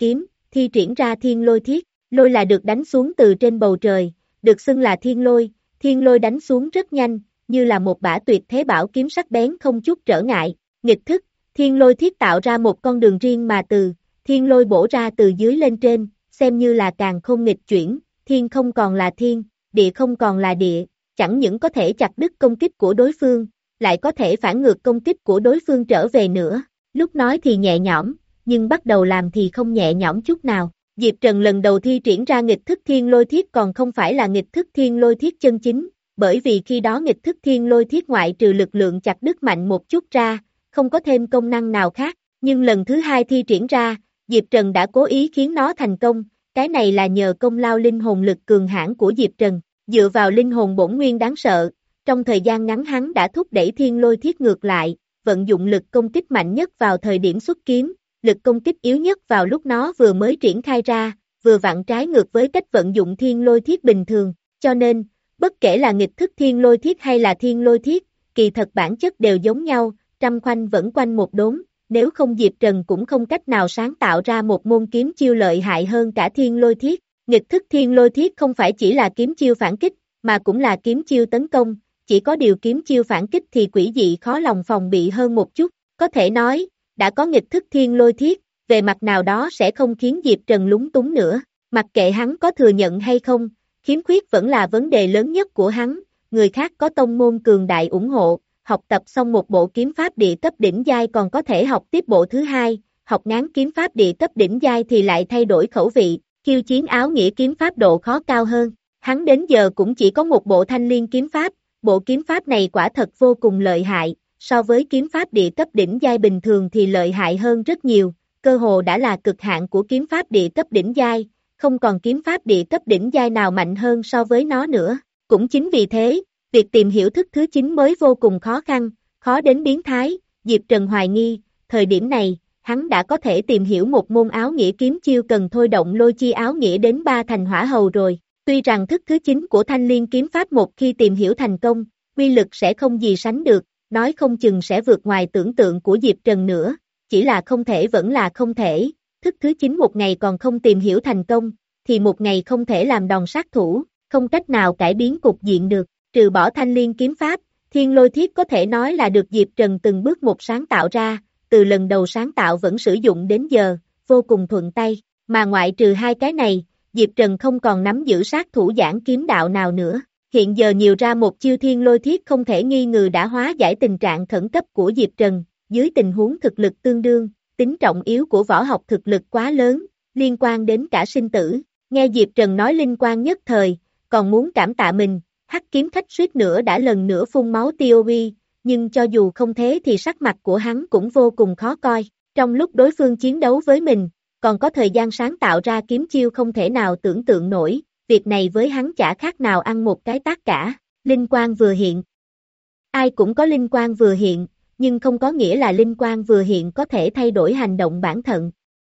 thi triển ra thiên lôi thiết, lôi là được đánh xuống từ trên bầu trời, được xưng là thiên lôi, thiên lôi đánh xuống rất nhanh, như là một bả tuyệt thế bảo kiếm sắc bén không chút trở ngại, nghịch thức, thiên lôi thiết tạo ra một con đường riêng mà từ, thiên lôi bổ ra từ dưới lên trên, xem như là càng không nghịch chuyển, thiên không còn là thiên, địa không còn là địa, chẳng những có thể chặt đứt công kích của đối phương, lại có thể phản ngược công kích của đối phương trở về nữa, lúc nói thì nhẹ nhõm, nhưng bắt đầu làm thì không nhẹ nhõm chút nào. Diệp Trần lần đầu thi triển ra nghịch thức thiên lôi thiết còn không phải là nghịch thức thiên lôi thiết chân chính, bởi vì khi đó nghịch thức thiên lôi thiết ngoại trừ lực lượng chặt đứt mạnh một chút ra, không có thêm công năng nào khác, nhưng lần thứ hai thi triển ra, Diệp Trần đã cố ý khiến nó thành công, cái này là nhờ công lao linh hồn lực cường hãn của Diệp Trần, dựa vào linh hồn bổn nguyên đáng sợ, trong thời gian ngắn hắn đã thúc đẩy thiên lôi thiết ngược lại, vận dụng lực công kích mạnh nhất vào thời điểm xuất kiếm, lực công kích yếu nhất vào lúc nó vừa mới triển khai ra, vừa vặn trái ngược với cách vận dụng thiên lôi thiết bình thường, cho nên, bất kể là nghịch thức thiên lôi thiết hay là thiên lôi thiết, kỳ thật bản chất đều giống nhau, trăm khoanh vẫn quanh một đốn, nếu không Diệp Trần cũng không cách nào sáng tạo ra một môn kiếm chiêu lợi hại hơn cả thiên lôi thiết, nghịch thức thiên lôi thiết không phải chỉ là kiếm chiêu phản kích, mà cũng là kiếm chiêu tấn công, chỉ có điều kiếm chiêu phản kích thì quỷ dị khó lòng phòng bị hơn một chút, có thể nói, đã có nghịch thức thiên lôi thiết, về mặt nào đó sẽ không khiến Diệp Trần lúng túng nữa, mặc kệ hắn có thừa nhận hay không, khiếm khuyết vẫn là vấn đề lớn nhất của hắn, người khác có tông môn cường đại ủng hộ, học tập xong một bộ kiếm pháp địa cấp đỉnh giai còn có thể học tiếp bộ thứ hai, học ngán kiếm pháp địa cấp đỉnh giai thì lại thay đổi khẩu vị, khiêu chiến áo nghĩa kiếm pháp độ khó cao hơn, hắn đến giờ cũng chỉ có một bộ thanh liên kiếm pháp, bộ kiếm pháp này quả thật vô cùng lợi hại, so với kiếm pháp địa cấp đỉnh giai bình thường thì lợi hại hơn rất nhiều, cơ hồ đã là cực hạn của kiếm pháp địa cấp đỉnh giai, không còn kiếm pháp địa cấp đỉnh giai nào mạnh hơn so với nó nữa, cũng chính vì thế, việc tìm hiểu thức thứ chín mới vô cùng khó khăn, khó đến biến thái, Diệp Trần hoài nghi, thời điểm này, hắn đã có thể tìm hiểu một môn áo nghĩa kiếm chiêu cần thôi động lôi chi áo nghĩa đến ba thành hỏa hầu rồi, tuy rằng thức thứ chín của thanh liên kiếm pháp một khi tìm hiểu thành công, uy lực sẽ không gì sánh được, nói không chừng sẽ vượt ngoài tưởng tượng của Diệp Trần nữa, chỉ là không thể vẫn là không thể, thức thứ chín một ngày còn không tìm hiểu thành công, thì một ngày không thể làm đòn sát thủ, không cách nào cải biến cục diện được, trừ bỏ thanh liên kiếm pháp, thiên lôi thiết có thể nói là được Diệp Trần từng bước một sáng tạo ra, từ lần đầu sáng tạo vẫn sử dụng đến giờ, vô cùng thuận tay, mà ngoại trừ hai cái này, Diệp Trần không còn nắm giữ sát thủ giảng kiếm đạo nào nữa. Hiện giờ nhiều ra một chiêu thiên lôi thiết không thể nghi ngờ đã hóa giải tình trạng khẩn cấp của Diệp Trần, dưới tình huống thực lực tương đương, tính trọng yếu của võ học thực lực quá lớn, liên quan đến cả sinh tử, nghe Diệp Trần nói linh quan nhất thời, còn muốn cảm tạ mình, Hắc kiếm khách suýt nữa đã lần nữa phun máu tiêu uy, nhưng cho dù không thế thì sắc mặt của hắn cũng vô cùng khó coi, trong lúc đối phương chiến đấu với mình, còn có thời gian sáng tạo ra kiếm chiêu không thể nào tưởng tượng nổi. Việc này với hắn chả khác nào ăn một cái tát cả, linh quang vừa hiện. Ai cũng có linh quang vừa hiện, nhưng không có nghĩa là linh quang vừa hiện có thể thay đổi hành động bản thân.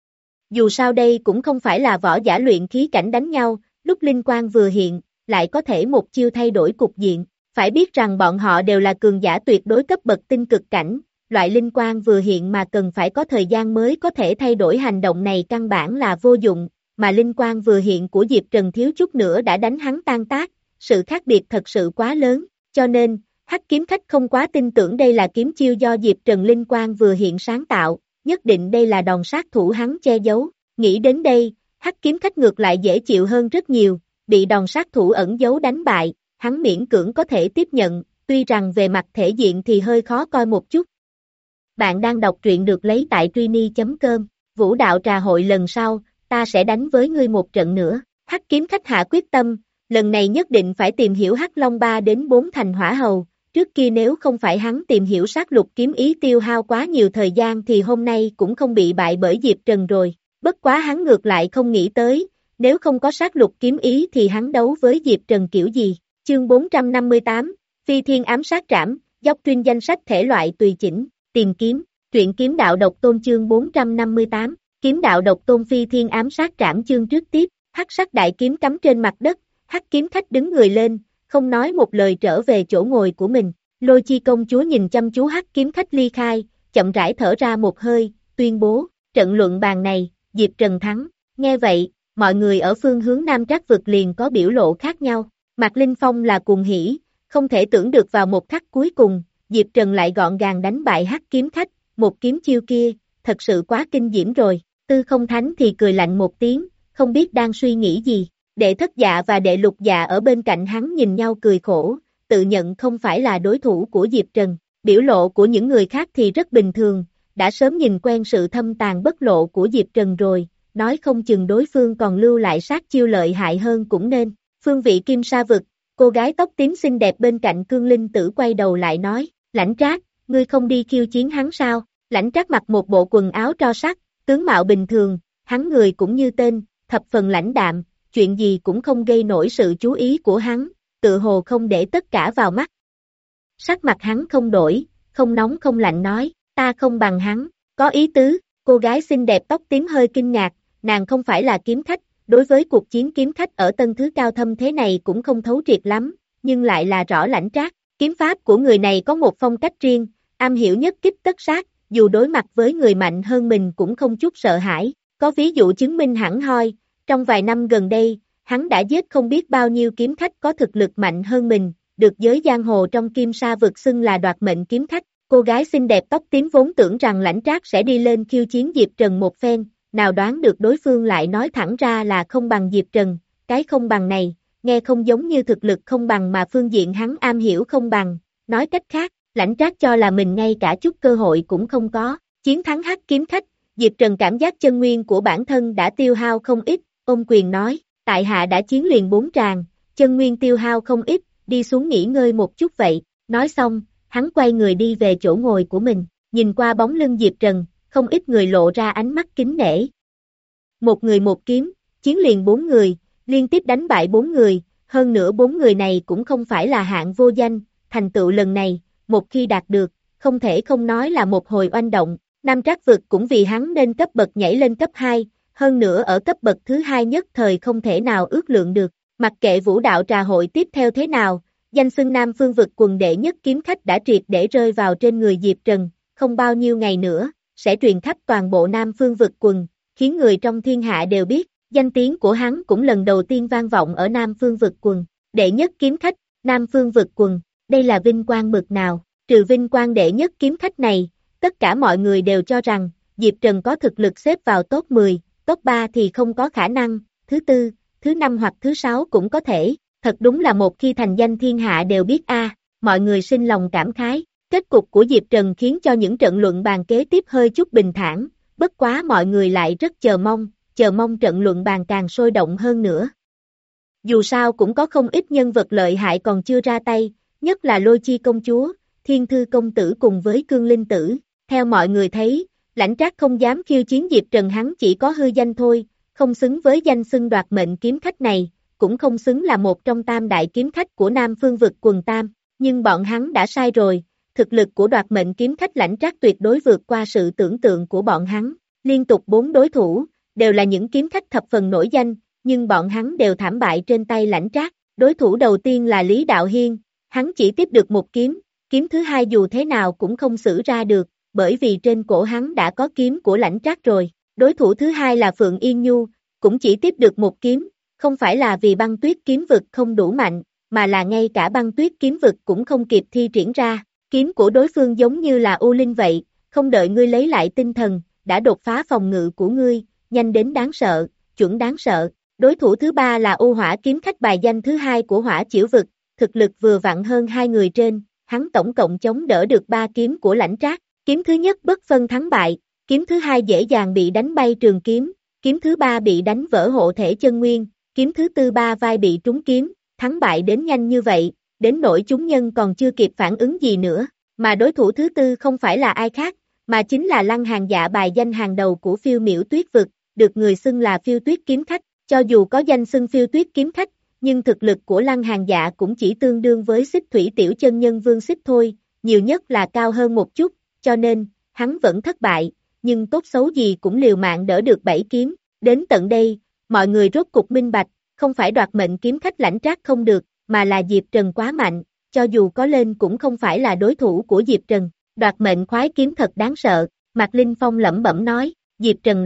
Dù sao đây cũng không phải là võ giả luyện khí cảnh đánh nhau, lúc linh quang vừa hiện, lại có thể một chiêu thay đổi cục diện. Phải biết rằng bọn họ đều là cường giả tuyệt đối cấp bậc tinh cực cảnh, loại linh quang vừa hiện mà cần phải có thời gian mới có thể thay đổi hành động này căn bản là vô dụng. Mà linh quang vừa hiện của Diệp Trần thiếu chút nữa đã đánh hắn tan tác, sự khác biệt thật sự quá lớn, cho nên, Hắc kiếm khách không quá tin tưởng đây là kiếm chiêu do Diệp Trần linh quang vừa hiện sáng tạo, nhất định đây là đòn sát thủ hắn che giấu, nghĩ đến đây, Hắc kiếm khách ngược lại dễ chịu hơn rất nhiều, bị đòn sát thủ ẩn giấu đánh bại, hắn miễn cưỡng có thể tiếp nhận, tuy rằng về mặt thể diện thì hơi khó coi một chút. Bạn đang đọc truyện được lấy tại Trini chấm com, Vũ đạo trà hội lần sau, ta sẽ đánh với ngươi một trận nữa. Hắc kiếm khách hạ quyết tâm, lần này nhất định phải tìm hiểu Hắc Long ba đến bốn thành hỏa hầu, trước kia nếu không phải hắn tìm hiểu sát lục kiếm ý tiêu hao quá nhiều thời gian thì hôm nay cũng không bị bại bởi Diệp Trần rồi, bất quá hắn ngược lại không nghĩ tới, nếu không có sát lục kiếm ý thì hắn đấu với Diệp Trần kiểu gì. Chương bốn trăm năm mươi tám, Phi Thiên ám sát trảm, dốc tuyên danh sách thể loại tùy chỉnh, tìm kiếm, truyện kiếm đạo độc tôn chương bốn trăm năm mươi tám. Kiếm đạo độc tôn Phi Thiên ám sát trảm chương trước tiếp, hắc sắc đại kiếm cắm trên mặt đất, Hắc kiếm khách đứng người lên, không nói một lời trở về chỗ ngồi của mình, Lôi Chi công chúa nhìn chăm chú Hắc kiếm khách ly khai, chậm rãi thở ra một hơi, tuyên bố, trận luận bàn này, Diệp Trần thắng, Nghe vậy, mọi người ở phương hướng Nam Trác vực liền có biểu lộ khác nhau. Mạc Linh Phong là cuồng hỉ, không thể tưởng được vào một khắc cuối cùng, Diệp Trần lại gọn gàng đánh bại Hắc kiếm khách, một kiếm chiêu kia, thật sự quá kinh diễm rồi. Tư Không Thánh thì cười lạnh một tiếng, không biết đang suy nghĩ gì. Đệ Thất Dạ và Đệ Lục Dạ ở bên cạnh hắn nhìn nhau cười khổ, tự nhận không phải là đối thủ của Diệp Trần. Biểu lộ của những người khác thì rất bình thường, đã sớm nhìn quen sự thâm tàn bất lộ của Diệp Trần rồi, nói không chừng đối phương còn lưu lại sát chiêu lợi hại hơn cũng nên. Phương vị Kim Sa vực, cô gái tóc tím xinh đẹp bên cạnh Cương Linh Tử quay đầu lại nói, Lãnh Trác, ngươi không đi khiêu chiến hắn sao? Lãnh Trác mặc một bộ quần áo tro sắc, tướng mạo bình thường, hắn người cũng như tên, thập phần lãnh đạm, chuyện gì cũng không gây nổi sự chú ý của hắn, tự hồ không để tất cả vào mắt. Sắc mặt hắn không đổi, không nóng không lạnh nói, ta không bằng hắn, có ý tứ, cô gái xinh đẹp tóc tím hơi kinh ngạc, nàng không phải là kiếm khách, đối với cuộc chiến kiếm khách ở tân thứ cao thâm thế này cũng không thấu triệt lắm, nhưng lại là rõ Lãnh Trác, kiếm pháp của người này có một phong cách riêng, am hiểu nhất kích tất sát, dù đối mặt với người mạnh hơn mình cũng không chút sợ hãi, có ví dụ chứng minh hẳn hoi, trong vài năm gần đây, hắn đã giết không biết bao nhiêu kiếm khách có thực lực mạnh hơn mình, được giới giang hồ trong Kim Sa vực xưng là đoạt mệnh kiếm khách. Cô gái xinh đẹp tóc tím vốn tưởng rằng Lãnh Trác sẽ đi lên khiêu chiến Diệp Trần một phen, nào đoán được đối phương lại nói thẳng ra là không bằng Diệp Trần, cái không bằng này, nghe không giống như thực lực không bằng mà phương diện hắn am hiểu không bằng, nói cách khác, Lãnh Trác cho là mình ngay cả chút cơ hội cũng không có, chiến thắng Hắc kiếm khách, Diệp Trần cảm giác chân nguyên của bản thân đã tiêu hao không ít, ôm quyền nói, tại hạ đã chiến liền bốn tràng, chân nguyên tiêu hao không ít, đi xuống nghỉ ngơi một chút vậy, nói xong, hắn quay người đi về chỗ ngồi của mình, nhìn qua bóng lưng Diệp Trần, không ít người lộ ra ánh mắt kính nể. Một người một kiếm, chiến liền bốn người, liên tiếp đánh bại bốn người, hơn nữa bốn người này cũng không phải là hạng vô danh, thành tựu lần này, một khi đạt được, không thể không nói là một hồi oanh động, Nam Trác vực cũng vì hắn nên cấp bậc nhảy lên cấp hai, hơn nữa ở cấp bậc thứ hai nhất thời không thể nào ước lượng được, mặc kệ vũ đạo trà hội tiếp theo thế nào, danh xưng Nam Phương vực quần đệ nhất kiếm khách đã triệt để rơi vào trên người Diệp Trần, không bao nhiêu ngày nữa, sẽ truyền khắp toàn bộ Nam Phương vực quần, khiến người trong thiên hạ đều biết, danh tiếng của hắn cũng lần đầu tiên vang vọng ở Nam Phương vực quần, đệ nhất kiếm khách, Nam Phương vực quần, đây là vinh quang bực nào, trừ vinh quang đệ nhất kiếm khách này, tất cả mọi người đều cho rằng, Diệp Trần có thực lực xếp vào top mười, top ba thì không có khả năng, thứ tư, thứ năm hoặc thứ sáu cũng có thể, thật đúng là một khi thành danh thiên hạ đều biết a, mọi người sinh lòng cảm khái. Kết cục của Diệp Trần khiến cho những trận luận bàn kế tiếp hơi chút bình thản, bất quá mọi người lại rất chờ mong, chờ mong trận luận bàn càng sôi động hơn nữa. Dù sao cũng có không ít nhân vật lợi hại còn chưa ra tay, nhất là Lôi Chi công chúa, Thiên Thư công tử cùng với Cương Linh tử. Theo mọi người thấy, Lãnh Trác không dám khiêu chiến Diệp Trần, hắn chỉ có hư danh thôi, không xứng với danh xưng đoạt mệnh kiếm khách này, cũng không xứng là một trong tam đại kiếm khách của Nam Phương vực quần tam, nhưng bọn hắn đã sai rồi. Thực lực của đoạt mệnh kiếm khách Lãnh Trác tuyệt đối vượt qua sự tưởng tượng của bọn hắn, liên tục bốn đối thủ, đều là những kiếm khách thập phần nổi danh, nhưng bọn hắn đều thảm bại trên tay Lãnh Trác. Đối thủ đầu tiên là Lý Đạo Hiên, hắn chỉ tiếp được một kiếm, kiếm thứ hai dù thế nào cũng không xử ra được, bởi vì trên cổ hắn đã có kiếm của Lãnh Trác rồi. Đối thủ thứ hai là Phượng Yên Nhu, cũng chỉ tiếp được một kiếm, không phải là vì băng tuyết kiếm vực không đủ mạnh, mà là ngay cả băng tuyết kiếm vực cũng không kịp thi triển ra. Kiếm của đối phương giống như là U Linh vậy, không đợi ngươi lấy lại tinh thần, đã đột phá phòng ngự của ngươi, nhanh đến đáng sợ, chuẩn đáng sợ. Đối thủ thứ ba là U Hỏa kiếm khách bài danh thứ hai của Hỏa Chiểu vực, thực lực vừa vặn hơn hai người trên, hắn tổng cộng chống đỡ được ba kiếm của Lãnh Trác. Kiếm thứ nhất bất phân thắng bại, kiếm thứ hai dễ dàng bị đánh bay trường kiếm, kiếm thứ ba bị đánh vỡ hộ thể chân nguyên, kiếm thứ tư ba vai bị trúng kiếm, thắng bại đến nhanh như vậy. Đến nỗi chúng nhân còn chưa kịp phản ứng gì nữa, mà đối thủ thứ tư không phải là ai khác, mà chính là Lăng Hàng Dạ bài danh hàng đầu của Phiêu Miểu Tuyết vực, được người xưng là Phiêu Tuyết kiếm khách, cho dù có danh xưng Phiêu Tuyết kiếm khách, nhưng thực lực của Lăng Hàng Dạ cũng chỉ tương đương với Xích Thủy tiểu chân nhân Vương Xích thôi, nhiều nhất là cao hơn một chút, cho nên, hắn vẫn thất bại, nhưng tốt xấu gì cũng liều mạng đỡ được bảy kiếm, đến tận đây, mọi người rốt cục minh bạch, không phải đoạt mệnh kiếm khách Lãnh Trác không được, mà là Diệp Trần quá mạnh, cho dù có lên cũng không phải là đối thủ của Diệp Trần, đoạt mệnh khoái kiếm thật đáng sợ, Mạc Linh Phong lẩm bẩm nói, Diệp Trần nói,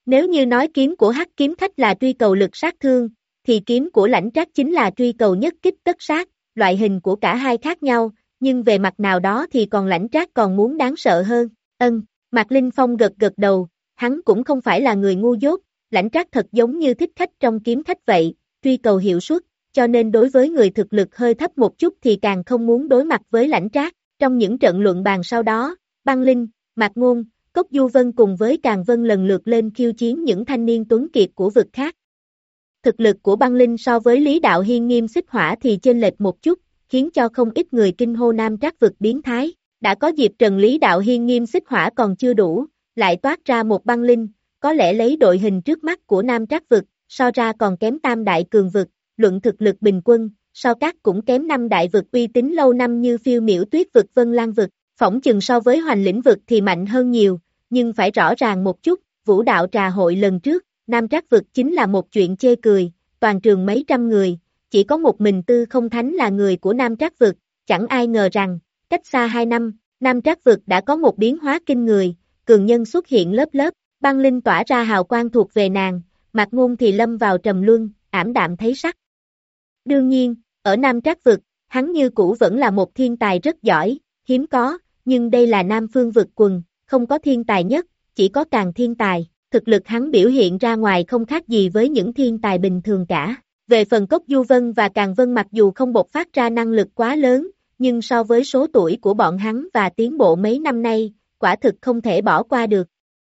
Nếu như nói kiếm của Hắc kiếm khách là truy cầu lực sát thương, thì kiếm của Lãnh Trác chính là truy cầu nhất kích tất sát, loại hình của cả hai khác nhau, nhưng về mặt nào đó thì còn Lãnh Trác còn muốn đáng sợ hơn. Ân, Mạc Linh Phong gật gật đầu, hắn cũng không phải là người ngu dốt, Lãnh Trác thật giống như thích khách trong kiếm khách vậy, truy cầu hiệu suất, cho nên đối với người thực lực hơi thấp một chút thì càng không muốn đối mặt với Lãnh Trác. Trong những trận luận bàn sau đó, Băng Linh, Mạc Ngôn, Cốc Du Vân cùng với Càn Vân lần lượt lên khiêu chiến những thanh niên tuấn kiệt của vực khác. Thực lực của Băng Linh so với Lý Đạo Hiên Nghiêm Xích Hỏa thì chênh lệch một chút, khiến cho không ít người kinh hô Nam Trác vực biến thái. Đã có Diệp Trần Lý Đạo Hiên Nghiêm Xích Hỏa còn chưa đủ, lại toát ra một Băng Linh, có lẽ lấy đội hình trước mắt của Nam Trác vực, so ra còn kém Tam Đại Cường vực, luận thực lực bình quân, so các cũng kém năm đại vực uy tín lâu năm như Phiêu Miểu Tuyết vực Vân Lan vực, phỏng chừng so với Hoành Lĩnh vực thì mạnh hơn nhiều, nhưng phải rõ ràng một chút, Vũ Đạo Trà Hội lần trước, Nam Trác vực chính là một chuyện chê cười, toàn trường mấy trăm người, chỉ có một mình Tư Không Thánh là người của Nam Trác vực, chẳng ai ngờ rằng, cách xa hai năm, Nam Trác vực đã có một biến hóa kinh người, cường nhân xuất hiện lớp lớp, Băng Linh tỏa ra hào quang thuộc về nàng, Mạc Ngôn thì lâm vào trầm luân, ảm đạm thấy sắc. Đương nhiên, ở Nam Trác vực, hắn như cũ vẫn là một thiên tài rất giỏi, hiếm có, nhưng đây là Nam Phương vực quần, không có thiên tài nhất, chỉ có càng thiên tài, thực lực hắn biểu hiện ra ngoài không khác gì với những thiên tài bình thường cả. Về phần Cốc Du Vân và Càn Vân mặc dù không bộc phát ra năng lực quá lớn, nhưng so với số tuổi của bọn hắn và tiến bộ mấy năm nay, quả thực không thể bỏ qua được.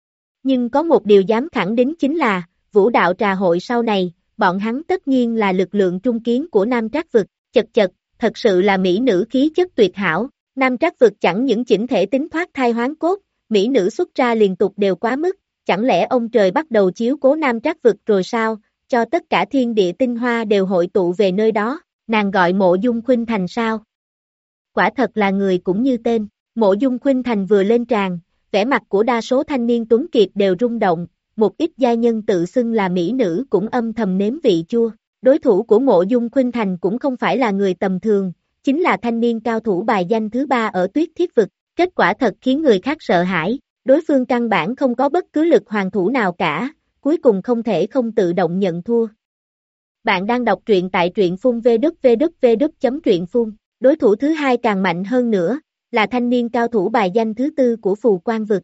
Nhưng có một điều dám khẳng định chính là, Vũ Đạo Trà Hội sau này, bọn hắn tất nhiên là lực lượng trung kiến của Nam Trác vực, chật chật, thật sự là mỹ nữ khí chất tuyệt hảo, Nam Trác vực chẳng những chỉnh thể tính thoát thai hoán cốt, mỹ nữ xuất ra liên tục đều quá mức, chẳng lẽ ông trời bắt đầu chiếu cố Nam Trác vực rồi sao, cho tất cả thiên địa tinh hoa đều hội tụ về nơi đó, nàng gọi Mộ Dung Khuynh Thành sao? Quả thật là người cũng như tên, Mộ Dung Khuynh Thành vừa lên tràng, vẻ mặt của đa số thanh niên tuấn kiệt đều rung động, một ít giai nhân tự xưng là mỹ nữ cũng âm thầm nếm vị chua, đối thủ của Mộ Dung Khuynh Thành cũng không phải là người tầm thường, chính là thanh niên cao thủ bài danh thứ ba ở Tuyết Thiết vực, kết quả thật khiến người khác sợ hãi, đối phương căn bản không có bất cứ lực hoàn thủ nào cả, cuối cùng không thể không tự động nhận thua. Bạn đang đọc truyện tại truyện phun vê kép vê kép vê kép chấm truyện phun, đối thủ thứ hai càng mạnh hơn nữa, là thanh niên cao thủ bài danh thứ tư của Phù Quan vực.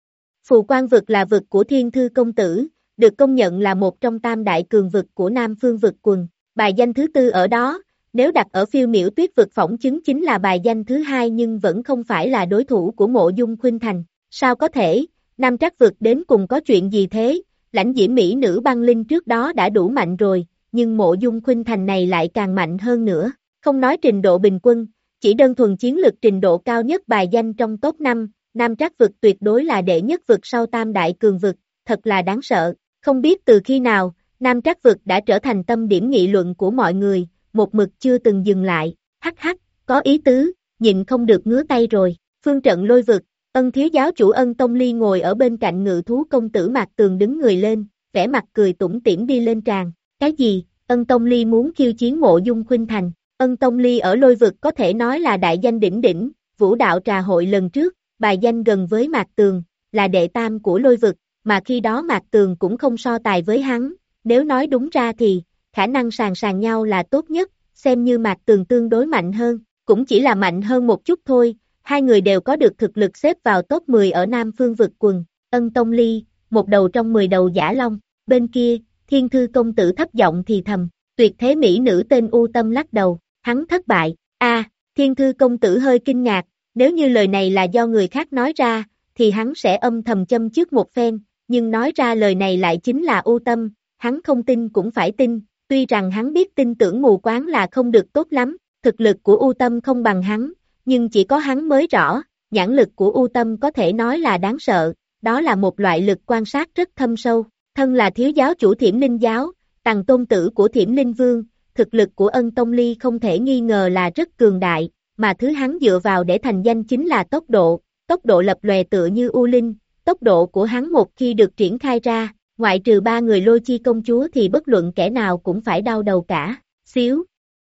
Phù Quan vực là vực của Thiên Thư Công Tử, được công nhận là một trong tam đại cường vực của Nam Phương vực quần, bài danh thứ tư ở đó, nếu đặt ở Phiêu Miểu Tuyết vực phỏng chứng chính là bài danh thứ hai nhưng vẫn không phải là đối thủ của Mộ Dung Khuynh Thành, sao có thể, Nam Trác vực đến cùng có chuyện gì thế, lãnh diễm mỹ nữ Băng Linh trước đó đã đủ mạnh rồi, nhưng Mộ Dung Khuynh Thành này lại càng mạnh hơn nữa, không nói trình độ bình quân, chỉ đơn thuần chiến lực trình độ cao nhất bài danh trong top năm, Nam Trác vực tuyệt đối là đệ nhất vực sau tam đại cường vực, thật là đáng sợ, không biết từ khi nào, Nam Trác vực đã trở thành tâm điểm nghị luận của mọi người, một mực chưa từng dừng lại, hắc hắc, có ý tứ, nhịn không được ngứa tay rồi, phương trận Lôi vực, Ân thiếu giáo chủ Ân Tông Ly ngồi ở bên cạnh ngự thú công tử Mạc Tường đứng người lên, vẻ mặt cười tủm tỉm đi lên tràng, cái gì, Ân Tông Ly muốn khiêu chiến Mộ Dung Khuynh Thành, Ân Tông Ly ở Lôi vực có thể nói là đại danh đỉnh đỉnh, Vũ Đạo Trà Hội lần trước, bài danh gần với Mạc Tường, là đệ tam của Lôi vực, mà khi đó Mạc Tường cũng không so tài với hắn, nếu nói đúng ra thì, khả năng sàn sàn nhau là tốt nhất, xem như Mạc Tường tương đối mạnh hơn, cũng chỉ là mạnh hơn một chút thôi, hai người đều có được thực lực xếp vào top mười ở Nam Phương vực quần, Ân Tông Ly, một đầu trong mười đầu giả long, bên kia, Thiên Thư công tử thấp giọng thì thầm, tuyệt thế mỹ nữ tên U Tâm lắc đầu, hắn thất bại, a Thiên Thư công tử hơi kinh ngạc, nếu như lời này là do người khác nói ra, thì hắn sẽ âm thầm châm chước một phen, nhưng nói ra lời này lại chính là U Tâm, hắn không tin cũng phải tin, tuy rằng hắn biết tin tưởng mù quáng là không được tốt lắm, thực lực của U Tâm không bằng hắn, nhưng chỉ có hắn mới rõ, nhãn lực của U Tâm có thể nói là đáng sợ, đó là một loại lực quan sát rất thâm sâu, thân là thiếu giáo chủ Thiểm Linh giáo, tằng tôn tử của Thiểm Linh Vương, thực lực của Ân Tông Ly không thể nghi ngờ là rất cường đại, mà thứ hắn dựa vào để thành danh chính là tốc độ, tốc độ lập lòe tựa như U Linh, tốc độ của hắn một khi được triển khai ra, ngoại trừ ba người Lôi Chi công chúa thì bất luận kẻ nào cũng phải đau đầu cả, xíu,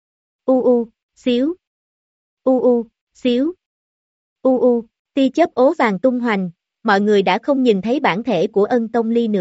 u u, xíu, u u, xíu, u u, tia chớp ố vàng tung hoành, mọi người đã không nhìn thấy bản thể của Ân Tông Ly nữa,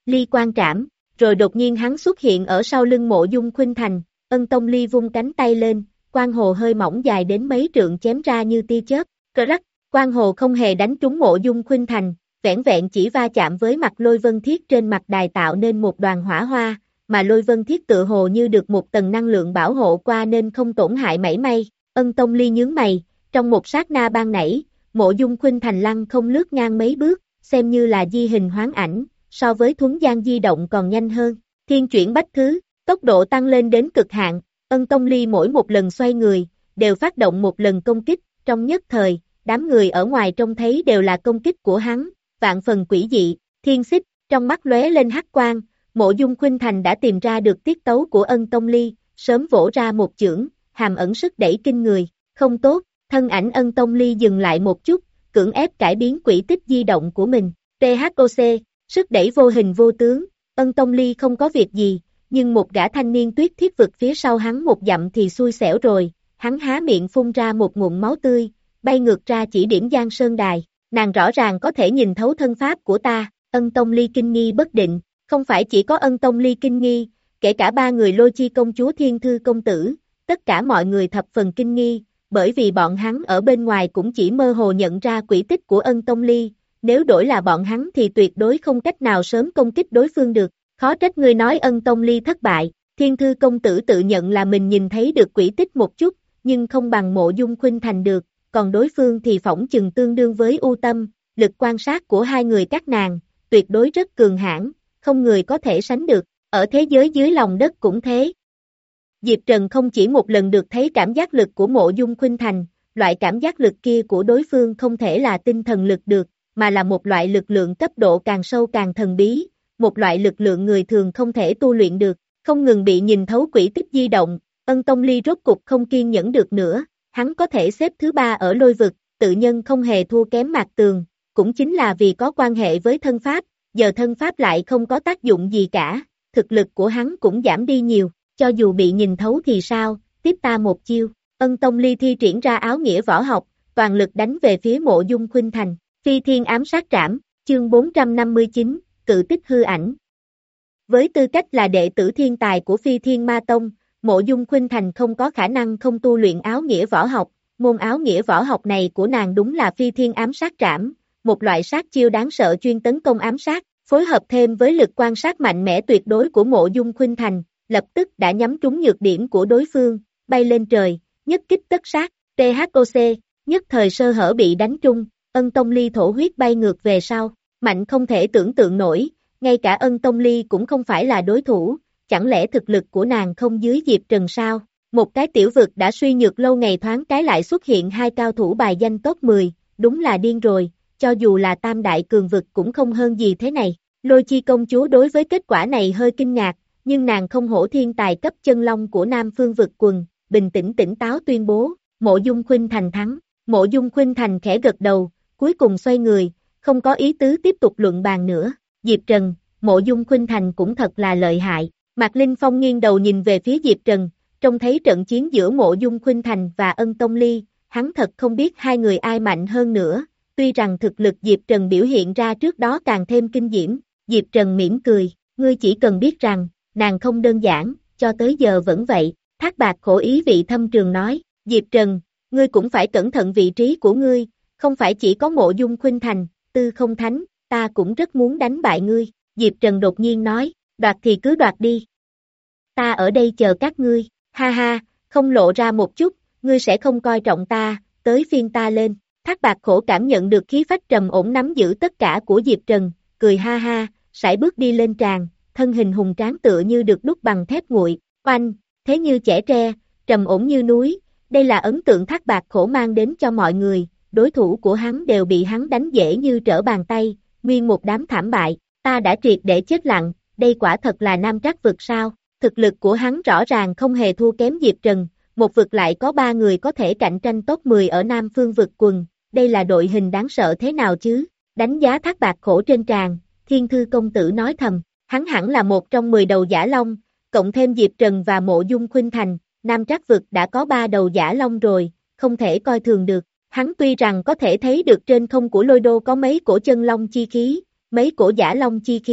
Ly Quan Trảm, rồi đột nhiên hắn xuất hiện ở sau lưng Mộ Dung Khuynh Thành, Ân Tông Ly vung cánh tay lên, quan hồ hơi mỏng dài đến mấy trượng chém ra như tia chớp, cờ rắc, quan hồ không hề đánh trúng Mộ Dung Khuynh Thành, vẻn vẹn chỉ va chạm với mặt Lôi Vân Thiết trên mặt đài tạo nên một đoàn hỏa hoa, mà Lôi Vân Thiết tự hồ như được một tầng năng lượng bảo hộ qua nên không tổn hại mảy may. Ân Tông Ly nhướng mày, trong một sát na ban nãy, Mộ Dung Khuynh Thành lăng không lướt ngang mấy bước, xem như là di hình hoán ảnh, so với thuấn gian di động còn nhanh hơn. Thiên chuyển bách thứ, tốc độ tăng lên đến cực hạn, Ân Tông Ly mỗi một lần xoay người, đều phát động một lần công kích, trong nhất thời, đám người ở ngoài trông thấy đều là công kích của hắn, vạn phần quỷ dị, thiên xích, trong mắt lóe lên hắc quang, Mộ Dung Khuynh Thành đã tìm ra được tiết tấu của Ân Tông Ly, sớm vỗ ra một chưởng, hàm ẩn sức đẩy kinh người, không tốt, thân ảnh Ân Tông Ly dừng lại một chút, cưỡng ép cải biến quỹ tích di động của mình, tê hát o xê, sức đẩy vô hình vô tướng, Ân Tông Ly không có việc gì, nhưng một gã thanh niên tuyết thiết vực phía sau hắn một dặm thì xui xẻo rồi, hắn há miệng phun ra một ngụm máu tươi, bay ngược ra chỉ điểm Giang Sơn Đài, nàng rõ ràng có thể nhìn thấu thân pháp của ta, Ân Tông Ly kinh nghi bất định, không phải chỉ có Ân Tông Ly kinh nghi, kể cả ba người Lôi Chi công chúa Thiên Thư công tử, tất cả mọi người thập phần kinh nghi, bởi vì bọn hắn ở bên ngoài cũng chỉ mơ hồ nhận ra quỹ tích của Ân Tông Ly, nếu đổi là bọn hắn thì tuyệt đối không cách nào sớm công kích đối phương được, khó trách ngươi nói Ân Tông Ly thất bại, Thiên Thư công tử tự nhận là mình nhìn thấy được quỹ tích một chút, nhưng không bằng Mộ Dung Khuynh Thành được, còn đối phương thì phỏng chừng tương đương với U Tâm, lực quan sát của hai người các nàng, tuyệt đối rất cường hãn, không người có thể sánh được, ở thế giới dưới lòng đất cũng thế. Diệp Trần không chỉ một lần được thấy cảm giác lực của Mộ Dung Khuynh Thành, loại cảm giác lực kia của đối phương không thể là tinh thần lực được, mà là một loại lực lượng cấp độ càng sâu càng thần bí, một loại lực lượng người thường không thể tu luyện được, không ngừng bị nhìn thấu quỹ tích di động, Ân Tông Ly rốt cục không kiên nhẫn được nữa, hắn có thể xếp thứ ba ở lôi vực, tự nhân không hề thua kém Mạc Tường, cũng chính là vì có quan hệ với thân pháp, giờ thân pháp lại không có tác dụng gì cả, thực lực của hắn cũng giảm đi nhiều, cho dù bị nhìn thấu thì sao, tiếp ta một chiêu, Ân Tông Ly thi triển ra áo nghĩa võ học, toàn lực đánh về phía Mộ Dung Khuynh Thành, Phi Thiên ám sát trảm, chương bốn trăm năm mươi chín, cự tích hư ảnh. Với tư cách là đệ tử thiên tài của Phi Thiên Ma Tông, Mộ Dung Khuynh Thành không có khả năng không tu luyện áo nghĩa võ học, môn áo nghĩa võ học này của nàng đúng là Phi Thiên ám sát trảm, một loại sát chiêu đáng sợ chuyên tấn công ám sát, phối hợp thêm với lực quan sát mạnh mẽ tuyệt đối của Mộ Dung Khuynh Thành, lập tức đã nhắm trúng nhược điểm của đối phương, bay lên trời, nhất kích tất sát, tê hát o xê, nhất thời sơ hở bị đánh trúng, Ân Tông Ly thổ huyết bay ngược về sau, mạnh không thể tưởng tượng nổi, ngay cả Ân Tông Ly cũng không phải là đối thủ, chẳng lẽ thực lực của nàng không dưới Diệp Trần sao? Một cái tiểu vực đã suy nhược lâu ngày thoáng cái lại xuất hiện hai cao thủ bài danh top mười, đúng là điên rồi, cho dù là tam đại cường vực cũng không hơn gì thế này. Lôi Chi công chúa đối với kết quả này hơi kinh ngạc, nhưng nàng không hổ thiên tài cấp chân long của Nam Phương vực quần, bình tĩnh tỉnh táo tuyên bố, Mộ Dung Khuynh Thành thắng. Mộ Dung Khuynh Thành khẽ gật đầu, cuối cùng xoay người, không có ý tứ tiếp tục luận bàn nữa. Diệp Trần, Mộ Dung Khuynh Thành cũng thật là lợi hại. Mạc Linh Phong nghiêng đầu nhìn về phía Diệp Trần, trông thấy trận chiến giữa Mộ Dung Khuynh Thành và Ân Tông Ly, hắn thật không biết hai người ai mạnh hơn nữa, tuy rằng thực lực Diệp Trần biểu hiện ra trước đó càng thêm kinh diễm. Diệp Trần mỉm cười, ngươi chỉ cần biết rằng, nàng không đơn giản, cho tới giờ vẫn vậy, Thác Bạt khổ ý vị thâm trường nói, Diệp Trần, ngươi cũng phải cẩn thận vị trí của ngươi, không phải chỉ có Mộ Dung Khuynh Thành, Tư Không Thánh, ta cũng rất muốn đánh bại ngươi, Diệp Trần đột nhiên nói, đoạt thì cứ đoạt đi. Ta ở đây chờ các ngươi, ha ha, không lộ ra một chút, ngươi sẽ không coi trọng ta, tới phiên ta lên. Thác Bạt khổ cảm nhận được khí phách trầm ổn nắm giữ tất cả của Diệp Trần, cười ha ha, sải bước đi lên tràng, thân hình hùng tráng tựa như được đúc bằng thép nguội, oanh, thế như chẻ tre, trầm ổn như núi, đây là ấn tượng Thác Bạt khổ mang đến cho mọi người, đối thủ của hắn đều bị hắn đánh dễ như trở bàn tay, nguyên một đám thảm bại, ta đã triệt để chết lặng, đây quả thật là Nam Trác vực sao, thực lực của hắn rõ ràng không hề thua kém Diệp Trần, một vực lại có ba người có thể cạnh tranh top mười ở Nam Phương vực quần, đây là đội hình đáng sợ thế nào chứ, đánh giá Thác Bạt khổ trên tràng, Thiên Thư công tử nói thầm, hắn hẳn là một trong mười đầu giả long, cộng thêm Diệp Trần và Mộ Dung Khuynh Thành, Nam Trác vực đã có ba đầu giả long rồi, không thể coi thường được, hắn tuy rằng có thể thấy được trên không của Lôi Đô có mấy cổ chân long chi khí, mấy cổ giả long chi khí,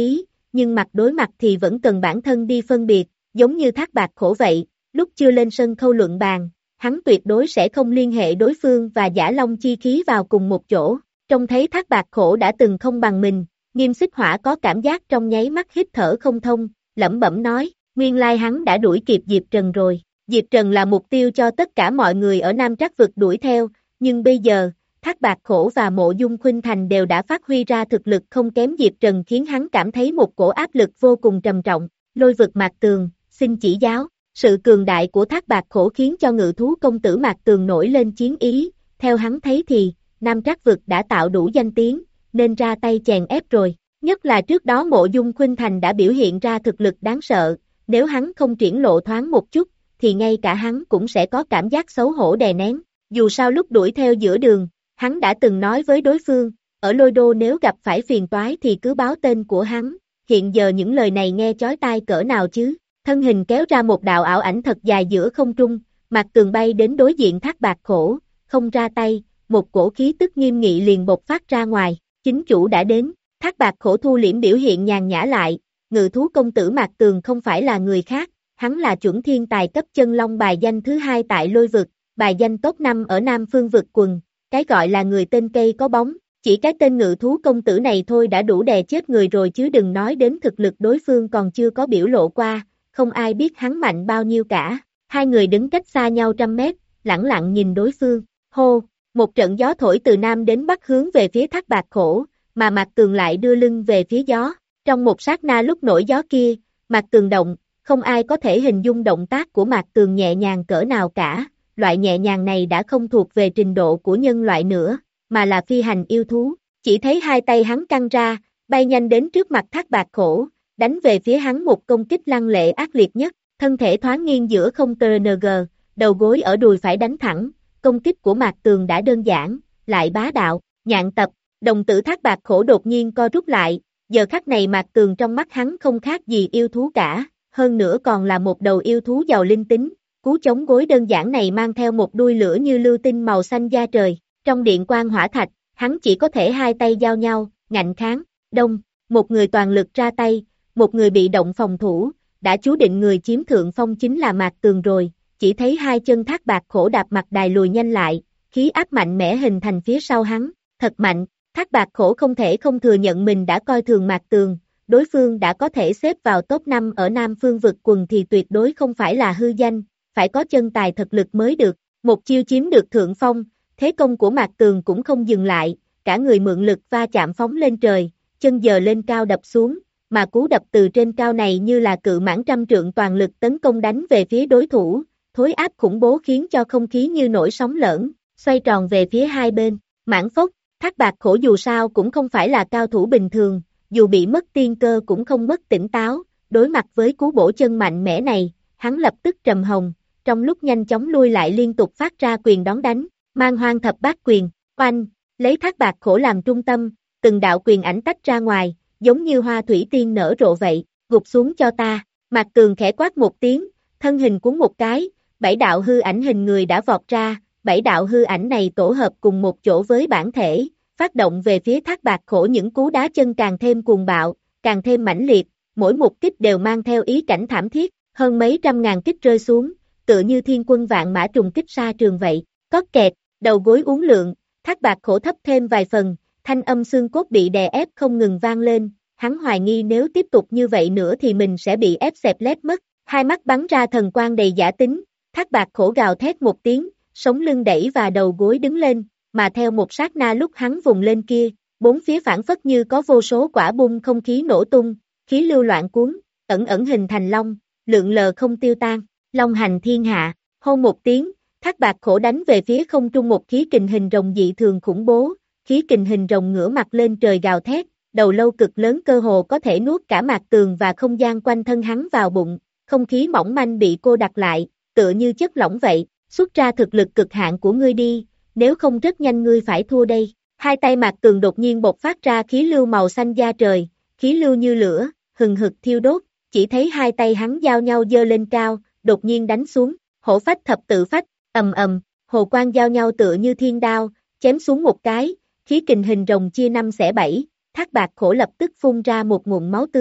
nhưng mặt đối mặt thì vẫn cần bản thân đi phân biệt, giống như Thác Bạt Khổ vậy, lúc chưa lên sân khâu luận bàn, hắn tuyệt đối sẽ không liên hệ đối phương và Giả Long chi khí vào cùng một chỗ, trông thấy Thác Bạt Khổ đã từng không bằng mình, Nghiêm Xích Hỏa có cảm giác trong nháy mắt hít thở không thông, lẩm bẩm nói, nguyên lai hắn đã đuổi kịp Diệp Trần rồi, Diệp Trần là mục tiêu cho tất cả mọi người ở Nam Trắc Vực đuổi theo, nhưng bây giờ, Thác Bạt Khổ và Mộ Dung Khuynh Thành đều đã phát huy ra thực lực không kém Diệp Trần khiến hắn cảm thấy một cổ áp lực vô cùng trầm trọng, Lôi Vực Mạc Tường, xin chỉ giáo, sự cường đại của Thác Bạt Khổ khiến cho ngự thú công tử Mạc Tường nổi lên chiến ý, theo hắn thấy thì, Nam Trắc Vực đã tạo đủ danh tiếng, nên ra tay chèn ép rồi, nhất là trước đó Mộ Dung Khuynh Thành đã biểu hiện ra thực lực đáng sợ, nếu hắn không triển lộ thoáng một chút, thì ngay cả hắn cũng sẽ có cảm giác xấu hổ đè nén, dù sao lúc đuổi theo giữa đường, hắn đã từng nói với đối phương, ở Lôi Đô nếu gặp phải phiền toái thì cứ báo tên của hắn, hiện giờ những lời này nghe chói tai cỡ nào chứ, thân hình kéo ra một đạo ảo ảnh thật dài giữa không trung, Mạc Tường bay đến đối diện Thác Bạt Khổ, không ra tay, một cổ khí tức nghiêm nghị liền bộc phát ra ngoài, chính chủ đã đến, Thác Bạt Khổ thu liễm biểu hiện nhàn nhã lại, ngự thú công tử Mạc Tường không phải là người khác, hắn là chuẩn thiên tài cấp chân long bài danh thứ hai tại Lôi Vực, bài danh top năm ở Nam Phương Vực quần, cái gọi là người tên cây có bóng, chỉ cái tên ngự thú công tử này thôi đã đủ đè chết người rồi chứ đừng nói đến thực lực đối phương còn chưa có biểu lộ qua, không ai biết hắn mạnh bao nhiêu cả, hai người đứng cách xa nhau trăm mét, lẳng lặng nhìn đối phương, hô, một trận gió thổi từ Nam đến Bắc hướng về phía Thác Bạt Khổ, mà Mạc Tường lại đưa lưng về phía gió, trong một sát na lúc nổi gió kia, Mạc Tường động, không ai có thể hình dung động tác của Mạc Tường nhẹ nhàng cỡ nào cả, loại nhẹ nhàng này đã không thuộc về trình độ của nhân loại nữa, mà là phi hành yêu thú, chỉ thấy hai tay hắn căng ra, bay nhanh đến trước mặt Thác Bạt Khổ, đánh về phía hắn một công kích lăng lệ ác liệt nhất, thân thể thoáng nghiêng giữa không tê en giê, đầu gối ở đùi phải đánh thẳng, công kích của Mạc Tường đã đơn giản, lại bá đạo, nhạn tập, đồng tử Thác Bạt Khổ đột nhiên co rút lại, giờ khắc này Mạc Tường trong mắt hắn không khác gì yêu thú cả, hơn nữa còn là một đầu yêu thú giàu linh tính, cú chống gối đơn giản này mang theo một đuôi lửa như lưu tinh màu xanh da trời, trong điện quang hỏa thạch, hắn chỉ có thể hai tay giao nhau, ngạnh kháng, đông, một người toàn lực ra tay, một người bị động phòng thủ, đã chú định người chiếm thượng phong chính là Mạc Tường rồi, chỉ thấy hai chân Thác Bạt Khổ đạp mặt đài lùi nhanh lại, khí áp mạnh mẽ hình thành phía sau hắn, thật mạnh, Thác Bạt Khổ không thể không thừa nhận mình đã coi thường Mạc Tường, đối phương đã có thể xếp vào top năm ở Nam Phương Vực quần thì tuyệt đối không phải là hư danh, phải có chân tài thực lực mới được, một chiêu chiếm được thượng phong, thế công của Mạc Tường cũng không dừng lại, cả người mượn lực va chạm phóng lên trời, chân giơ lên cao đập xuống, mà cú đập từ trên cao này như là cự mãng trăm trượng toàn lực tấn công đánh về phía đối thủ, thối áp khủng bố khiến cho không khí như nổi sóng lởn, xoay tròn về phía hai bên, mãng phốc, Thác Bạt Khổ dù sao cũng không phải là cao thủ bình thường, dù bị mất tiên cơ cũng không mất tỉnh táo, đối mặt với cú bổ chân mạnh mẽ này, hắn lập tức trầm hồng, trong lúc nhanh chóng lui lại liên tục phát ra quyền đón đánh, mang hoang thập bát quyền, oanh, lấy Thác Bạt Khổ làm trung tâm, từng đạo quyền ảnh tách ra ngoài, giống như hoa thủy tiên nở rộ vậy, gục xuống cho ta, Mạc Tường khẽ quát một tiếng, thân hình cuốn một cái, bảy đạo hư ảnh hình người đã vọt ra, bảy đạo hư ảnh này tổ hợp cùng một chỗ với bản thể, phát động về phía Thác Bạt Khổ những cú đá chân càng thêm cuồng bạo, càng thêm mãnh liệt, mỗi một kích đều mang theo ý cảnh thảm thiết, hơn mấy trăm ngàn kích rơi xuống, tựa như thiên quân vạn mã trùng kích xa trường vậy, cót kẹt, đầu gối uốn lượn, Thác Bạt Khổ thấp thêm vài phần, thanh âm xương cốt bị đè ép không ngừng vang lên, hắn hoài nghi nếu tiếp tục như vậy nữa thì mình sẽ bị ép xẹp lép mất, hai mắt bắn ra thần quang đầy giả tính, Thác Bạt Khổ gào thét một tiếng, sống lưng đẩy và đầu gối đứng lên, mà theo một sát na lúc hắn vùng lên kia, bốn phía phản phất như có vô số quả bung không khí nổ tung, khí lưu loạn cuốn, ẩn ẩn hình thành long, lượn lờ không tiêu tan, long hành thiên hạ, hôn một tiếng, Thác Bạt Khổ đánh về phía không trung một khí kình hình rồng dị thường khủng bố, khí kình hình rồng ngửa mặt lên trời gào thét, đầu lâu cực lớn cơ hồ có thể nuốt cả Mạc Tường và không gian quanh thân hắn vào bụng, không khí mỏng manh bị cô đặt lại, tựa như chất lỏng vậy, xuất ra thực lực cực hạn của ngươi đi, nếu không rất nhanh ngươi phải thua đây. Hai tay Mạc Tường đột nhiên bộc phát ra khí lưu màu xanh da trời, khí lưu như lửa, hừng hực thiêu đốt, chỉ thấy hai tay hắn giao nhau giơ lên cao, đột nhiên đánh xuống, hổ phách thập tự phách, ầm ầm, hồ quang giao nhau tựa như thiên đao, chém xuống một cái, khí kình hình rồng chia năm xẻ bảy, Thác Bạt Khổ lập tức phun ra một nguồn máu tươi,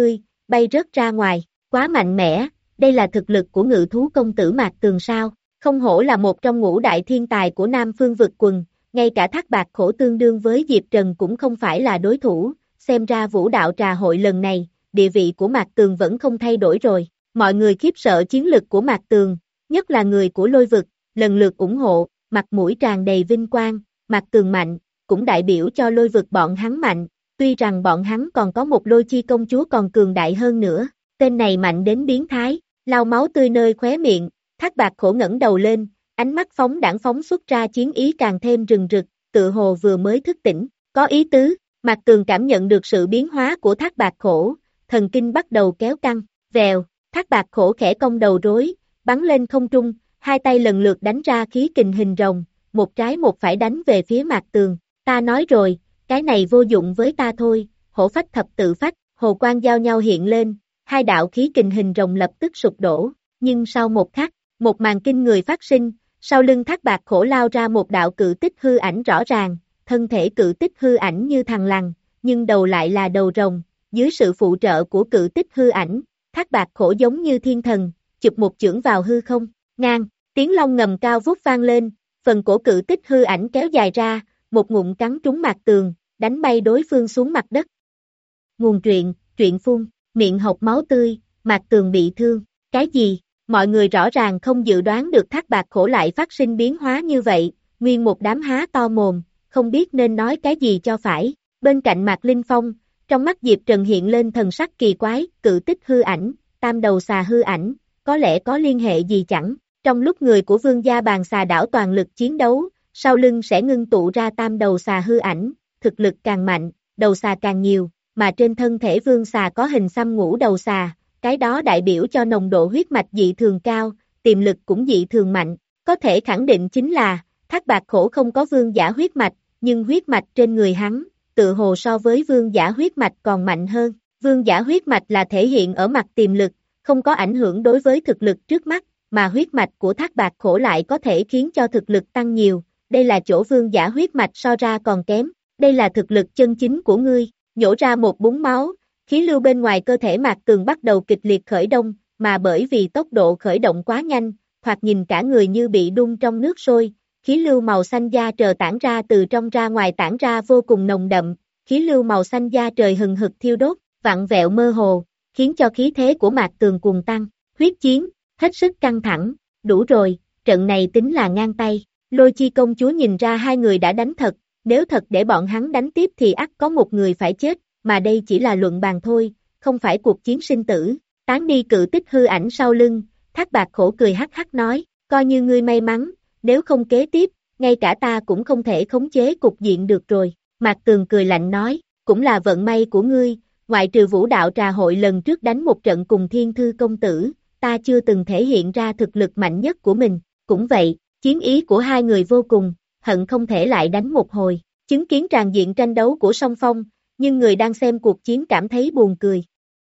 bay rớt ra ngoài, quá mạnh mẽ, đây là thực lực của ngự thú công tử Mạc Tường sao, không hổ là một trong ngũ đại thiên tài của Nam Phương vực quần, ngay cả Thác Bạt Khổ tương đương với Diệp Trần cũng không phải là đối thủ, xem ra vũ đạo trà hội lần này, địa vị của Mạc Tường vẫn không thay đổi rồi, mọi người khiếp sợ chiến lực của Mạc Tường, nhất là người của lôi vực, lần lượt ủng hộ, mặt mũi tràn đầy vinh quang, Mạc Tường mạnh, cũng đại biểu cho lôi vực bọn hắn mạnh, tuy rằng bọn hắn còn có một lôi chi công chúa còn cường đại hơn nữa, tên này mạnh đến biến thái, lau máu tươi nơi khóe miệng, Thác Bạt Khổ ngẩng đầu lên, ánh mắt phóng đãng phóng xuất ra chiến ý càng thêm rừng rực, tự hồ vừa mới thức tỉnh, có ý tứ, Mạc Tường cảm nhận được sự biến hóa của Thác Bạt Khổ, thần kinh bắt đầu kéo căng, vèo, Thác Bạt Khổ khẽ cong đầu rối, bắn lên không trung, hai tay lần lượt đánh ra khí kình hình rồng, một trái một phải đánh về phía Mạc Tường, ta nói rồi, cái này vô dụng với ta thôi, hổ phách thập tự phách, hồ quang giao nhau hiện lên, hai đạo khí kình hình rồng lập tức sụp đổ, nhưng sau một khắc, một màn kinh người phát sinh, sau lưng Thác Bạt Khổ lao ra một đạo cự tích hư ảnh rõ ràng, thân thể cự tích hư ảnh như thằn lằn, nhưng đầu lại là đầu rồng, dưới sự phụ trợ của cự tích hư ảnh, Thác Bạt Khổ giống như thiên thần, chụp một chưởng vào hư không, ngang, tiếng long ngầm cao vút vang lên, phần cổ cự tích hư ảnh kéo dài ra, một ngụm cắn trúng Mạc Tường, đánh bay đối phương xuống mặt đất. Nguồn truyện, truyện phun, miệng hộc máu tươi, Mạc Tường bị thương, cái gì? Mọi người rõ ràng không dự đoán được Thác Bạt Khổ lại phát sinh biến hóa như vậy, nguyên một đám há to mồm, không biết nên nói cái gì cho phải. Bên cạnh Mạc Linh Phong, trong mắt Diệp Trần hiện lên thần sắc kỳ quái, cự tích hư ảnh, tam đầu xà hư ảnh, có lẽ có liên hệ gì chẳng. Trong lúc người của vương gia bàn xà đảo toàn lực chiến đấu, sau lưng sẽ ngưng tụ ra tam đầu xà hư ảnh, thực lực càng mạnh, đầu xà càng nhiều, mà trên thân thể vương xà có hình xăm ngũ đầu xà. Cái đó đại biểu cho nồng độ huyết mạch dị thường cao, tiềm lực cũng dị thường mạnh, có thể khẳng định chính là, Thác Bạt Khổ không có vương giả huyết mạch, nhưng huyết mạch trên người hắn, tự hồ so với vương giả huyết mạch còn mạnh hơn, vương giả huyết mạch là thể hiện ở mặt tiềm lực, không có ảnh hưởng đối với thực lực trước mắt, mà huyết mạch của Thác Bạt Khổ lại có thể khiến cho thực lực tăng nhiều, đây là chỗ vương giả huyết mạch so ra còn kém, đây là thực lực chân chính của ngươi, nhổ ra một búng máu. Khí lưu bên ngoài cơ thể Mạc Tường bắt đầu kịch liệt khởi động, mà bởi vì tốc độ khởi động quá nhanh, thoạt nhìn cả người như bị đun trong nước sôi, khí lưu màu xanh da trời tản ra từ trong ra ngoài tản ra vô cùng nồng đậm, khí lưu màu xanh da trời hừng hực thiêu đốt, vặn vẹo mơ hồ, khiến cho khí thế của Mạc Tường cuồng tăng, huyết chiến, hết sức căng thẳng, đủ rồi, trận này tính là ngang tay, Lôi Chi công chúa nhìn ra hai người đã đánh thật, nếu thật để bọn hắn đánh tiếp thì ắt có một người phải chết. Mà đây chỉ là luận bàn thôi, không phải cuộc chiến sinh tử, tán đi cự tích hư ảnh sau lưng, Thác Bạt Khổ cười hắc hắc nói, coi như ngươi may mắn, nếu không kế tiếp, ngay cả ta cũng không thể khống chế cục diện được rồi, Mạc Tường cười lạnh nói, cũng là vận may của ngươi, ngoại trừ vũ đạo trà hội lần trước đánh một trận cùng Thiên Thư công tử, ta chưa từng thể hiện ra thực lực mạnh nhất của mình, cũng vậy, chiến ý của hai người vô cùng, hận không thể lại đánh một hồi, chứng kiến tràn diện tranh đấu của song phong, nhưng người đang xem cuộc chiến cảm thấy buồn cười.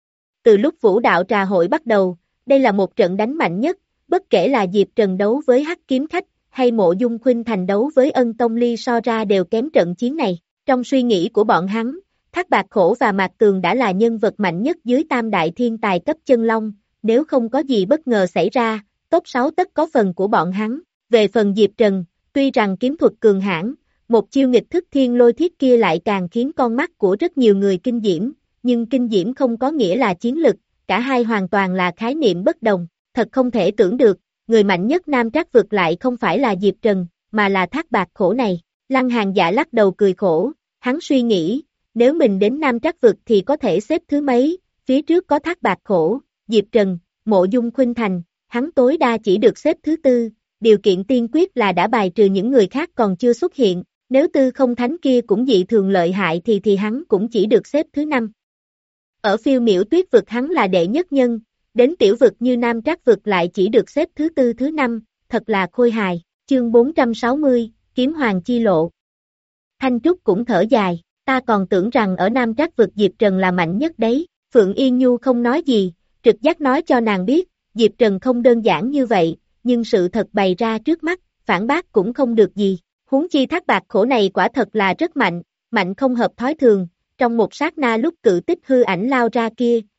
Từ lúc vũ đạo trà hội bắt đầu, đây là một trận đánh mạnh nhất, bất kể là Diệp Trần đấu với Hắc Kiếm Khách, hay Mộ Dung Khuynh Thành đấu với Ân Tông Ly so ra đều kém trận chiến này. Trong suy nghĩ của bọn hắn, Thác Bạt Khổ và Mạc Tường đã là nhân vật mạnh nhất dưới tam đại thiên tài cấp chân long, nếu không có gì bất ngờ xảy ra, top sáu tất có phần của bọn hắn. Về phần Diệp Trần, tuy rằng kiếm thuật cường hãn, một chiêu nghịch thức thiên lôi thiết kia lại càng khiến con mắt của rất nhiều người kinh diễm, nhưng kinh diễm không có nghĩa là chiến lực, cả hai hoàn toàn là khái niệm bất đồng, thật không thể tưởng được, người mạnh nhất Nam Trác vực lại không phải là Diệp Trần, mà là Thác Bạt Khổ này. Lăng Hàn Dạ lắc đầu cười khổ, hắn suy nghĩ, nếu mình đến Nam Trác vực thì có thể xếp thứ mấy, phía trước có Thác Bạt Khổ, Diệp Trần, Mộ Dung Khuynh Thành, hắn tối đa chỉ được xếp thứ tư, điều kiện tiên quyết là đã bài trừ những người khác còn chưa xuất hiện. Nếu tư không thánh kia cũng dị thường lợi hại thì thì hắn cũng chỉ được xếp thứ năm. Ở phiêu miểu tuyết vực hắn là đệ nhất nhân, đến tiểu vực như Nam Trác vực lại chỉ được xếp thứ tư thứ năm, thật là khôi hài. Chương bốn trăm sáu mươi, Kiếm Hoàng Chi Lộ. Thanh Trúc cũng thở dài, ta còn tưởng rằng ở Nam Trác vực Diệp Trần là mạnh nhất đấy, Phượng Yên Nhu không nói gì, trực giác nói cho nàng biết, Diệp Trần không đơn giản như vậy, nhưng sự thật bày ra trước mắt, phản bác cũng không được gì. Huống chi Thác Bạt Khổ này quả thật là rất mạnh, mạnh không hợp thói thường, trong một sát na lúc cự tích hư ảnh lao ra kia,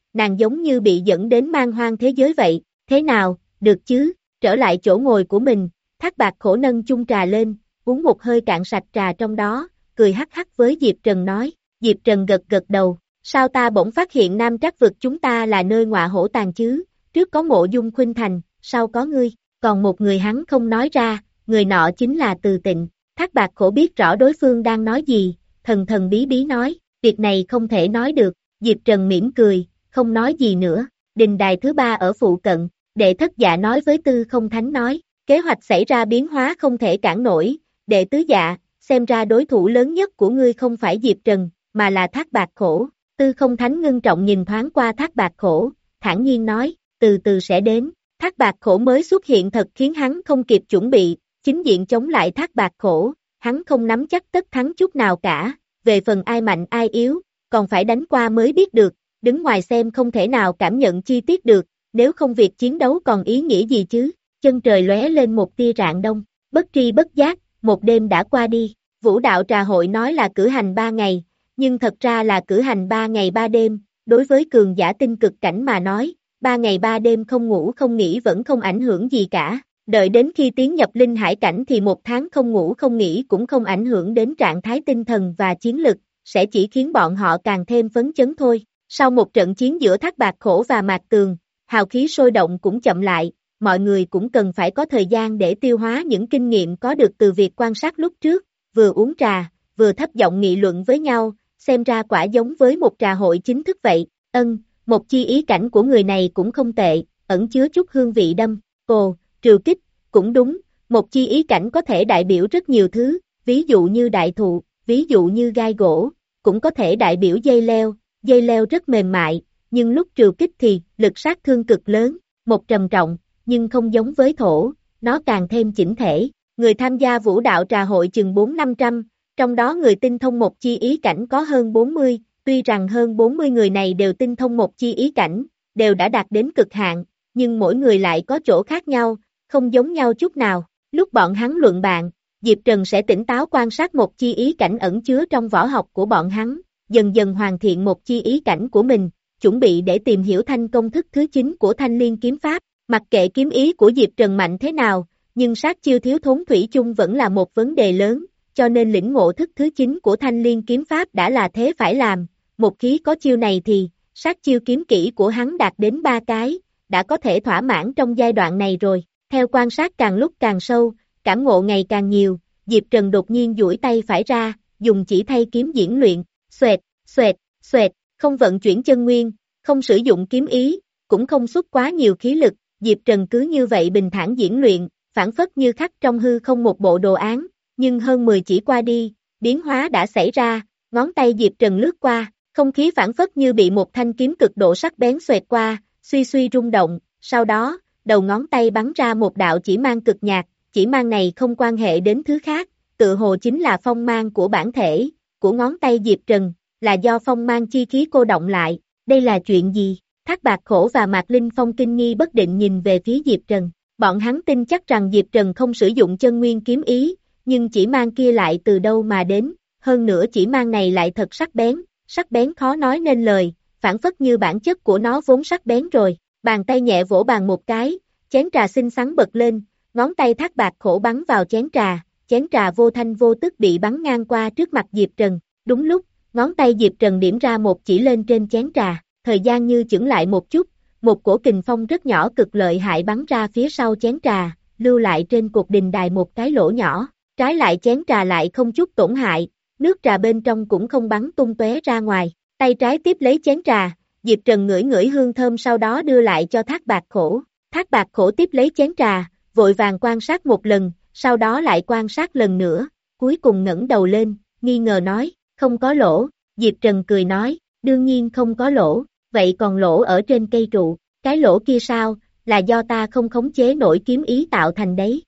nàng giống như bị dẫn đến man hoang thế giới vậy, thế nào, được chứ, trở lại chỗ ngồi của mình, Thác Bạt Khổ nâng chung trà lên, uống một hơi cạn sạch trà trong đó, cười hắc hắc với Diệp Trần nói, Diệp Trần gật gật đầu, sao ta bỗng phát hiện Nam Trắc vực chúng ta là nơi ngọa hổ tàng chứ, trước có Mộ Dung Khuynh Thành, sau có ngươi, còn một người hắn không nói ra, người nọ chính là Từ Tịnh, Thác Bạt Khổ biết rõ đối phương đang nói gì, thần thần bí bí nói, việc này không thể nói được, Diệp Trần mỉm cười, không nói gì nữa, đình đài thứ ba ở phụ cận, Đệ Thất Dạ nói với Tư Không Thánh nói, kế hoạch xảy ra biến hóa không thể cản nổi, Đệ Tứ Dạ, xem ra đối thủ lớn nhất của ngươi không phải Diệp Trần, mà là Thác Bạt Khổ, Tư Không Thánh ngưng trọng nhìn thoáng qua Thác Bạt Khổ, thản nhiên nói, từ từ sẽ đến, Thác Bạt Khổ mới xuất hiện thật khiến hắn không kịp chuẩn bị, chính diện chống lại Thác Bạt Khổ, hắn không nắm chắc tất thắng chút nào cả, về phần ai mạnh ai yếu, còn phải đánh qua mới biết được, đứng ngoài xem không thể nào cảm nhận chi tiết được, nếu không việc chiến đấu còn ý nghĩa gì chứ, chân trời lóe lên một tia rạng đông, bất tri bất giác, một đêm đã qua đi, Vũ Đạo Trà Hội nói là cử hành ba ngày, nhưng thật ra là cử hành ba ngày ba đêm, đối với cường giả tinh cực cảnh mà nói, ba ngày ba đêm không ngủ không nghỉ vẫn không ảnh hưởng gì cả, đợi đến khi tiến nhập linh hải cảnh thì một tháng không ngủ không nghỉ cũng không ảnh hưởng đến trạng thái tinh thần và chiến lực, sẽ chỉ khiến bọn họ càng thêm phấn chấn thôi. Sau một trận chiến giữa Thác Bạt Khổ và Mạc Tường, hào khí sôi động cũng chậm lại, mọi người cũng cần phải có thời gian để tiêu hóa những kinh nghiệm có được từ việc quan sát lúc trước, vừa uống trà, vừa thấp giọng nghị luận với nhau, xem ra quả giống với một trà hội chính thức vậy, ân, một chi ý cảnh của người này cũng không tệ, ẩn chứa chút hương vị đâm, ồ, trừ kích, cũng đúng, một chi ý cảnh có thể đại biểu rất nhiều thứ, ví dụ như đại thụ, ví dụ như gai gỗ, cũng có thể đại biểu dây leo, dây leo rất mềm mại, nhưng lúc trừ kích thì lực sát thương cực lớn, một trầm trọng, nhưng không giống với thổ, nó càng thêm chỉnh thể. Người tham gia Vũ Đạo Trà Hội chừng bốn năm trăm, trong đó người tinh thông một chi ý cảnh có hơn bốn mươi, tuy rằng hơn bốn mươi người này đều tinh thông một chi ý cảnh, đều đã đạt đến cực hạn, nhưng mỗi người lại có chỗ khác nhau, không giống nhau chút nào. Lúc bọn hắn luận bàn, Diệp Trần sẽ tỉnh táo quan sát một chi ý cảnh ẩn chứa trong võ học của bọn hắn, dần dần hoàn thiện một chi ý cảnh của mình, chuẩn bị để tìm hiểu thanh công thức thứ chín của Thanh Liên kiếm pháp. Mặc kệ kiếm ý của Diệp Trần mạnh thế nào, nhưng sát chiêu thiếu thốn thủy chung vẫn là một vấn đề lớn, cho nên lĩnh ngộ thức thứ chín của Thanh Liên kiếm pháp đã là thế phải làm. Một khi có chiêu này thì, sát chiêu kiếm kỹ của hắn đạt đến ba cái, đã có thể thỏa mãn trong giai đoạn này rồi. Theo quan sát càng lúc càng sâu, cảm ngộ ngày càng nhiều, Diệp Trần đột nhiên duỗi tay phải ra, dùng chỉ thay kiếm diễn luyện, xoẹt, xoẹt, xoẹt, không vận chuyển chân nguyên, không sử dụng kiếm ý, cũng không xuất quá nhiều khí lực, Diệp Trần cứ như vậy bình thản diễn luyện, phản phất như khắc trong hư không một bộ đồ án, nhưng hơn mười chỉ qua đi, biến hóa đã xảy ra, ngón tay Diệp Trần lướt qua, không khí phản phất như bị một thanh kiếm cực độ sắc bén xoẹt qua, suy suy rung động, sau đó, đầu ngón tay bắn ra một đạo chỉ mang cực nhạt, chỉ mang này không quan hệ đến thứ khác, tự hồ chính là phong mang của bản thể, của ngón tay Diệp Trần, là do phong mang chi khí cô động lại, đây là chuyện gì? Thác Bạt Khổ và Mạc Linh Phong kinh nghi bất định nhìn về phía Diệp Trần, bọn hắn tin chắc rằng Diệp Trần không sử dụng chân nguyên kiếm ý, nhưng chỉ mang kia lại từ đâu mà đến, hơn nữa chỉ mang này lại thật sắc bén, sắc bén khó nói nên lời, phản phất như bản chất của nó vốn sắc bén rồi, bàn tay nhẹ vỗ bàn một cái, chén trà xinh xắn bật lên, ngón tay Thác Bạt Khổ bắn vào chén trà, chén trà vô thanh vô tức bị bắn ngang qua trước mặt Diệp Trần, đúng lúc, ngón tay Diệp Trần điểm ra một chỉ lên trên chén trà, thời gian như chững lại một chút, một cổ kình phong rất nhỏ cực lợi hại bắn ra phía sau chén trà, lưu lại trên cột đình đài một cái lỗ nhỏ, trái lại chén trà lại không chút tổn hại, nước trà bên trong cũng không bắn tung tóe ra ngoài, tay trái tiếp lấy chén trà, Diệp Trần ngửi ngửi hương thơm sau đó đưa lại cho Thác Bạt Khổ, Thác Bạt Khổ tiếp lấy chén trà, vội vàng quan sát một lần, sau đó lại quan sát lần nữa, cuối cùng ngẩng đầu lên, nghi ngờ nói, không có lỗ, Diệp Trần cười nói, đương nhiên không có lỗ, vậy còn lỗ ở trên cây trụ, cái lỗ kia sao, là do ta không khống chế nổi kiếm ý tạo thành đấy.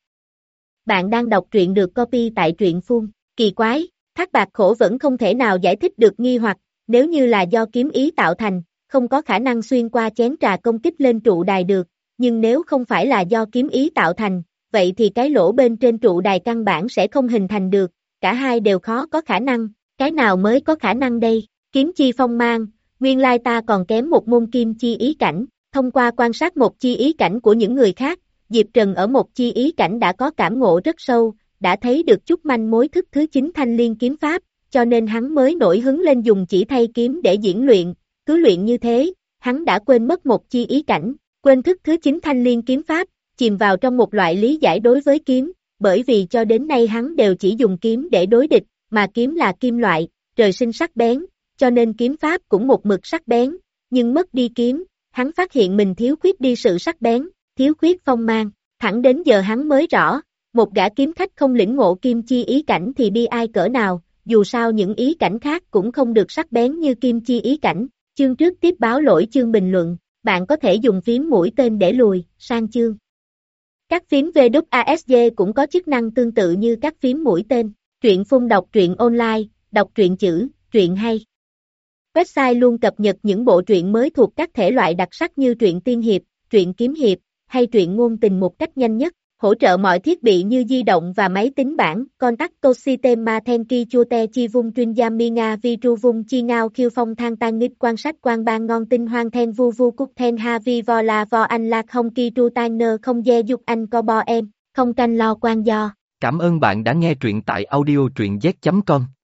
Bạn đang đọc truyện được copy tại truyện phun, kỳ quái, Thác Bạt Khổ vẫn không thể nào giải thích được nghi hoặc, nếu như là do kiếm ý tạo thành, không có khả năng xuyên qua chén trà công kích lên trụ đài được, nhưng nếu không phải là do kiếm ý tạo thành, vậy thì cái lỗ bên trên trụ đài căn bản sẽ không hình thành được, cả hai đều khó có khả năng, cái nào mới có khả năng đây, kiếm chi phong mang, Nguyên lai ta còn kém một môn kim chi ý cảnh, thông qua quan sát một chi ý cảnh của những người khác, Diệp Trần ở một chi ý cảnh đã có cảm ngộ rất sâu, đã thấy được chút manh mối thức thứ chín thanh liên kiếm pháp, cho nên hắn mới nổi hứng lên dùng chỉ thay kiếm để diễn luyện, cứ luyện như thế, hắn đã quên mất một chi ý cảnh, quên thức thứ chín thanh liên kiếm pháp, chìm vào trong một loại lý giải đối với kiếm, bởi vì cho đến nay hắn đều chỉ dùng kiếm để đối địch, mà kiếm là kim loại, trời sinh sắc bén, cho nên kiếm pháp cũng một mực sắc bén, nhưng mất đi kiếm, hắn phát hiện mình thiếu khuyết đi sự sắc bén, thiếu khuyết phong mang, thẳng đến giờ hắn mới rõ, một gã kiếm khách không lĩnh ngộ kim chi ý cảnh thì bi ai cỡ nào, dù sao những ý cảnh khác cũng không được sắc bén như kim chi ý cảnh. Chương trước tiếp báo lỗi chương bình luận, bạn có thể dùng phím mũi tên để lùi, sang chương. Các phím vê kép a ét giê cũng có chức năng tương tự như các phím mũi tên. Truyện phun đọc truyện online, đọc truyện chữ, truyện hay. Website luôn cập nhật những bộ truyện mới thuộc các thể loại đặc sắc như truyện tiên hiệp, truyện kiếm hiệp, hay truyện ngôn tình một cách nhanh nhất. Hỗ trợ mọi thiết bị như di động và máy tính bảng. Contact Sistema Thenki Chute Chi Vung Chuyên Gia Minga Vi Tru Vung Chi Ngao Khiêu Phong Thang Tan Nghịch Quan Sát Quan Ban Ngon Tinh Hoang Then Vu Vu Cúc Then Ha Vi Vo La Vo Anh Lạc Không Ki Tru Tan Nơ Không Dê Dục Anh Co Bo Em, không canh lo quan do. Cảm ơn bạn đã nghe truyện tại audio truyện z chấm com.